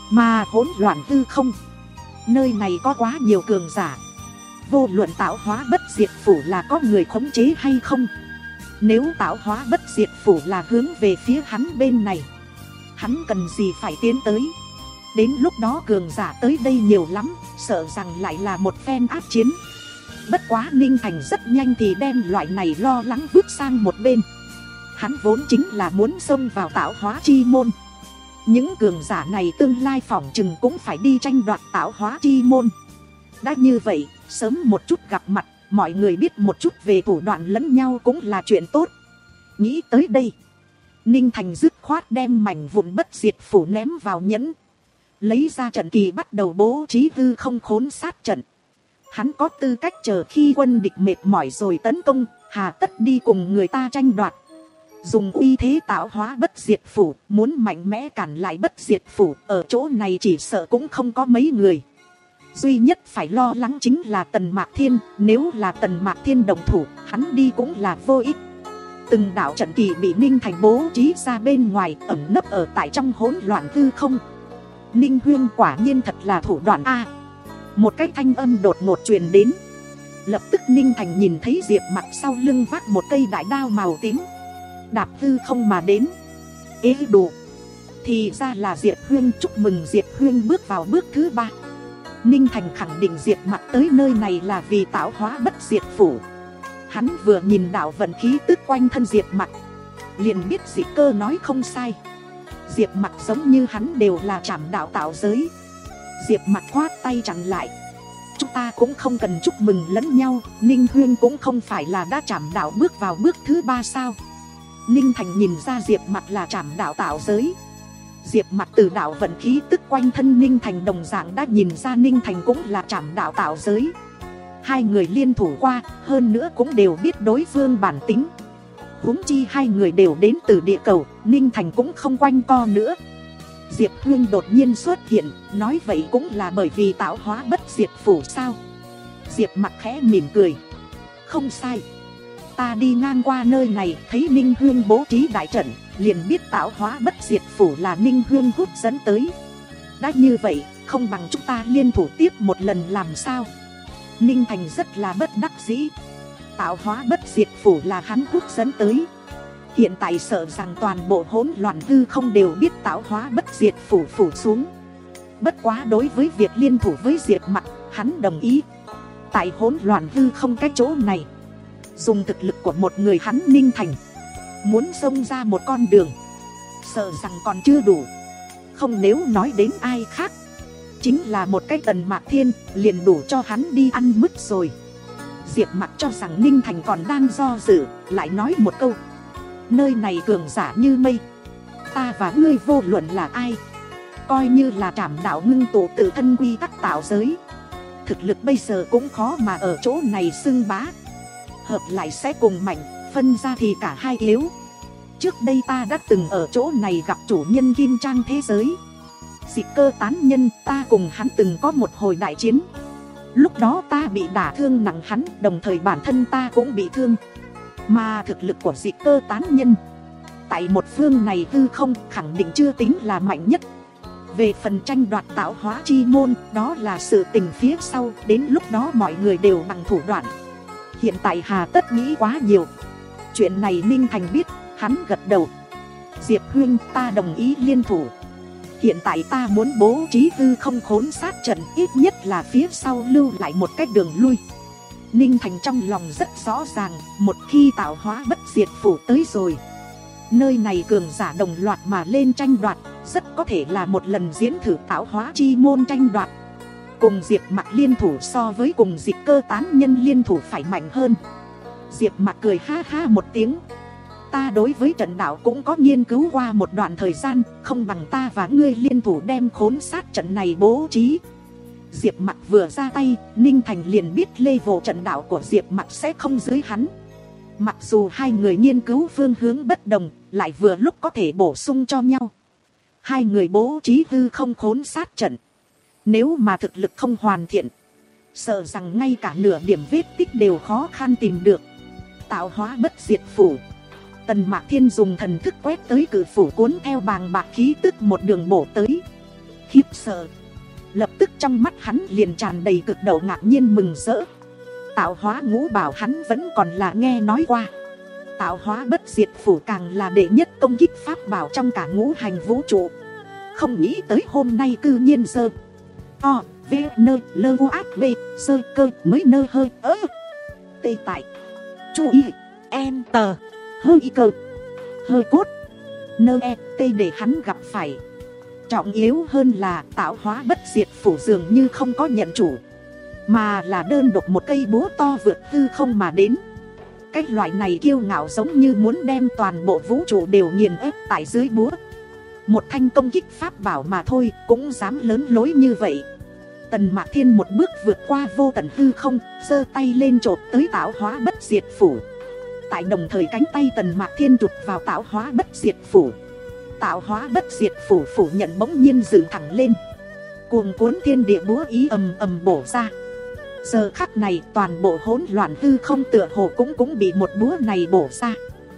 Mà hỗn loạn hư không, nơi này có quá nhiều cường giả. Vô luận tạo hóa bất diệt phủ là có người khống chế hay không, nếu tạo hóa bất diệt phủ là hướng về phía hắn bên này, hắn cần gì phải tiến tới. Đến lúc đó cường giả tới đây nhiều lắm, sợ rằng lại là một phen ác chiến. Bất quá Ninh Thành rất nhanh thì đem loại này lo lắng vứt sang một bên. Hắn vốn chính là muốn xông vào tạo hóa chi môn. Những cường giả này tương lai phỏng chừng cũng phải đi tranh đoạt tạo hóa chi môn. Đã như vậy, sớm một chút gặp mặt, mọi người biết một chút về thủ đoạn lẫn nhau cũng là chuyện tốt. Nghĩ tới đây, Ninh Thành dứt khoát đem mảnh vụn bất diệt phủ ném vào nhẫn, lấy ra trận kỳ bắt đầu bố trí hư không khốn sát trận. Hắn có tư cách chờ khi quân địch mệt mỏi rồi tấn công, hà tất đi cùng người ta tranh đoạt. Dùng uy thế tạo hóa bất diệt phủ, muốn mạnh mẽ cản lại bất diệt phủ, ở chỗ này chỉ sợ cũng không có mấy người. Duy nhất phải lo lắng chính là Tần Mạc Thiên, nếu là Tần Mạc Thiên đồng thủ, hắn đi cũng là vô ích. Từng đạo trận kỳ bị Ninh Thành bố trí ra bên ngoài, ẩn nấp ở tại trong hỗn loạn hư không. Ninh Huyên quả nhiên thật là thủ đoạn A. Một cái thanh âm đột ngột truyền đến. Lập tức Ninh Thành nhìn thấy Diệp Mặc sau lưng vác một cây đại đao màu tím, đạp hư không mà đến. Ê đủ, thì ra là Diệp Huyên. Chúc mừng Diệp Huyên bước vào bước thứ ba. Ninh Thành khẳng định Diệp Mặc tới nơi này là vì tạo hóa bất diệt phủ. Hắn vừa nhìn đạo vận khí tức quanh thân Diệp Mặc, liền biết dị cơ nói không sai. Diệp Mặc giống như hắn đều là trảm đạo tạo giới. Diệp Mặc khoát tay chặn lại. Chúng ta cũng không cần chúc mừng lẫn nhau, Ninh Huyên cũng không phải là đã trảm đạo bước vào bước thứ ba sao? Ninh Thành nhìn ra Diệp Mặc là trảm đạo tạo giới. Diệp Mặc từ đạo vận khí tức quanh thân Ninh Thành đồng dạng đã nhìn ra Ninh Thành cũng là trảm đạo tạo giới. Hai người liên thủ qua, hơn nữa cũng đều biết đối phương bản tính. Huống chi hai người đều đến từ địa cầu, Ninh Thành cũng không quanh co nữa. Diệp Huyên đột nhiên xuất hiện, nói vậy cũng là bởi vì tạo hóa bất diệt phủ sao? Diệp Mặc khẽ mỉm cười. Không sai. Ta đi ngang qua nơi này, thấy Ninh Huyên bố trí đại trận, liền biết tạo hóa bất diệt phủ là Ninh Huyên hút dẫn tới. Đã như vậy, không bằng chúng ta liên thủ tiếp một lần làm sao? Ninh Thành rất là bất đắc dĩ. Tạo hóa bất diệt phủ là hắn hút dẫn tới. Hiện tại sợ rằng toàn bộ hỗn loạn hư không đều biết tạo hóa bất diệt phủ phủ xuống. Bất quá đối với việc liên thủ với Diệp Mặc, hắn đồng ý. Tại hỗn loạn hư không cái chỗ này, dùng thực lực của một người hắn Ninh Thành, muốn xông ra một con đường, sợ rằng còn chưa đủ. Không nếu nói đến ai khác, chính là một cái Tần Mạc Thiên, liền đủ cho hắn đi ăn mứt rồi. Diệp Mặc cho rằng Ninh Thành còn đang do dự, lại nói một câu. Nơi này cường giả như mây, ta và ngươi vô luận là ai, coi như là trảm đạo ngưng tụ tự thân quy tắc tạo giới, thực lực bây giờ cũng khó mà ở chỗ này xưng bá. Hợp lại sẽ cùng mạnh, phân ra thì cả hai yếu. Trước đây ta đã từng ở chỗ này gặp chủ nhân Kim Trang thế giới, Dị Cơ tán nhân, ta cùng hắn từng có một hồi đại chiến. Lúc đó ta bị đả thương nặng hắn, đồng thời bản thân ta cũng bị thương. Mà thực lực của Dị Cơ tán nhân tại một phương này hư không khẳng định chưa tính là mạnh nhất. Về phần tranh đoạt tạo hóa chi môn, đó là sự tình phía sau, đến lúc đó mọi người đều bằng thủ đoạn. Hiện tại hà tất nghĩ quá nhiều. Chuyện này Ninh Thành biết, hắn gật đầu. Diệp Huyên, ta đồng ý liên thủ. Hiện tại ta muốn bố trí hư không khốn sát trận, ít nhất là phía sau lưu lại một cái đường lui. Ninh Thành trong lòng rất rõ ràng, một khi tạo hóa bất diệt phủ tới rồi, nơi này cường giả đồng loạt mà lên tranh đoạt, rất có thể là một lần diễn thử tạo hóa chi môn tranh đoạt. Cùng Diệp Mặc liên thủ so với cùng Dị Cơ tán nhân liên thủ phải mạnh hơn. Diệp Mặc cười ha ha một tiếng. Ta đối với trận đạo cũng có nghiên cứu qua một đoạn thời gian, không bằng ta và ngươi liên thủ đem khốn sát trận này bố trí. Diệp Mặc vừa ra tay, Ninh Thành liền biết level trận đạo của Diệp Mặc sẽ không dưới hắn. Mặc dù hai người nghiên cứu phương hướng bất đồng, lại vừa lúc có thể bổ sung cho nhau. Hai người bố trí hư không khốn sát trận, nếu mà thực lực không hoàn thiện, sợ rằng ngay cả nửa điểm vết tích đều khó khăn tìm được. Tạo hóa bất diệt phủ, Tần Mạc Thiên dùng thần thức quét tới cử phủ, cuốn theo bàng bạc khí tức một đường bổ tới. khiếp sợ. Lập tức trong mắt hắn liền tràn đầy cực độ ngạc nhiên mừng rỡ. Tạo hóa ngũ bảo hắn vẫn còn là nghe nói qua. Tạo hóa bất diệt phủ càng là đệ nhất công kích pháp bảo trong cả ngũ hành vũ trụ. Không nghĩ tới hôm nay cư nhiên dơ O, V, nơ, lơ, u, ác, b, sơ, cơ, mới nơ hơi, ơ tê tại chú ý, en, tờ, hơi y cơ, hơi cốt, nơ e, tê để hắn gặp phải. Trọng yếu hơn là tạo hóa bất diệt phủ dường như không có nhận chủ, mà là đơn độc một cây búa to vượt hư không mà đến. Cái loại này kiêu ngạo giống như muốn đem toàn bộ vũ trụ đều nghiền ép tại dưới búa. Một thanh công kích pháp bảo mà thôi cũng dám lớn lối như vậy. Tần Mạc Thiên một bước vượt qua vô tận hư không, giơ tay lên chộp tới tạo hóa bất diệt phủ. Tại đồng thời cánh tay Tần Mạc Thiên chụp vào tạo hóa bất diệt phủ. Tạo hóa bất diệt phủ phủ nhận bỗng nhiên dựng thẳng lên. Cuồng cuốn thiên địa búa ý ầm ầm bổ ra. Giờ khắc này toàn bộ hỗn loạn hư không tựa hồ cũng cũng bị một búa này bổ ra.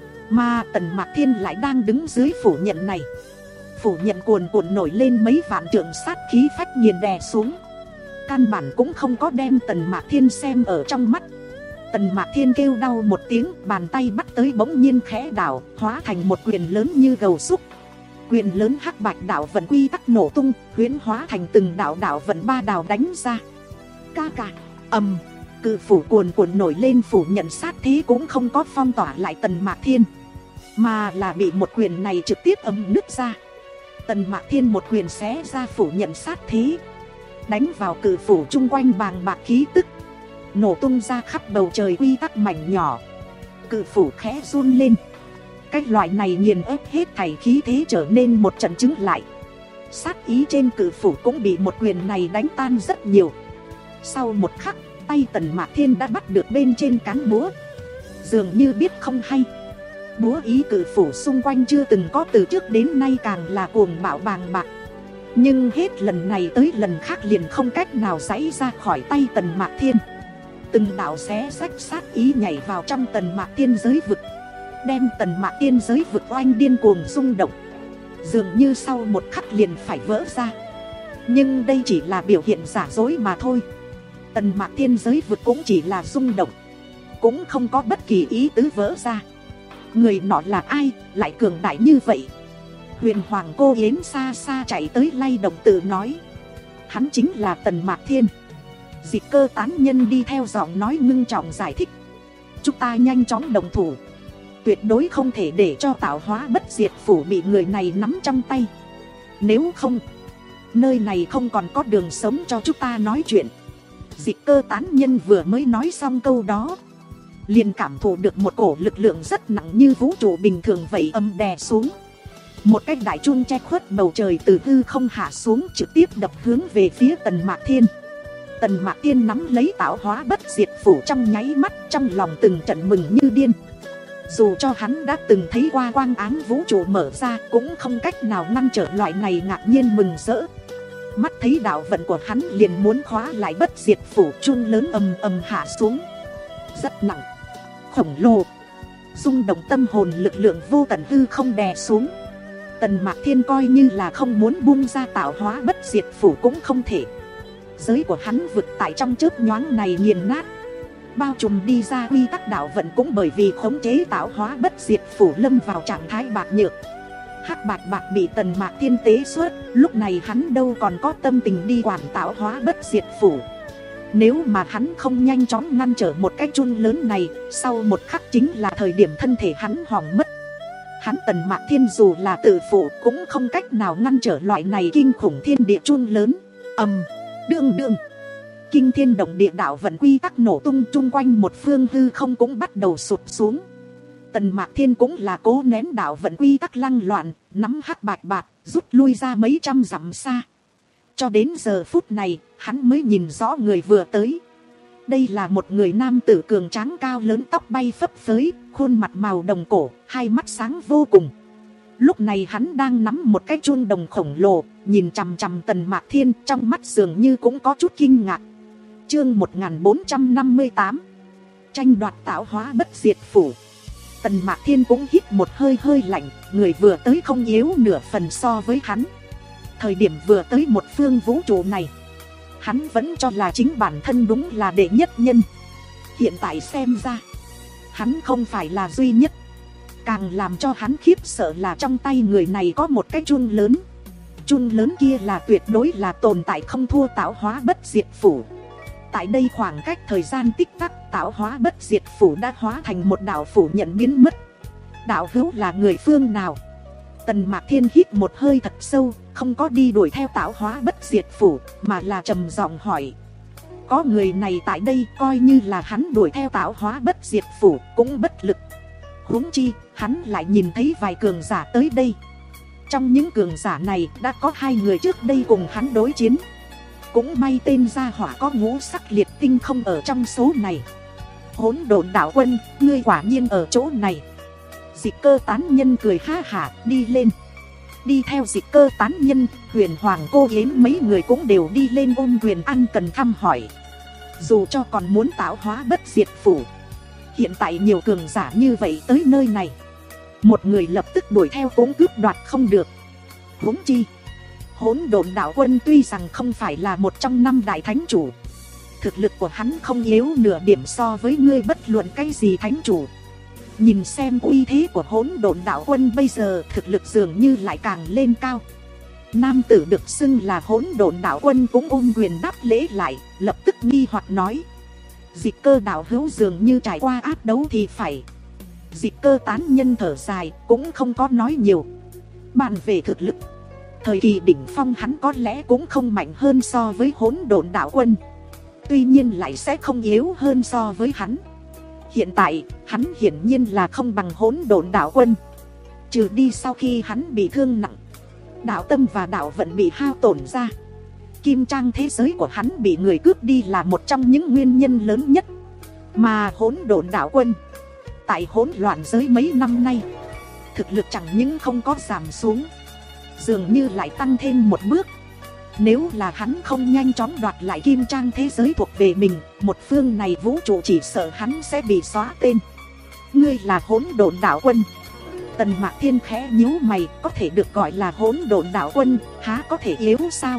Mà Tần Mạc Thiên lại đang đứng dưới phủ nhận này. Phủ nhận cuồn cuộn nổi lên mấy vạn trượng sát khí phách nghiền đè xuống. Căn bản cũng không có đem Tần Mạc Thiên xem ở trong mắt. Tần Mạc Thiên kêu đau một tiếng, bàn tay bắt tới bỗng nhiên khẽ đảo, hóa thành một quyền lớn như gầu xúc. Quyền lớn hắc bạch đạo vận quy tắc nổ tung, huyễn hóa thành từng đạo đạo vận ba đào đánh ra. Ca ca, ầm, cự phủ cuồn cuộn nổi lên, phủ nhận sát thế cũng không có phong tỏa lại Tần Mạc Thiên, mà là bị một quyền này trực tiếp ấm nứt ra. Tần Mạc Thiên một quyền xé ra phủ nhận sát thế, đánh vào cự phủ chung quanh bàng bạc khí tức, nổ tung ra khắp bầu trời quy tắc mảnh nhỏ. Cự phủ khẽ run lên. Cái loại này nghiền ép hết thảy khí thế trở nên một trận chứng lại. Sát ý trên cự phủ cũng bị một quyền này đánh tan rất nhiều. Sau một khắc, tay Tần Mạc Thiên đã bắt được bên trên cán búa. Dường như biết không hay, búa ý cự phủ xung quanh chưa từng có từ trước đến nay càng là cuồng bạo bàng bạc. Nhưng hết lần này tới lần khác liền không cách nào giãy ra khỏi tay Tần Mạc Thiên. Từng đạo xé rách sát ý nhảy vào trong Tần Mạc Thiên giới vực, đem Tần Mạc Thiên giới vực oanh điên cuồng rung động. Dường như sau một khắc liền phải vỡ ra. Nhưng đây chỉ là biểu hiện giả dối mà thôi. Tần Mạc Thiên giới vực cũng chỉ là rung động, cũng không có bất kỳ ý tứ vỡ ra. Người nọ là ai, lại cường đại như vậy? Huyền Hoàng cô Yến xa xa chạy tới lay động tự nói. Hắn chính là Tần Mạc Thiên. Dịch Cơ tán nhân đi theo giọng nói ngưng trọng giải thích. Chúng ta nhanh chóng đồng thủ, tuyệt đối không thể để cho tạo hóa bất diệt phủ bị người này nắm trong tay. Nếu không, nơi này không còn có đường sống cho chúng ta nói chuyện. Dịch Cơ tán nhân vừa mới nói xong câu đó, liền cảm thụ được một cổ lực lượng rất nặng như vũ trụ bình thường vậy âm đè xuống. Một cái đại chun che khuất bầu trời từ hư không hạ xuống, trực tiếp đập hướng về phía Tần Mạc Thiên. Tần Mạc Thiên nắm lấy tạo hóa bất diệt phủ trong nháy mắt, trong lòng từng trận mừng như điên. Dù cho hắn đã từng thấy qua quang áng vũ trụ mở ra, cũng không cách nào ngăn trở loại này ngạc nhiên mừng rỡ. Mắt thấy đạo vận của hắn liền muốn khóa lại bất diệt phủ, chun lớn ầm ầm hạ xuống. Rất nặng, khổng lồ, rung động tâm hồn, lực lượng vô tận hư không đè xuống. Tần Mạc Thiên coi như là không muốn buông ra tạo hóa bất diệt phủ cũng không thể. Giới của hắn vực tại trong chớp nhoáng này nghiền nát. Bao trùm đi ra quy tắc đạo vận cũng bởi vì khống chế tạo hóa bất diệt phủ lâm vào trạng thái bạc nhược. Hắc bạch bạc bị Tần Mạc Thiên tế xuất, lúc này hắn đâu còn có tâm tình đi quản tạo hóa bất diệt phủ. Nếu mà hắn không nhanh chóng ngăn trở một cái chun lớn này, sau một khắc chính là thời điểm thân thể hắn hỏng mất. Hắn Tần Mạc Thiên dù là tự phụ cũng không cách nào ngăn trở loại này kinh khủng thiên địa chun lớn. Ầm, đương đương, kinh thiên động địa đạo vận quy tắc nổ tung, chung quanh một phương hư không cũng bắt đầu sụp xuống. Tần Mạc Thiên cũng là cố nén đạo vận quy tắc lăng loạn, nắm hắc bạch bạc rút lui ra mấy trăm dặm xa. Cho đến giờ phút này, hắn mới nhìn rõ người vừa tới. Đây là một người nam tử cường tráng cao lớn, tóc bay phấp phới, khuôn mặt màu đồng cổ, hai mắt sáng vô cùng. Lúc này hắn đang nắm một cái chuông đồng khổng lồ, nhìn chằm chằm Tần Mạc Thiên, trong mắt dường như cũng có chút kinh ngạc. Chương một nghìn bốn trăm năm mươi tám, tranh đoạt tạo hóa bất diệt phủ. Tần Mạc Thiên cũng hít một hơi hơi lạnh, người vừa tới không yếu nửa phần so với hắn. Thời điểm vừa tới một phương vũ trụ này, hắn vẫn cho là chính bản thân đúng là đệ nhất nhân. Hiện tại xem ra, hắn không phải là duy nhất. Càng làm cho hắn khiếp sợ là trong tay người này có một cái chuông lớn. Chuông lớn kia là tuyệt đối là tồn tại không thua tạo hóa bất diệt phủ. Tại đây khoảng cách thời gian tích tắc, tạo hóa bất diệt phủ đã hóa thành một đạo phủ nhận biến mất. Đạo hữu là người phương nào? Tần Mạc Thiên hít một hơi thật sâu, không có đi đuổi theo tạo hóa bất diệt phủ, mà là trầm giọng hỏi. Có người này tại đây, coi như là hắn đuổi theo tạo hóa bất diệt phủ cũng bất lực. Huống chi, hắn lại nhìn thấy vài cường giả tới đây. Trong những cường giả này đã có hai người trước đây cùng hắn đối chiến. Cũng may tên gia hỏa có ngũ sắc liệt tinh không ở trong số này. Hỗn độn đạo quân, ngươi quả nhiên ở chỗ này. Dịch Cơ tán nhân cười ha hả đi lên. Đi theo Dịch Cơ tán nhân, Huyền Hoàng cô Yến mấy người cũng đều đi lên ôm quyền ăn cần thăm hỏi. Dù cho còn muốn tạo hóa bất diệt phủ, hiện tại nhiều cường giả như vậy tới nơi này, một người lập tức đuổi theo cũng cướp đoạt không được. Huống chi, Hỗn độn đạo quân tuy rằng không phải là một trong năm đại thánh chủ, thực lực của hắn không yếu nửa điểm so với ngươi bất luận cái gì thánh chủ. Nhìn xem uy thế của Hỗn độn đạo quân bây giờ, thực lực dường như lại càng lên cao. Nam tử được xưng là Hỗn độn đạo quân cũng ôm quyền đáp lễ lại, lập tức nghi hoặc nói. Dịch Cơ đạo hữu dường như trải qua ác đấu thì phải. Dịch Cơ tán nhân thở dài, cũng không có nói nhiều. Bàn về thực lực, thời kỳ đỉnh phong hắn có lẽ cũng không mạnh hơn so với Hỗn độn đạo quân, tuy nhiên lại sẽ không yếu hơn so với hắn. Hiện tại, hắn hiển nhiên là không bằng Hỗn độn đạo quân. Trừ đi sau khi hắn bị thương nặng, đạo tâm và đạo vận bị hao tổn ra, kim trang thế giới của hắn bị người cướp đi là một trong những nguyên nhân lớn nhất. Mà Hỗn độn đạo quân, tại hỗn loạn giới mấy năm nay, thực lực chẳng những không có giảm xuống, dường như lại tăng thêm một bước. Nếu là hắn không nhanh chóng đoạt lại kim trang thế giới thuộc về mình, một phương này vũ trụ chỉ sợ hắn sẽ bị xóa tên. Ngươi là Hỗn độn đạo quân? Tần Mạc Thiên khẽ nhíu mày, có thể được gọi là Hỗn độn đạo quân, há có thể yếu sao?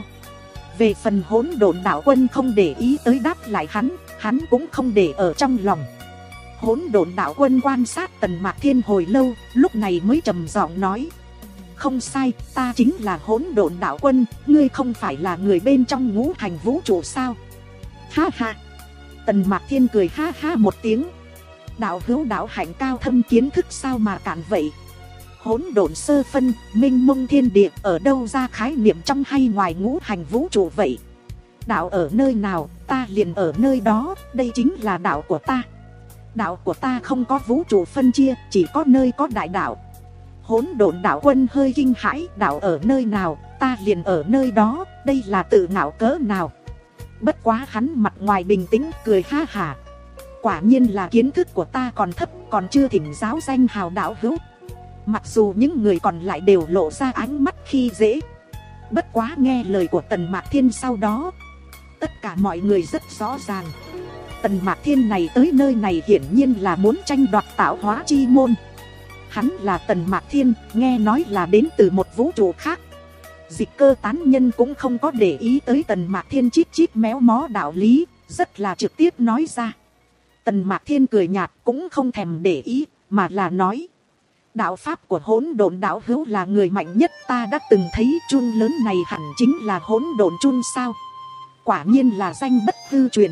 Về phần Hỗn độn đạo quân không để ý tới đáp lại hắn, hắn cũng không để ở trong lòng. Hỗn độn đạo quân quan sát Tần Mạc Thiên hồi lâu, lúc này mới trầm giọng nói. Không sai, ta chính là Hỗn độn đạo quân, ngươi không phải là người bên trong ngũ hành vũ trụ sao? Ha ha! Tần Mạc Thiên cười ha ha một tiếng. Đạo hữu đạo hạnh cao thâm, kiến thức sao mà cản vậy? Hỗn độn sơ phân, minh mông thiên địa, ở đâu ra khái niệm trong hay ngoài ngũ hành vũ trụ vậy? Đạo ở nơi nào, ta liền ở nơi đó, đây chính là đạo của ta. Đạo của ta không có vũ trụ phân chia, chỉ có nơi có đại đạo. Hỗn độn đạo quân hơi kinh hãi, đạo ở nơi nào, ta liền ở nơi đó, đây là tự ngạo cỡ nào? Bất quá hắn mặt ngoài bình tĩnh cười ha hả. Quả nhiên là kiến thức của ta còn thấp, còn chưa thỉnh giáo danh hào đạo hữu. Mặc dù những người còn lại đều lộ ra ánh mắt khi dễ, bất quá nghe lời của Tần Mạc Thiên sau đó, tất cả mọi người rất rõ ràng. Tần Mạc Thiên này tới nơi này hiển nhiên là muốn tranh đoạt tạo hóa chi môn. Hắn là Tần Mạc Thiên, nghe nói là đến từ một vũ trụ khác. Dịch Cơ tán nhân cũng không có để ý tới Tần Mạc Thiên chít chít méo mó đạo lý, rất là trực tiếp nói ra. Tần Mạc Thiên cười nhạt cũng không thèm để ý, mà là nói. Đạo pháp của Hỗn độn đạo hữu là người mạnh nhất ta đã từng thấy, chun lớn này hẳn chính là Hỗn độn chun sao? Quả nhiên là danh bất hư truyền.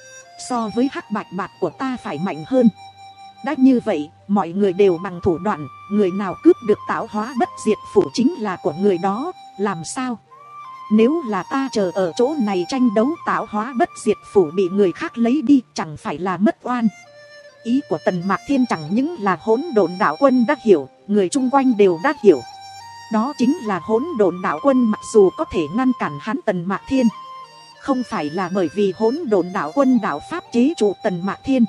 So với hắc bạch bạc của ta phải mạnh hơn. Đã như vậy, mọi người đều bằng thủ đoạn, người nào cướp được tạo hóa bất diệt phủ chính là của người đó, làm sao? Nếu là ta chờ ở chỗ này tranh đấu tạo hóa bất diệt phủ bị người khác lấy đi, chẳng phải là mất oan. Ý của Tần Mạc Thiên chẳng những là Hỗn độn đạo quân đã hiểu, người chung quanh đều đã hiểu. Đó chính là Hỗn độn đạo quân mặc dù có thể ngăn cản hắn Tần Mạc Thiên, không phải là bởi vì Hỗn độn đạo quân đạo pháp chế trụ Tần Mạc Thiên,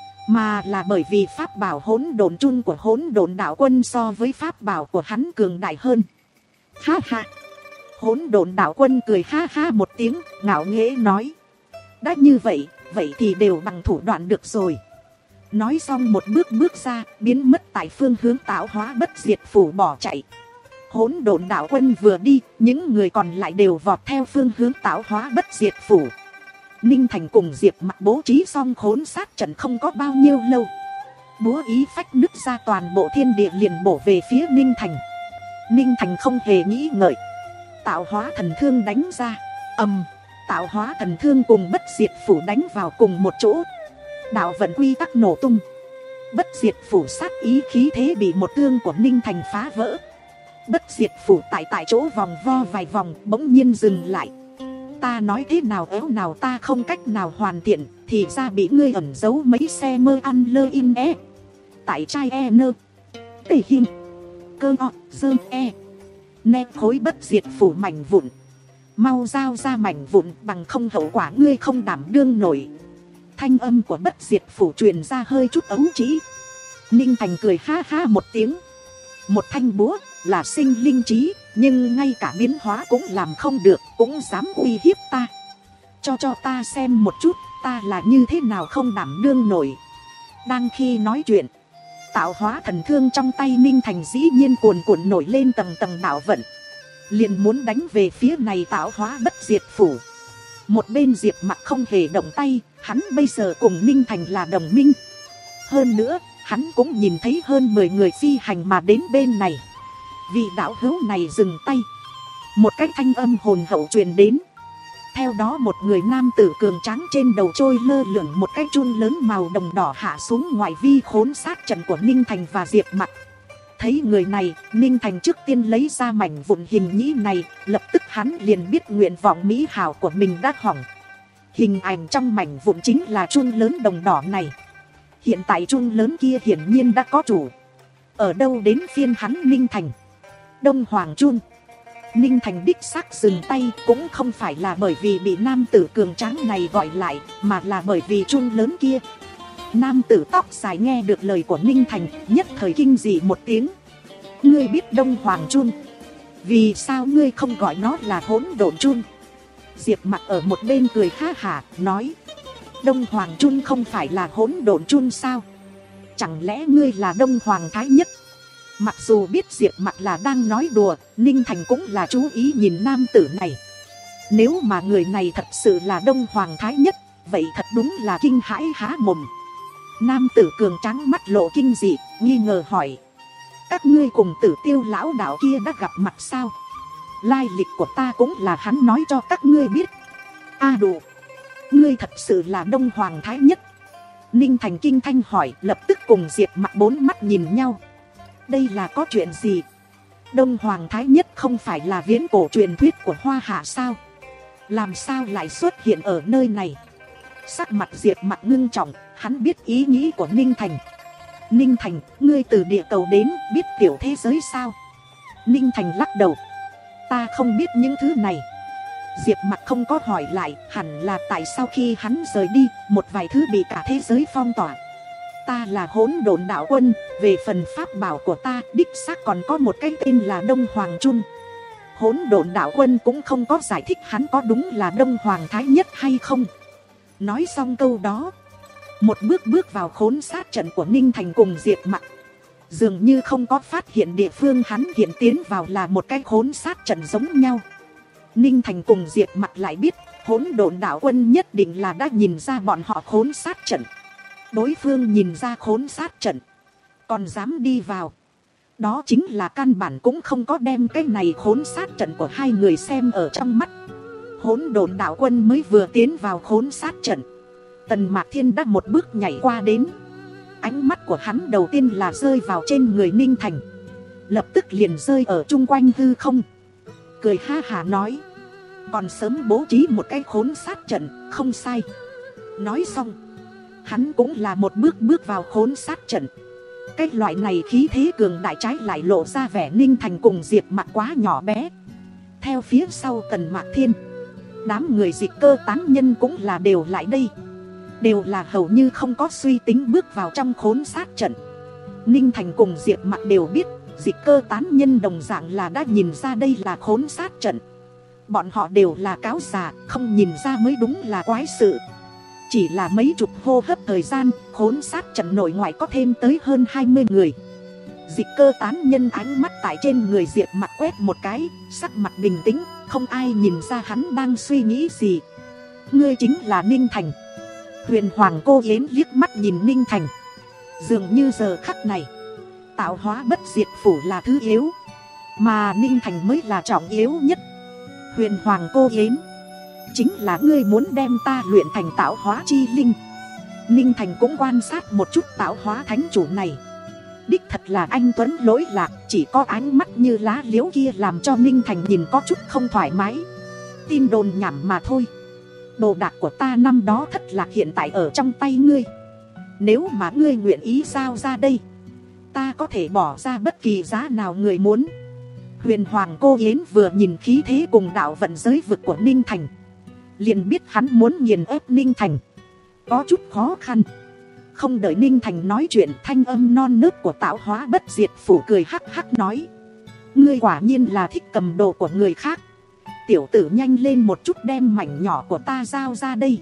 mà là bởi vì pháp bảo Hỗn độn chun của Hỗn độn đạo quân so với pháp bảo của hắn cường đại hơn. Ha ha! Hỗn độn đạo quân cười ha ha một tiếng, ngạo nghễ nói. Đã như vậy, vậy thì đều bằng thủ đoạn được rồi. Nói xong một bước bước ra, biến mất tại phương hướng tạo hóa bất diệt phủ bỏ chạy. Hỗn độn đạo quân vừa đi, những người còn lại đều vọt theo phương hướng tạo hóa bất diệt phủ. Ninh Thành cùng Diệp Mặc bố trí xong khốn sát trận không có bao nhiêu lâu, búa ý phách nứt ra, toàn bộ thiên địa liền bổ về phía Ninh Thành. Ninh Thành không hề nghĩ ngợi, tạo hóa thần thương đánh ra. Ầm, tạo hóa thần thương cùng bất diệt phủ đánh vào cùng một chỗ, đạo vận quy tắc nổ tung. Bất diệt phủ sát ý khí thế bị một thương của Ninh Thành phá vỡ. Bất diệt phủ tại tại chỗ vòng vo vài vòng, bỗng nhiên dừng lại. Ta nói thế nào éo nào ta không cách nào hoàn thiện, thì ra bị ngươi ẩn giấu mấy xe mơ ăn lơ in e. Tại trai e nơ tề hình cơ o dơ e nét khối bất diệt phủ mảnh vụn. Mau giao ra mảnh vụn, bằng không hậu quả ngươi không đảm đương nổi. Thanh âm của bất diệt phủ truyền ra hơi chút ấu trĩ. Ninh Thành cười ha ha một tiếng. Một thanh búa là sinh linh trí, nhưng ngay cả biến hóa cũng làm không được, cũng dám uy hiếp ta. Cho cho ta xem một chút, ta là như thế nào không đảm đương nổi. Đang khi nói chuyện, tạo hóa thần thương trong tay Ninh Thành dĩ nhiên cuồn cuộn nổi lên tầng tầng đạo vận, liền muốn đánh về phía này tạo hóa bất diệt phủ. Một bên Diệp Mặc không hề động tay, hắn bây giờ cùng Ninh Thành là đồng minh. Hơn nữa, hắn cũng nhìn thấy hơn mười người phi hành mà đến bên này. Vị đạo hữu này dừng tay. Một cái thanh âm hồn hậu truyền đến. Theo đó một người nam tử cường tráng trên đầu trôi lơ lửng một cái chun lớn màu đồng đỏ hạ xuống ngoại vi khốn sát trận của Ninh Thành và Diệp Mặc. Thấy người này, Ninh Thành trước tiên lấy ra mảnh vụn hình nhĩ này, lập tức hắn liền biết nguyện vọng mỹ hảo của mình đã hỏng. Hình ảnh trong mảnh vụn chính là chun lớn đồng đỏ này. Hiện tại chun lớn kia hiển nhiên đã có chủ. Ở đâu đến phiên hắn Ninh Thành. Đông Hoàng chun. Ninh Thành đích xác dừng tay, cũng không phải là bởi vì bị nam tử cường tráng này gọi lại, mà là bởi vì chun lớn kia. Nam tử tóc dài nghe được lời của Ninh Thành, nhất thời kinh dị một tiếng. Ngươi biết Đông Hoàng chun, vì sao ngươi không gọi nó là hỗn độn chun? Diệp Mặc ở một bên cười ha hả, nói: Đông Hoàng chun không phải là hỗn độn chun sao? Chẳng lẽ ngươi là Đông Hoàng Thái Nhất? Mặc dù biết Diệp Mặc là đang nói đùa, Ninh Thành cũng là chú ý nhìn nam tử này. Nếu mà người này thật sự là Đông Hoàng Thái Nhất, vậy thật đúng là kinh hãi há mồm. Nam tử cường tráng mắt lộ kinh dị, nghi ngờ hỏi: các ngươi cùng Tử Tiêu lão đạo kia đã gặp mặt sao? Lai lịch của ta cũng là hắn nói cho các ngươi biết. A đủ, ngươi thật sự là Đông Hoàng Thái Nhất? Ninh Thành kinh thanh hỏi, lập tức cùng Diệp Mặc bốn mắt nhìn nhau. Đây là có chuyện gì? Đông Hoàng Thái Nhất không phải là viễn cổ truyền thuyết của Hoa Hạ sao? Làm sao lại xuất hiện ở nơi này? Sắc mặt Diệp Mặc ngưng trọng, hắn biết ý nghĩ của Ninh Thành. Ninh Thành, ngươi từ địa cầu đến, biết tiểu thế giới sao? Ninh Thành lắc đầu. Ta không biết những thứ này. Diệp Mặc không có hỏi lại, hẳn là tại sao khi hắn rời đi, một vài thứ bị cả thế giới phong tỏa. Ta là hỗn độn đạo quân, về phần pháp bảo của ta, đích xác còn có một cái tên là Đông Hoàng chun. Hỗn độn đạo quân cũng không có giải thích hắn có đúng là Đông Hoàng Thái Nhất hay không. Nói xong câu đó, một bước bước vào khốn sát trận của Ninh Thành cùng Diệp Mặc. Dường như không có phát hiện địa phương hắn hiện tiến vào là một cái khốn sát trận giống nhau. Ninh Thành cùng Diệp Mặc lại biết hỗn độn đạo quân nhất định là đã nhìn ra bọn họ khốn sát trận. Đối phương nhìn ra khốn sát trận, còn dám đi vào, đó chính là căn bản cũng không có đem cái này khốn sát trận của hai người xem ở trong mắt. Hỗn độn đạo quân mới vừa tiến vào khốn sát trận, Tần Mạc Thiên đã một bước nhảy qua đến. Ánh mắt của hắn đầu tiên là rơi vào trên người Ninh Thành, lập tức liền rơi ở chung quanh hư không. Cười ha hả nói: còn sớm bố trí một cái khốn sát trận, không sai. Nói xong, hắn cũng là một bước bước vào khốn sát trận. Cái loại này khí thế cường đại trái lại lộ ra vẻ Ninh Thành cùng Diệp Mặc quá nhỏ bé. Theo phía sau Tần Mạc Thiên, đám người Dịch Cơ tán nhân cũng là đều lại đây, đều là hầu như không có suy tính bước vào trong khốn sát trận. Ninh Thành cùng Diệp Mặc đều biết Dịch Cơ tán nhân đồng dạng là đã nhìn ra đây là khốn sát trận. Bọn họ đều là cáo già, không nhìn ra mới đúng là quái sự. Chỉ là mấy chục hô hấp thời gian, khốn sát trận nội ngoại có thêm tới hơn hai mươi người. Dịch Cơ tán nhân ánh mắt tại trên người Diệp Mặc quét một cái, sắc mặt bình tĩnh, không ai nhìn ra hắn đang suy nghĩ gì. Ngươi chính là Ninh Thành. Huyền Hoàng Cô Yến liếc mắt nhìn Ninh Thành. Dường như giờ khắc này, tạo hóa bất diệt phủ là thứ yếu, mà Ninh Thành mới là trọng yếu nhất. Huyền Hoàng Cô Yến, chính là ngươi muốn đem ta luyện thành tạo hóa chi linh. Ninh Thành cũng quan sát một chút tạo hóa thánh chủ này. Đích thật là anh tuấn lỗi lạc, chỉ có ánh mắt như lá liễu kia làm cho Ninh Thành nhìn có chút không thoải mái. Tin đồn nhảm mà thôi. Đồ đạc của ta năm đó thất lạc hiện tại ở trong tay ngươi. Nếu mà ngươi nguyện ý giao ra đây, ta có thể bỏ ra bất kỳ giá nào người muốn. Huyền Hoàng Cô Yến vừa nhìn khí thế cùng đạo vận giới vực của Ninh Thành, liền biết hắn muốn nghiền ép Ninh Thành. Có chút khó khăn. Không đợi Ninh Thành nói chuyện, thanh âm non nớt của tạo hóa bất diệt phủ cười hắc hắc nói: ngươi quả nhiên là thích cầm đồ của người khác. Tiểu tử, nhanh lên một chút đem mảnh nhỏ của ta giao ra đây.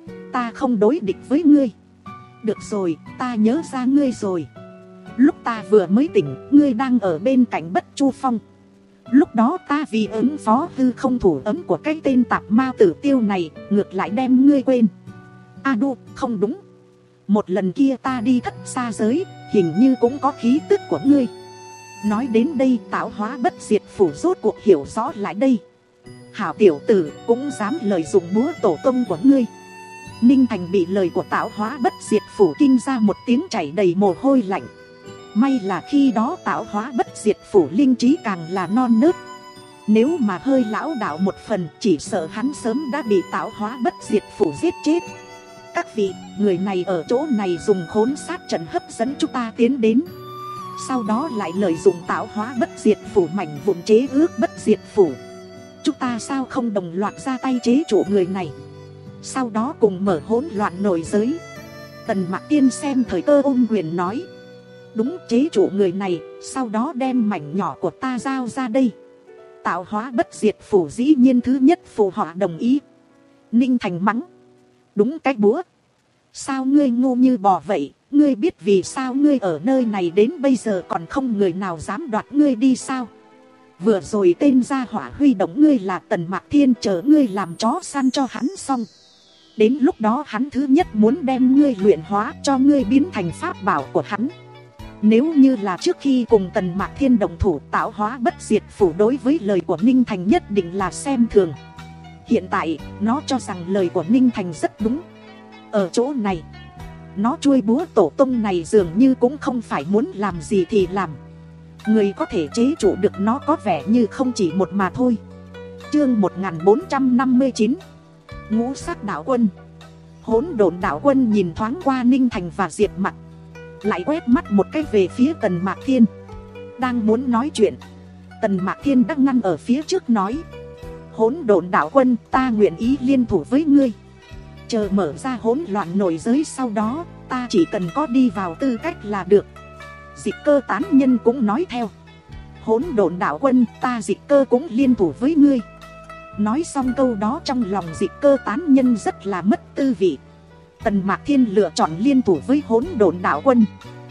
Ta không đối địch với ngươi. Được rồi, ta nhớ ra ngươi rồi. Lúc ta vừa mới tỉnh, ngươi đang ở bên cạnh Bất Chu Phong. Lúc đó ta vì ứng phó hư không thủ ấm của cái tên tạp ma tử tiêu này, ngược lại đem ngươi quên. A đu, không đúng. Một lần kia ta đi thất xa giới, hình như cũng có khí tức của ngươi. Nói đến đây, tạo hóa bất diệt phủ rốt cuộc hiểu rõ lại đây. Hảo tiểu tử, cũng dám lợi dụng búa tổ tông của ngươi. Ninh Thành bị lời của tạo hóa bất diệt phủ kinh ra một tiếng chảy đầy mồ hôi lạnh. May là khi đó tạo hóa bất diệt phủ linh trí càng là non nớt. Nếu mà hơi lão đạo một phần, chỉ sợ hắn sớm đã bị tạo hóa bất diệt phủ giết chết. Các vị, người này ở chỗ này dùng khốn sát trận hấp dẫn chúng ta tiến đến. Sau đó lại lợi dụng tạo hóa bất diệt phủ mảnh vụn chế ước bất diệt phủ. Chúng ta sao không đồng loạt ra tay chế chủ người này, sau đó cùng mở hỗn loạn nội giới. Tần Mạc Tiên xem thời cơ ôm quyền nói: đúng, chế chủ người này, sau đó đem mảnh nhỏ của ta giao ra đây. Tạo hóa bất diệt phủ dĩ nhiên thứ nhất phù họ đồng ý. Ninh Thành mắng: đúng cái búa. Sao ngươi ngu như bò vậy? Ngươi biết vì sao ngươi ở nơi này đến bây giờ còn không người nào dám đoạt ngươi đi sao? Vừa rồi tên gia hỏa huy động ngươi là Tần Mạc Thiên, chờ ngươi làm chó săn cho hắn xong. Đến lúc đó hắn thứ nhất muốn đem ngươi luyện hóa, cho ngươi biến thành pháp bảo của hắn. Nếu như là trước khi cùng Tần Mạc Thiên đồng thủ, tạo hóa bất diệt phủ đối với lời của Ninh Thành nhất định là xem thường. Hiện tại, nó cho rằng lời của Ninh Thành rất đúng. Ở chỗ này, nó chuôi búa tổ tông này dường như cũng không phải muốn làm gì thì làm. Người có thể chế chủ được nó có vẻ như không chỉ một mà thôi. Chương một nghìn bốn trăm năm mươi chín, Ngũ Sắc Đạo Quân. Hỗn Độn Đạo Quân nhìn thoáng qua Ninh Thành và Diệp Mặc, lại quét mắt một cái về phía Tần Mạc Thiên. Đang muốn nói chuyện, Tần Mạc Thiên đã ngăn ở phía trước nói: Hỗn Độn Đạo Quân, ta nguyện ý liên thủ với ngươi. Chờ mở ra hỗn loạn nội giới sau đó, ta chỉ cần có đi vào tư cách là được. Dịch Cơ tán nhân cũng nói theo: Hỗn Độn Đạo Quân, ta Dịch Cơ cũng liên thủ với ngươi. Nói xong câu đó, trong lòng Dịch Cơ tán nhân rất là mất tư vị. Tần Mạc Thiên lựa chọn liên thủ với Hỗn Độn Đạo Quân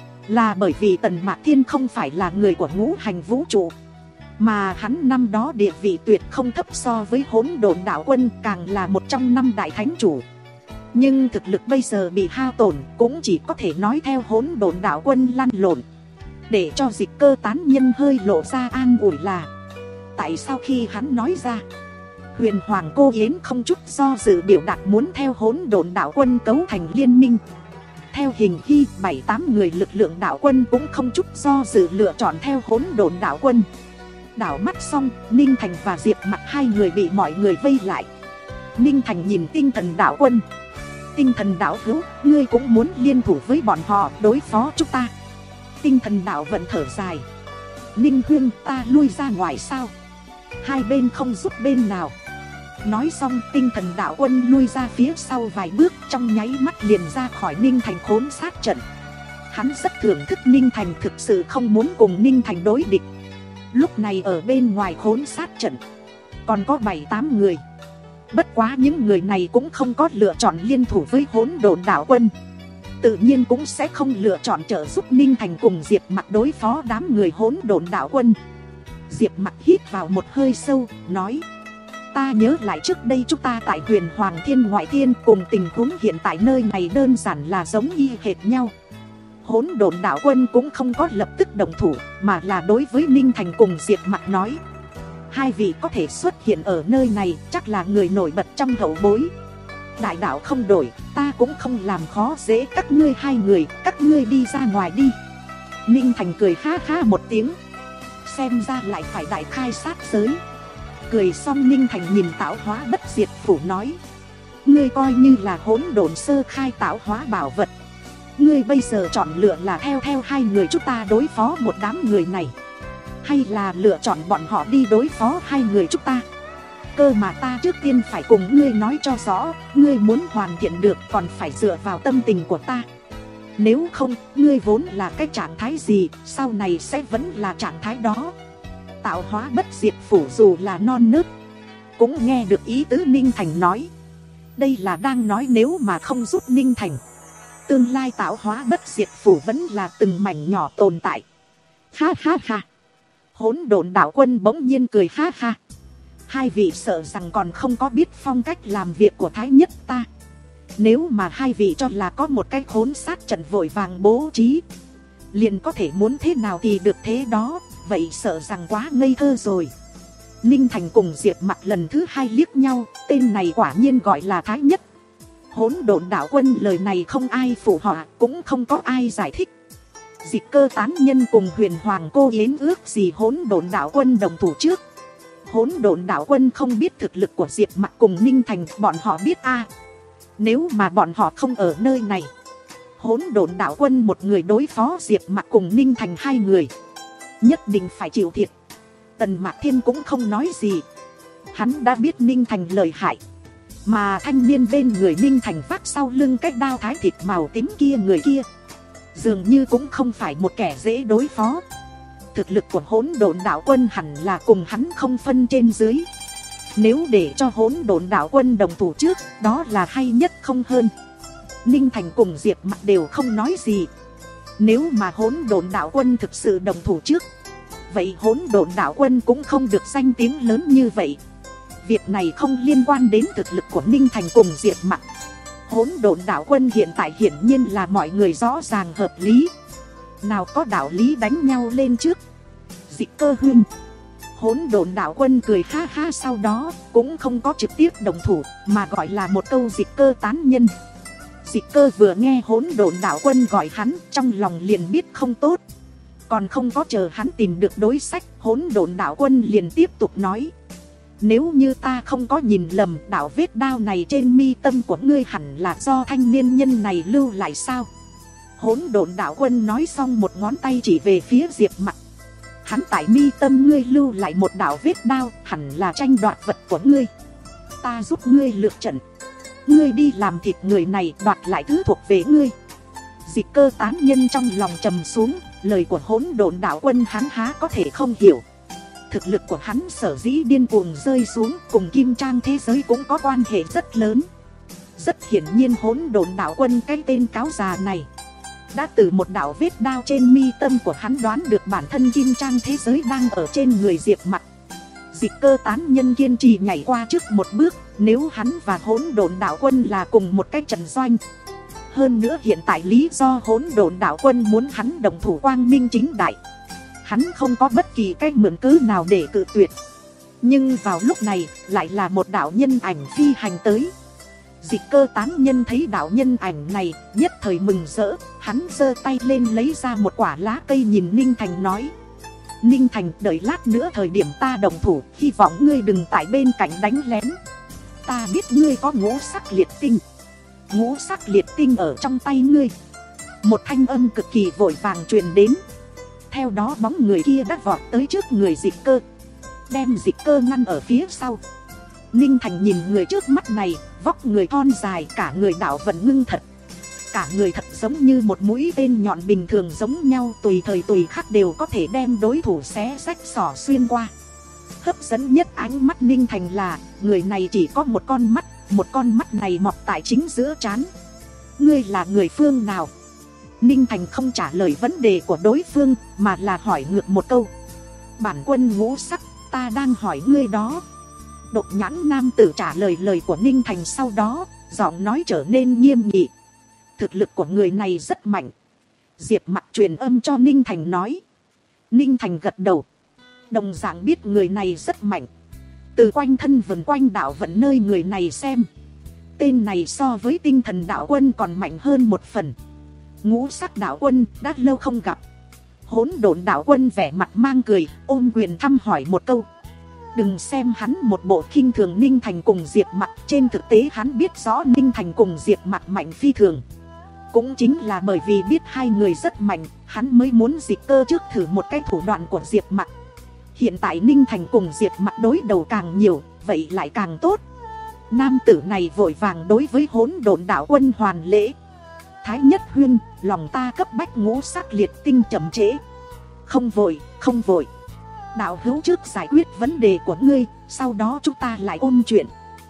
là bởi vì Tần Mạc Thiên không phải là người của ngũ hành vũ trụ, mà hắn năm đó địa vị tuyệt không thấp so với Hỗn Độn Đạo Quân, càng là một trong năm đại thánh chủ. Nhưng thực lực bây giờ bị hao tổn, cũng chỉ có thể nói theo Hỗn Độn Đạo Quân lăn lộn. Để cho Dịch Cơ tán nhân hơi lộ ra an ủi là: tại sao khi hắn nói ra, Huyền Hoàng Cô Yến không chút do dự biểu đạt muốn theo Hỗn Độn Đạo Quân cấu thành liên minh. Theo hình hy, bảy tám người lực lượng đạo quân cũng không chút do dự lựa chọn theo Hỗn Độn Đạo Quân. Đảo mắt xong, Ninh Thành và Diệp Mặc hai người bị mọi người vây lại. Ninh Thành nhìn Tinh Thần Đạo Quân: Tinh Thần đạo hữu, ngươi cũng muốn liên thủ với bọn họ đối phó chúng ta? Tinh Thần đạo vận thở dài: Ninh huynh, ta lui ra ngoài sao? Hai bên không giúp bên nào. Nói xong, Tinh Thần đạo quân lui ra phía sau vài bước, trong nháy mắt liền ra khỏi Ninh Thành khốn sát trận. Hắn rất thưởng thức Ninh Thành, thực sự không muốn cùng Ninh Thành đối địch. Lúc này ở bên ngoài khốn sát trận còn có bảy tám người. Bất quá những người này cũng không có lựa chọn liên thủ với Hỗn Độn Đạo Quân, tự nhiên cũng sẽ không lựa chọn trợ giúp Ninh Thành cùng Diệp Mặc đối phó đám người hỗn độn đạo quân. Diệp Mặc hít vào một hơi sâu, nói: ta nhớ lại trước đây chúng ta tại Huyền Hoàng Thiên Ngoại Thiên, cùng tình huống hiện tại nơi này đơn giản là giống y hệt nhau. Hỗn độn đạo quân cũng không có lập tức động thủ, mà là đối với Ninh Thành cùng Diệp Mặc nói: hai vị có thể xuất hiện ở nơi này chắc là người nổi bật trong hậu bối. Đại đạo không đổi, ta cũng không làm khó dễ các ngươi hai người, các ngươi đi ra ngoài đi. Ninh Thành cười ha ha một tiếng, xem ra lại phải đại khai sát giới. Cười xong Ninh Thành nhìn tạo hóa bất diệt phủ nói: ngươi coi như là hỗn độn sơ khai tạo hóa bảo vật. Ngươi bây giờ chọn lựa là theo theo hai người chúng ta đối phó một đám người này, hay là lựa chọn bọn họ đi đối phó hai người chúng ta? Cơ mà ta trước tiên phải cùng ngươi nói cho rõ, ngươi muốn hoàn thiện được còn phải dựa vào tâm tình của ta. Nếu không, ngươi vốn là cái trạng thái gì, sau này sẽ vẫn là trạng thái đó. Tạo hóa bất diệt phủ dù là non nớt, cũng nghe được ý tứ Ninh Thành nói. Đây là đang nói nếu mà không giúp Ninh Thành, tương lai tạo hóa bất diệt phủ vẫn là từng mảnh nhỏ tồn tại. Ha ha ha. Hỗn độn đạo quân bỗng nhiên cười ha ha. Hai vị sợ rằng còn không có biết phong cách làm việc của Thái Nhất ta. Nếu mà hai vị cho là có một cái khốn sát trận vội vàng bố trí, liền có thể muốn thế nào thì được thế đó, vậy sợ rằng quá ngây thơ rồi. Ninh Thành cùng Diệp Mặc lần thứ hai liếc nhau, tên này quả nhiên gọi là Thái Nhất. Hỗn độn đạo quân lời này không ai phụ họa, cũng không có ai giải thích. Dịch Cơ tán nhân cùng Huyền Hoàng cô yến ước gì hỗn độn đạo quân đồng thủ trước. Hỗn độn đạo quân không biết thực lực của Diệp Mặc cùng Ninh Thành, bọn họ biết a. Nếu mà bọn họ không ở nơi này, hỗn độn đạo quân một người đối phó Diệp Mặc cùng Ninh Thành hai người, nhất định phải chịu thiệt. Tần Mạc Thiên cũng không nói gì. Hắn đã biết Ninh Thành lợi hại, mà thanh niên bên người Ninh Thành vác sau lưng cái đao thái thịt màu tím kia, người kia dường như cũng không phải một kẻ dễ đối phó. Thực lực của hỗn độn đạo quân hẳn là cùng hắn không phân trên dưới. Nếu để cho hỗn độn đạo quân đồng thủ trước, đó là hay nhất không hơn. Ninh Thành cùng Diệp Mặc đều không nói gì. Nếu mà hỗn độn đạo quân thực sự đồng thủ trước, vậy hỗn độn đạo quân cũng không được danh tiếng lớn như vậy. Việc này không liên quan đến thực lực của Ninh Thành cùng Diệp Mặc. Hỗn độn đạo quân hiện tại hiển nhiên là mọi người rõ ràng hợp lý, nào có đạo lý đánh nhau lên trước. Dịch Cơ huynh. Hỗn độn đạo quân cười ha ha, sau đó cũng không có trực tiếp đồng thủ, mà gọi là một câu Dịch Cơ tán nhân. Dịch Cơ vừa nghe hỗn độn đạo quân gọi hắn, trong lòng liền biết không tốt. Còn không có chờ hắn tìm được đối sách, hỗn độn đạo quân liền tiếp tục nói: nếu như ta không có nhìn lầm, đạo vết đao này trên mi tâm của ngươi hẳn là do thanh niên nhân này lưu lại sao? Hỗn độn đạo quân nói xong một ngón tay chỉ về phía Diệp Mặc. Hắn tại mi tâm ngươi lưu lại một đạo vết đao, hẳn là tranh đoạt vật của ngươi. Ta giúp ngươi lược trận, ngươi đi làm thịt người này, đoạt lại thứ thuộc về ngươi. Dịch Cơ tán nhân trong lòng trầm xuống, lời của hỗn độn đạo quân hắn há có thể không hiểu. Thực lực của hắn sở dĩ điên cuồng rơi xuống, cùng kim trang thế giới cũng có quan hệ rất lớn. Rất hiển nhiên hỗn độn đạo quân cái tên cáo già này đã từ một đạo vết đao trên mi tâm của hắn đoán được bản thân kim trang thế giới đang ở trên người Diệp Mặc. Dịch Cơ tán nhân kiên trì nhảy qua trước một bước. Nếu hắn và hỗn độn đạo quân là cùng một cái trận doanh, hơn nữa hiện tại lý do hỗn độn đạo quân muốn hắn đồng thủ quang minh chính đại, hắn không có bất kỳ cái mượn cớ nào để cự tuyệt. Nhưng vào lúc này lại là một đạo nhân ảnh phi hành tới. Dịch Cơ tán nhân thấy đạo nhân ảnh này nhất thời mừng rỡ. Hắn giơ tay lên lấy ra một quả lá cây, nhìn Ninh Thành nói: Ninh Thành, đợi lát nữa thời điểm ta đồng thủ, hy vọng ngươi đừng tại bên cạnh đánh lén. Ta biết ngươi có ngũ sắc liệt tinh, ngũ sắc liệt tinh ở trong tay ngươi. Một thanh âm cực kỳ vội vàng truyền đến. Theo đó bóng người kia đã vọt tới trước người Dịch Cơ, đem Dịch Cơ ngăn ở phía sau. Ninh Thành nhìn người trước mắt này, vóc người thon dài, cả người đạo vận ngưng thật. Cả người thật giống như một mũi tên nhọn bình thường giống nhau, tùy thời tùy khắc đều có thể đem đối thủ xé rách xỏ xuyên qua. Hấp dẫn nhất ánh mắt Ninh Thành là người này chỉ có một con mắt, một con mắt này mọc tại chính giữa trán. ngươi là người phương nào? Ninh Thành không trả lời vấn đề của đối phương, mà là hỏi ngược một câu. Bản quân ngũ sắc, ta đang hỏi ngươi đó. Độc nhãn nam tử trả lời lời của Ninh Thành, sau đó giọng nói trở nên nghiêm nghị. Thực lực của người này rất mạnh. Diệp Mặc truyền âm cho Ninh Thành nói. Ninh Thành gật đầu, đồng dạng biết người này rất mạnh. Từ quanh thân vần quanh đạo vận nơi người này xem, tên này so với tinh thần đạo quân còn mạnh hơn một phần. Ngũ sắc đạo quân đã lâu không gặp. Hỗn độn đạo quân vẻ mặt mang cười, ôm quyền thăm hỏi một câu. Đừng xem hắn một bộ khinh thường Ninh Thành cùng Diệp Mặc, trên thực tế hắn biết rõ Ninh Thành cùng Diệp Mặc mạnh phi thường. Cũng chính là bởi vì biết hai người rất mạnh, hắn mới muốn dịch cơ trước thử một cái thủ đoạn của Diệp Mặc. Hiện tại Ninh Thành cùng Diệp Mặc đối đầu càng nhiều, vậy lại càng tốt. Nam tử này vội vàng đối với hỗn độn đạo quân hoàn lễ. Thái Nhất Huynh, lòng ta cấp bách ngũ sắc liệt tinh chậm trễ. Không vội, không vội. Đạo hữu trước giải quyết vấn đề của ngươi, sau đó chúng ta lại ôn chuyện.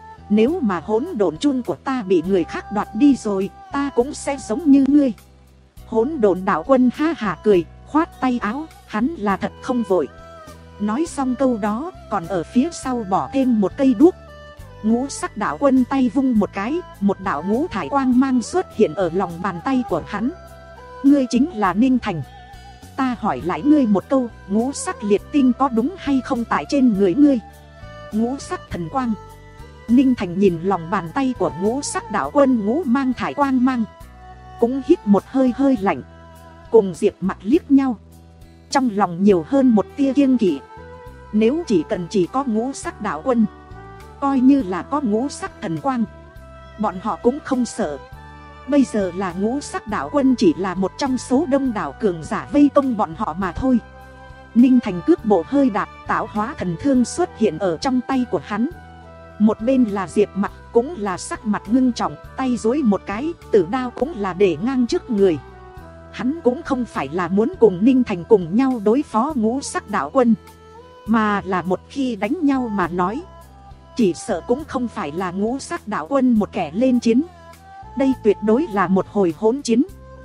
Nếu mà hỗn độn chun của ta bị người khác đoạt đi rồi, ta cũng sẽ giống như ngươi. Hỗn độn đạo quân ha hả cười, khoát tay áo, hắn là thật không vội. Nói xong câu đó, còn ở phía sau bỏ thêm một cây đuốc. Ngũ sắc đạo quân tay vung một cái, một đạo ngũ thải quang mang xuất hiện ở lòng bàn tay của hắn. Ngươi chính là Ninh Thành. Ta hỏi lại ngươi một câu, ngũ sắc liệt tinh có đúng hay không tại trên người ngươi? Ngũ sắc thần quang. Ninh Thành nhìn lòng bàn tay của ngũ sắc đạo quân ngũ mang thải quang mang, cũng hít một hơi hơi lạnh. Cùng Diệp Mặc liếc nhau, trong lòng nhiều hơn một tia kiêng kỵ. Nếu chỉ cần chỉ có ngũ sắc đạo quân, coi như là có ngũ sắc thần quang, bọn họ cũng không sợ. Bây giờ là ngũ sắc đạo quân chỉ là một trong số đông đảo cường giả vây công bọn họ mà thôi. Ninh Thành cước bộ hơi đạp, tạo hóa thần thương xuất hiện ở trong tay của hắn. Một bên là Diệp Mặc, cũng là sắc mặt ngưng trọng, tay duỗi một cái, tử đao cũng là để ngang trước người. Hắn cũng không phải là muốn cùng Ninh Thành cùng nhau đối phó ngũ sắc đạo quân, mà là một khi đánh nhau mà nói, chỉ sợ cũng không phải là ngũ sắc đạo quân một kẻ lên chiến. Đây tuyệt đối là một hồi hỗn chiến.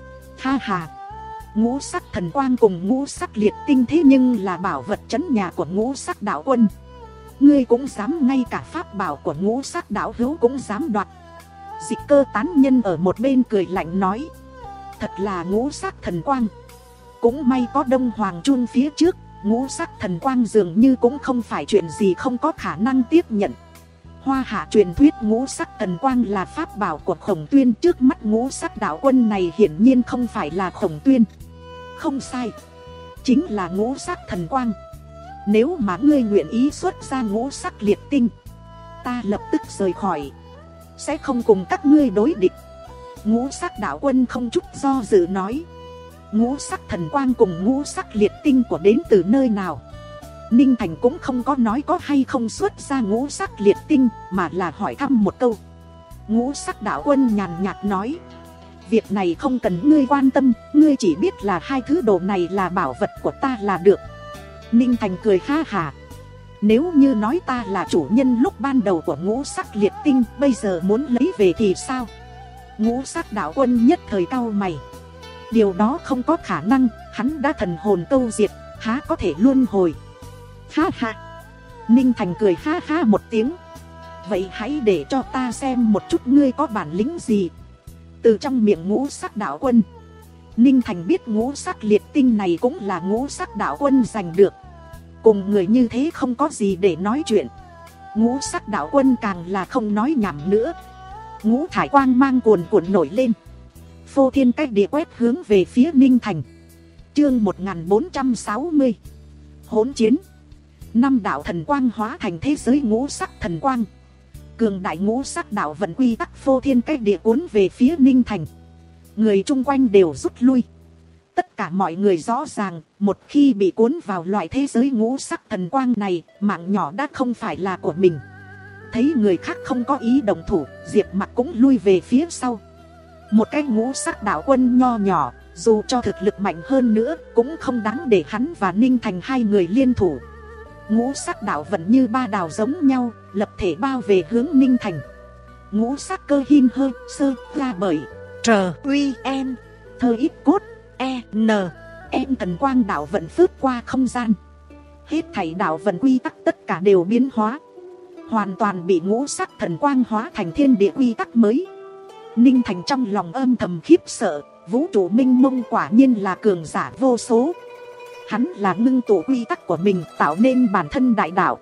Ha ha, ngũ sắc thần quang cùng ngũ sắc liệt tinh thế nhưng là bảo vật trấn nhà của ngũ sắc đạo quân. Ngươi cũng dám, ngay cả pháp bảo của ngũ sắc đạo hữu cũng dám đoạt. Dịch cơ tán nhân ở một bên cười lạnh nói. Thật là ngũ sắc thần quang. Cũng may có Đông Hoàng chun phía trước, ngũ sắc thần quang dường như cũng không phải chuyện gì không có khả năng tiếp nhận. Hoa hạ truyền thuyết ngũ sắc thần quang là pháp bảo của Khổng Tuyên. Trước mắt ngũ sắc đạo quân này hiển nhiên không phải là Khổng Tuyên. Không sai, chính là ngũ sắc thần quang. Nếu mà ngươi nguyện ý xuất ra ngũ sắc liệt tinh, ta lập tức rời khỏi, sẽ không cùng các ngươi đối địch. Ngũ sắc đạo quân không chút do dự nói. Ngũ sắc thần quang cùng ngũ sắc liệt tinh của đến từ nơi nào? Ninh Thành cũng không có nói có hay không xuất ra ngũ sắc liệt tinh, mà là hỏi thăm một câu. Ngũ sắc đạo quân nhàn nhạt nói. Việc này không cần ngươi quan tâm, ngươi chỉ biết là hai thứ đồ này là bảo vật của ta là được. Ninh Thành cười ha hả. Nếu như nói ta là chủ nhân lúc ban đầu của ngũ sắc liệt tinh, bây giờ muốn lấy về thì sao? Ngũ sắc đạo quân nhất thời cau mày. Điều đó không có khả năng, hắn đã thần hồn câu diệt, há có thể luân hồi. Ha ha. Ninh Thành cười ha ha một tiếng. Vậy hãy để cho ta xem một chút ngươi có bản lĩnh gì. Từ trong miệng ngũ sắc đạo quân, Ninh Thành biết ngũ sắc liệt tinh này cũng là ngũ sắc đạo quân giành được. Cùng người như thế không có gì để nói chuyện. Ngũ sắc đạo quân càng là không nói nhảm nữa. Ngũ thải quang mang cuồn cuộn nổi lên, phô thiên cách địa quét hướng về phía Ninh Thành. Chương một nghìn bốn trăm sáu mươi. Hỗn chiến. Năm đạo thần quang hóa thành thế giới ngũ sắc thần quang. Cường đại ngũ sắc đạo vận quy tắc phô thiên cách địa cuốn về phía Ninh Thành. Người chung quanh đều rút lui. Tất cả mọi người rõ ràng, một khi bị cuốn vào loại thế giới ngũ sắc thần quang này, mạng nhỏ đã không phải là của mình. Thấy người khác không có ý đồng thủ, Diệp Mặc cũng lui về phía sau. Một cái ngũ sắc đạo quân nho nhỏ, dù cho thực lực mạnh hơn nữa, cũng không đáng để hắn và Ninh Thành hai người liên thủ. Ngũ sắc đạo vận như ba đào giống nhau, lập thể bao về hướng Ninh Thành. Ngũ sắc cơ hin hơi sơ ra bởi Trờ uy en thơ ít cốt e n em thần quang đạo vận phước qua không gian. Hết thảy đạo vận quy tắc tất cả đều biến hóa, hoàn toàn bị ngũ sắc thần quang hóa thành thiên địa quy tắc mới. Ninh Thành trong lòng âm thầm khiếp sợ, vũ trụ minh mông quả nhiên là cường giả vô số. Hắn là ngưng tụ quy tắc của mình tạo nên bản thân đại đạo.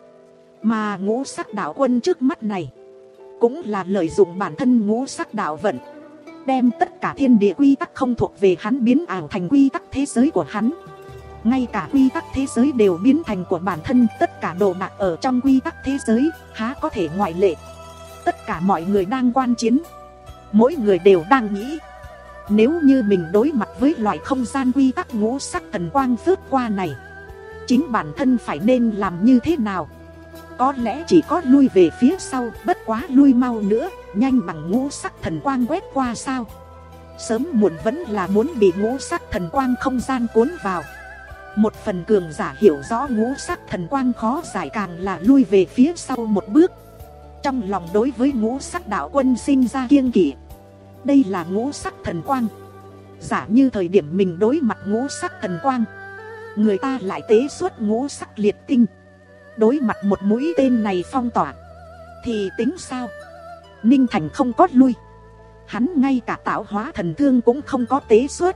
Mà ngũ sắc đạo quân trước mắt này cũng là lợi dụng bản thân ngũ sắc đạo vận, đem tất cả thiên địa quy tắc không thuộc về hắn biến ảo thành quy tắc thế giới của hắn. Ngay cả quy tắc thế giới đều biến thành của bản thân. Tất cả đồ đạc ở trong quy tắc thế giới há có thể ngoại lệ. Tất cả mọi người đang quan chiến, mỗi người đều đang nghĩ, nếu như mình đối mặt với loại không gian quy tắc ngũ sắc thần quang phước qua này, chính bản thân phải nên làm như thế nào. Có lẽ chỉ có lui về phía sau, bất quá lui mau nữa, nhanh bằng ngũ sắc thần quang quét qua sao. Sớm muộn vẫn là muốn bị ngũ sắc thần quang không gian cuốn vào. Một phần cường giả hiểu rõ ngũ sắc thần quang khó giải càng là lui về phía sau một bước. Trong lòng đối với ngũ sắc đạo quân sinh ra kiêng kỵ. Đây là ngũ sắc thần quang. Giả như thời điểm mình đối mặt ngũ sắc thần quang, người ta lại tế xuất ngũ sắc liệt tinh, đối mặt một mũi tên này phong tỏa, thì tính sao? Ninh Thành không có lui, hắn ngay cả tạo hóa thần thương cũng không có tế xuất,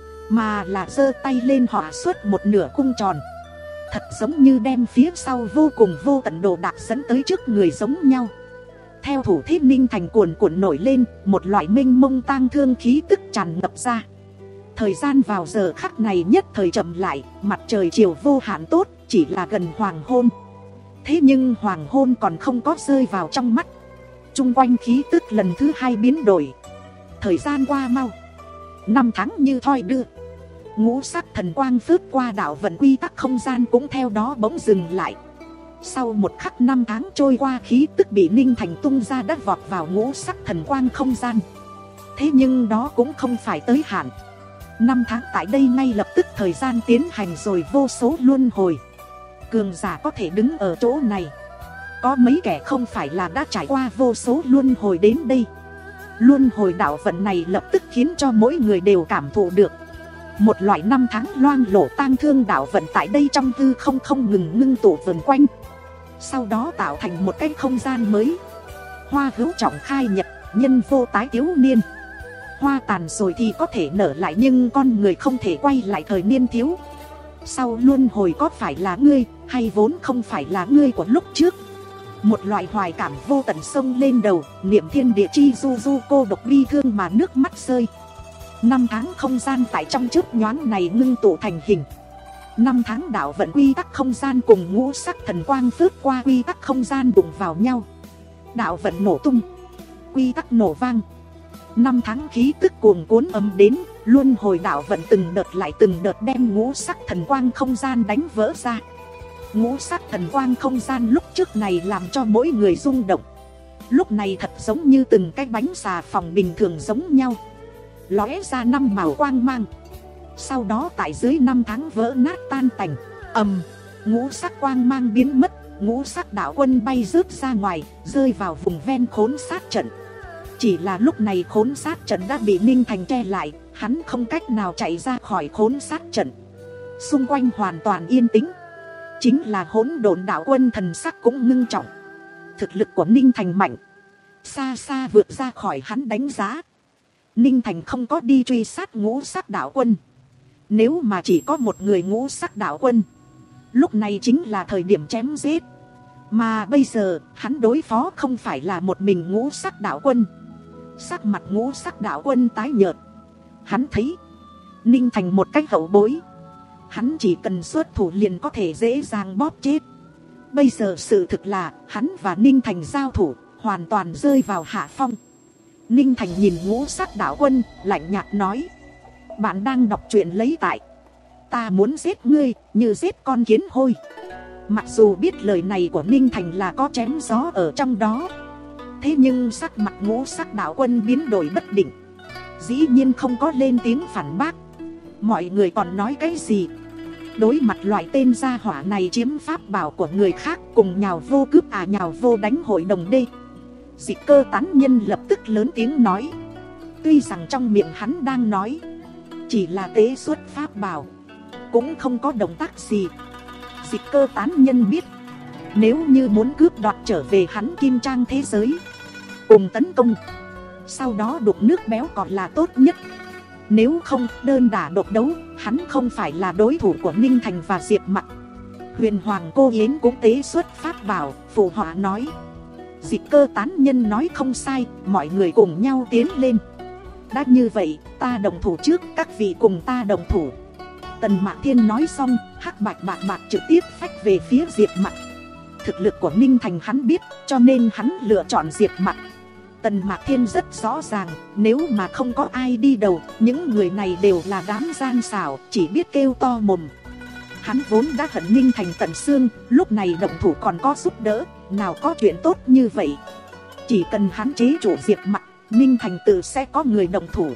mà là giơ tay lên họa xuất một nửa cung tròn. Thật giống như đem phía sau vô cùng vô tận đồ đạc dẫn tới trước người giống nhau. Theo thủ thế Ninh Thành cuồn cuộn nổi lên, một loại mênh mông tang thương khí tức tràn ngập ra. Thời gian vào giờ khắc này nhất thời chậm lại, mặt trời chiều vô hạn tốt, chỉ là gần hoàng hôn. Thế nhưng hoàng hôn còn không có rơi vào trong mắt. Chung quanh khí tức lần thứ hai biến đổi. Thời gian qua mau, năm tháng như thoi đưa. Ngũ sắc thần quang phước qua đạo vận quy tắc không gian cũng theo đó bỗng dừng lại. Sau một khắc năm tháng trôi qua, khí tức bị Ninh Thành tung ra đã vọt vào ngũ sắc thần quang không gian. Thế nhưng đó cũng không phải tới hạn. Năm tháng tại đây ngay lập tức thời gian tiến hành rồi vô số luân hồi. Cường giả có thể đứng ở chỗ này, có mấy kẻ không phải là đã trải qua vô số luân hồi đến đây. Luân hồi đạo vận này lập tức khiến cho mỗi người đều cảm thụ được một loại năm tháng loang lổ tang thương đạo vận tại đây trong hư không không ngừng ngưng tụ vần quanh. Sau đó tạo thành một cái không gian mới. Hoa hữu trọng khai nhật, nhân vô tái thiếu niên. Hoa tàn rồi thì có thể nở lại, nhưng con người không thể quay lại thời niên thiếu. Sau luân hồi có phải là ngươi, hay vốn không phải là ngươi của lúc trước? Một loại hoài cảm vô tận sông lên đầu, niệm thiên địa chi du du cô độc bi thương mà nước mắt rơi. Năm tháng không gian tại trong chớp nhoáng này ngưng tụ thành hình. Năm tháng đạo vận quy tắc không gian cùng ngũ sắc thần quang phước qua quy tắc không gian đụng vào nhau. Đạo vận nổ tung, quy tắc nổ vang. Năm tháng khí tức cuồng cuốn ấm đến, luân hồi đạo vận từng đợt lại từng đợt đem ngũ sắc thần quang không gian đánh vỡ ra. Ngũ sắc thần quang không gian lúc trước này làm cho mỗi người rung động. Lúc này thật giống như từng cái bánh xà phòng bình thường giống nhau, lóe ra năm màu quang mang. Sau đó tại dưới năm tháng vỡ nát tan tành. Ầm, ngũ sắc quang mang biến mất, ngũ sắc đạo quân bay rớt ra ngoài, rơi vào vùng ven khốn sát trận. Chỉ là lúc này khốn sát trận đã bị Ninh Thành che lại, hắn không cách nào chạy ra khỏi khốn sát trận. Xung quanh hoàn toàn yên tĩnh. Chính là hỗn độn đạo quân thần sắc cũng ngưng trọng. Thực lực của Ninh Thành mạnh, xa xa vượt ra khỏi hắn đánh giá. Ninh Thành không có đi truy sát ngũ sắc đạo quân. Nếu mà chỉ có một người ngũ sắc đạo quân, lúc này chính là thời điểm chém giết. Mà bây giờ hắn đối phó không phải là một mình ngũ sắc đạo quân. Sắc mặt ngũ sắc đạo quân tái nhợt. Hắn thấy Ninh Thành một cách hậu bối, hắn chỉ cần xuất thủ liền có thể dễ dàng bóp chết. Bây giờ sự thực là hắn và Ninh Thành giao thủ hoàn toàn rơi vào hạ phong. Ninh Thành nhìn ngũ sắc đạo quân, lạnh nhạt nói: bạn đang đọc truyện lấy tại. Ta muốn giết ngươi như giết con kiến hôi. Mặc dù biết lời này của Ninh Thành là có chém gió ở trong đó, thế nhưng sắc mặt ngũ sắc đạo quân biến đổi bất định, dĩ nhiên không có lên tiếng phản bác. Mọi người còn nói cái gì? Đối mặt loại tên gia hỏa này chiếm pháp bảo của người khác, cùng nhào vô cướp à nhào vô đánh hội đồng đê. Dị Cơ tán nhân lập tức lớn tiếng nói: Tuy rằng trong miệng hắn đang nói chỉ là tế xuất pháp bảo, cũng không có động tác gì. Dịch Cơ tán nhân biết, nếu như muốn cướp đoạt trở về hắn kim trang thế giới, cùng tấn công, sau đó đục nước béo còn là tốt nhất. Nếu không đơn đả độc đấu, hắn không phải là đối thủ của Ninh Thành và Diệp Mặc. Huyền Hoàng Cô Yến cũng tế xuất pháp bảo, phụ họa nói. Dịch Cơ tán nhân nói không sai, mọi người cùng nhau tiến lên. Đã như vậy, ta đồng thủ trước, các vị cùng ta đồng thủ. Tần Mạc Thiên nói xong, hắc bạch bạc bạc trực tiếp phách về phía Diệp Mặc. Thực lực của Ninh Thành hắn biết, cho nên hắn lựa chọn Diệp Mặc. Tần Mạc Thiên rất rõ ràng, nếu mà không có ai đi đầu, những người này đều là đám gian xảo, chỉ biết kêu to mồm. Hắn vốn đã hận Ninh Thành tận xương, lúc này động thủ còn có giúp đỡ, nào có chuyện tốt như vậy. Chỉ cần hắn chế chủ Diệp Mặc, Ninh Thành tự sẽ có người đồng thủ.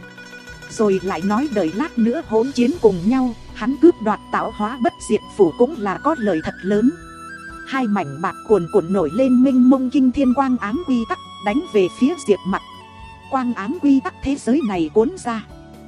Rồi lại nói đợi lát nữa hỗn chiến cùng nhau, hắn cướp đoạt tạo hóa bất diệt phủ cũng là có lời thật lớn. Hai mảnh bạc cuồn cuộn nổi lên mênh mông kinh thiên quang ám quy tắc, đánh về phía Diệp Mặc. Quang ám quy tắc thế giới này cuốn ra,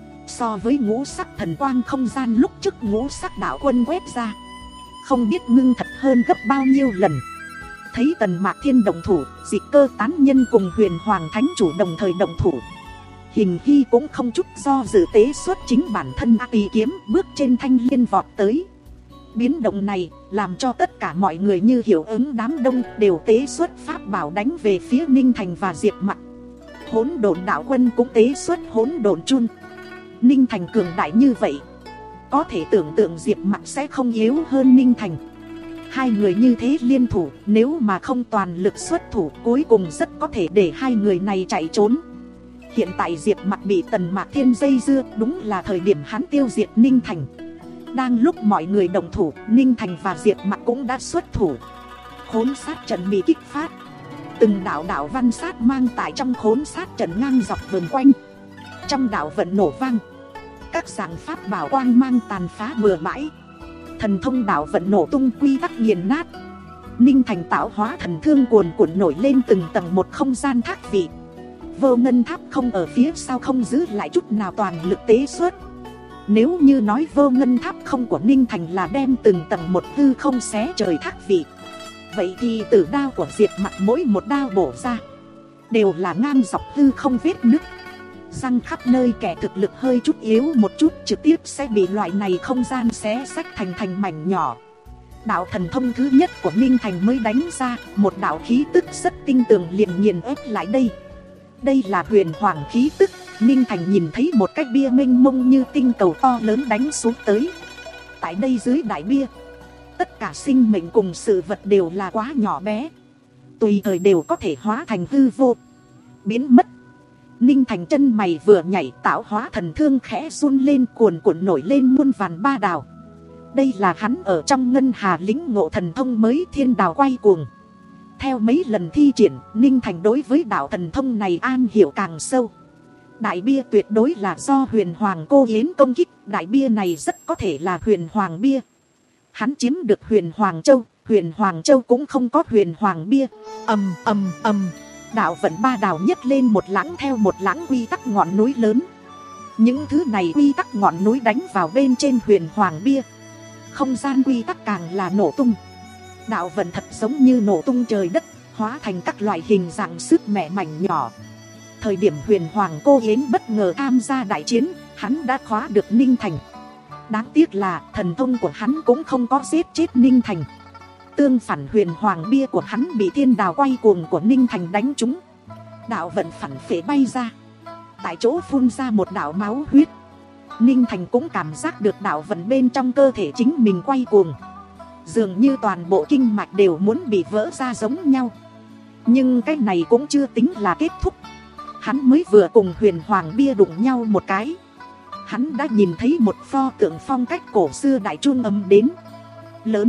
so với ngũ sắc thần quang không gian lúc trước ngũ sắc đạo quân quét ra, không biết ngưng thật hơn gấp bao nhiêu lần. Thấy Tần Mạc Thiên đồng thủ, Dịch Cơ tán nhân cùng Huyền Hoàng Thánh Chủ đồng thời đồng thủ. Hình Hy cũng không chút do dự tế xuất chính bản thân A Tỳ kiếm bước trên thanh liên vọt tới. Biến động này làm cho tất cả mọi người như hiệu ứng đám đông đều tế xuất pháp bảo đánh về phía Ninh Thành và Diệp Mặc. Hỗn độn đạo quân cũng tế xuất hỗn độn chun. Ninh Thành cường đại như vậy, có thể tưởng tượng Diệp Mặc sẽ không yếu hơn Ninh Thành. Hai người như thế liên thủ, nếu mà không toàn lực xuất thủ, cuối cùng rất có thể để hai người này chạy trốn. Hiện tại Diệp Mặc bị Tần Mạc Thiên dây dưa, đúng là thời điểm hắn tiêu diệt Ninh Thành. Đang lúc mọi người đồng thủ, Ninh Thành và Diệp Mặc cũng đã xuất thủ. Khốn sát trận bị kích phát, từng đạo đạo văn sát mang tại trong khốn sát trận ngang dọc vườn quanh. Trong đạo vận nổ vang, các dạng pháp bảo quang mang tàn phá bừa bãi. Thần thông đạo vận nổ tung, quy tắc nghiền nát. Ninh Thành tạo hóa thần thương cuồn cuộn nổi lên từng tầng một không gian thác vị. Vô ngân tháp không ở phía sau không giữ lại chút nào toàn lực tế xuất. Nếu như nói vô ngân tháp không của Ninh Thành là đem từng tầng một hư không xé trời thác vị, vậy thì tử đao của Diệp Mặc mỗi một đao bổ ra đều là ngang dọc hư không vết nứt, răng khắp nơi. Kẻ thực lực hơi chút yếu một chút trực tiếp sẽ bị loại này không gian xé xách thành thành mảnh nhỏ. Đạo thần thông thứ nhất của Ninh Thành mới đánh ra, một đạo khí tức rất tinh tường liền nghiền ép lại đây. Đây là huyền hoàng khí tức. Ninh Thành nhìn thấy một cái bia mênh mông như tinh cầu to lớn đánh xuống tới. Tại đây dưới đại bia, tất cả sinh mệnh cùng sự vật đều là quá nhỏ bé, tùy thời đều có thể hóa thành hư vô, biến mất. Ninh Thành chân mày vừa nhảy, tạo hóa thần thương khẽ run lên, cuồn cuộn nổi lên muôn vàn ba đào. Đây là hắn ở trong ngân hà lĩnh ngộ thần thông mới thiên đào quay cuồng. Theo mấy lần thi triển, Ninh Thành đối với đạo thần thông này an hiểu càng sâu. Đại bia tuyệt đối là do Huyền Hoàng Cô Yến công kích, đại bia này rất có thể là Huyền Hoàng bia. Hắn chiếm được Huyền Hoàng Châu, Huyền Hoàng Châu cũng không có Huyền Hoàng bia. Ầm ầm ầm, đạo vận ba đào nhấc lên một lãng theo một lãng quy tắc ngọn núi lớn. Những thứ này quy tắc ngọn núi đánh vào bên trên Huyền Hoàng bia, không gian quy tắc càng là nổ tung. Đạo vận thật giống như nổ tung trời đất, hóa thành các loại hình dạng sức mẻ mảnh nhỏ. Thời điểm Huyền Hoàng Cô Yến bất ngờ tham gia đại chiến, hắn đã khóa được Ninh Thành. Đáng tiếc là thần thông của hắn cũng không có giết chết Ninh Thành. Tương phản, Huyền Hoàng bia của hắn bị thiên đào quay cuồng của Ninh Thành đánh trúng. Đạo vận phản phệ bay ra, tại chỗ phun ra một đạo máu huyết. Ninh Thành cũng cảm giác được đạo vận bên trong cơ thể chính mình quay cuồng, dường như toàn bộ kinh mạch đều muốn bị vỡ ra giống nhau. Nhưng cái này cũng chưa tính là kết thúc. Hắn mới vừa cùng Huyền Hoàng bia đụng nhau một cái, hắn đã nhìn thấy một pho tượng phong cách cổ xưa đại chuông âm đến. Lớn,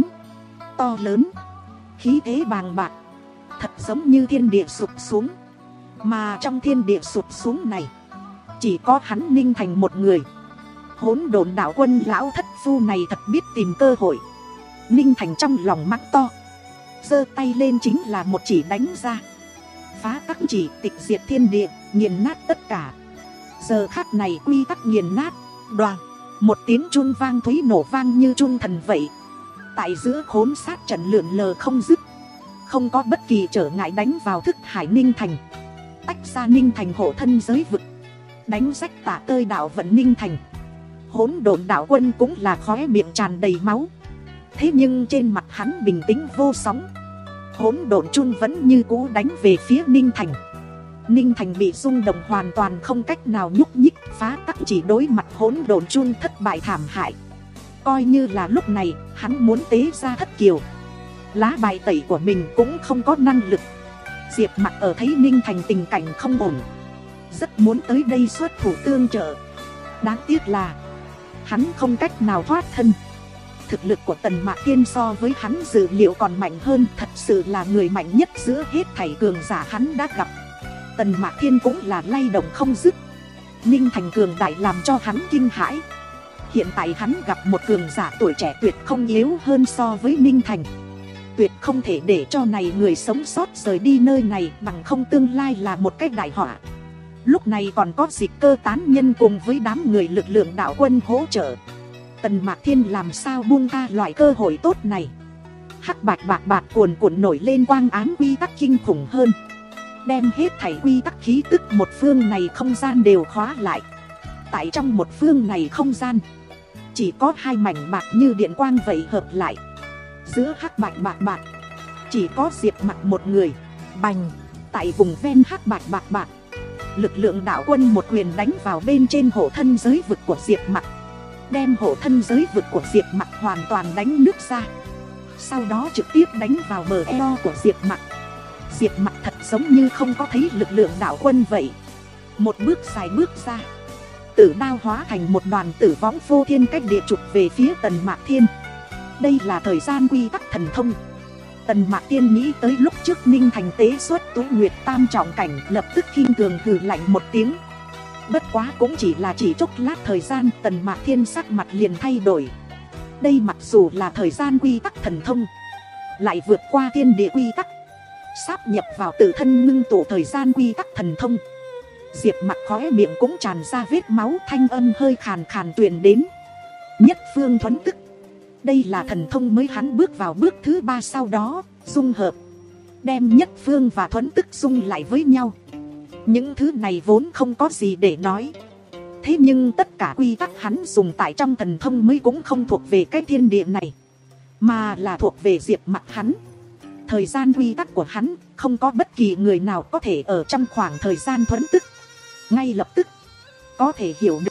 to lớn, khí thế bàng bạc, thật giống như thiên địa sụp xuống. Mà trong thiên địa sụp xuống này, chỉ có hắn Ninh Thành một người. Hỗn độn đạo quân lão thất phu này thật biết tìm cơ hội. Ninh Thành trong lòng mắng to, giơ tay lên chính là một chỉ đánh ra. Phá các chỉ, tịch diệt thiên địa, nghiền nát tất cả. Giờ khắc này quy tắc nghiền nát. Đoàng, một tiếng chun vang thúy nổ vang như chun thần vậy. Tại giữa khốn sát trận lượn lờ không dứt, không có bất kỳ trở ngại đánh vào thức hải Ninh Thành. Tách ra Ninh Thành hộ thân giới vực, đánh rách tả tơi đạo vận Ninh Thành. Hỗn độn đạo quân cũng là khóe miệng tràn đầy máu. Thế nhưng trên mặt hắn bình tĩnh vô sóng. Hỗn độn chun vẫn như cũ đánh về phía Ninh Thành. Ninh Thành bị rung động hoàn toàn không cách nào nhúc nhích. Phá tắc chỉ đối mặt hỗn độn chun thất bại thảm hại. Coi như là lúc này hắn muốn tế ra thất kiều, lá bài tẩy của mình cũng không có năng lực. Diệp Mặc ở thấy Ninh Thành tình cảnh không ổn, rất muốn tới đây xuất thủ tương trợ. Đáng tiếc là hắn không cách nào thoát thân. Thực lực của Tần Mạc Tiên so với hắn dự liệu còn mạnh hơn. Thật sự là người mạnh nhất giữa hết thảy cường giả hắn đã gặp. Tần Mạc Tiên cũng là lay động không dứt. Ninh Thành cường đại làm cho hắn kinh hãi. Hiện tại hắn gặp một cường giả tuổi trẻ tuyệt không yếu hơn so với Ninh Thành. Tuyệt không thể để cho này người sống sót rời đi nơi này, bằng không tương lai là một cái đại họa. Lúc này còn có Dịch Cơ tán nhân cùng với đám người lực lượng đạo quân hỗ trợ. Tần Mạc Thiên làm sao buông tha loại cơ hội tốt này. Hắc bạch bạc bạc cuồn cuộn nổi lên quang ám quy tắc kinh khủng hơn, đem hết thảy quy tắc khí tức một phương này không gian đều khóa lại. Tại trong một phương này không gian, chỉ có hai mảnh bạc như điện quang vậy hợp lại. Giữa hắc bạch bạc bạc, chỉ có Diệp Mặc một người. Bành, tại vùng ven hắc bạch bạc bạc, lực lượng đạo quân một quyền đánh vào bên trên hộ thân giới vực của Diệp Mặc, đem hộ thân giới vực của Diệp Mặc hoàn toàn đánh nứt ra. Sau đó trực tiếp đánh vào bờ eo của Diệp Mặc. Diệp Mặc thật giống như không có thấy lực lượng đạo quân vậy. Một bước dài bước ra, tử đao hóa thành một đoàn tử võng vô thiên cách địa chụp về phía Tần Mạc Thiên. Đây là thời gian quy tắc thần thông. Tần Mạc Thiên nghĩ tới lúc trước Ninh Thành tế xuất Tú Nguyệt tam trọng cảnh, lập tức khinh thường hừ lạnh một tiếng. Bất quá cũng chỉ là chỉ chốc lát thời gian, Tần Mạc Thiên sắc mặt liền thay đổi. Đây mặc dù là thời gian quy tắc thần thông, lại vượt qua thiên địa quy tắc, sáp nhập vào tự thân ngưng tụ thời gian quy tắc thần thông. Diệp Mặc khóe miệng cũng tràn ra vết máu, thanh âm hơi khàn khàn truyền đến. Nhất phương thuấn tức. Đây là thần thông mới hắn bước vào bước thứ ba, sau đó dung hợp, đem nhất phương và thuấn tức dung lại với nhau. Những thứ này vốn không có gì để nói. Thế nhưng tất cả quy tắc hắn dùng tại trong thần thông mới cũng không thuộc về cái thiên địa này, mà là thuộc về Diệp Mặc hắn. Thời gian quy tắc của hắn, không có bất kỳ người nào có thể ở trong khoảng thời gian thuấn tức ngay lập tức có thể hiểu được.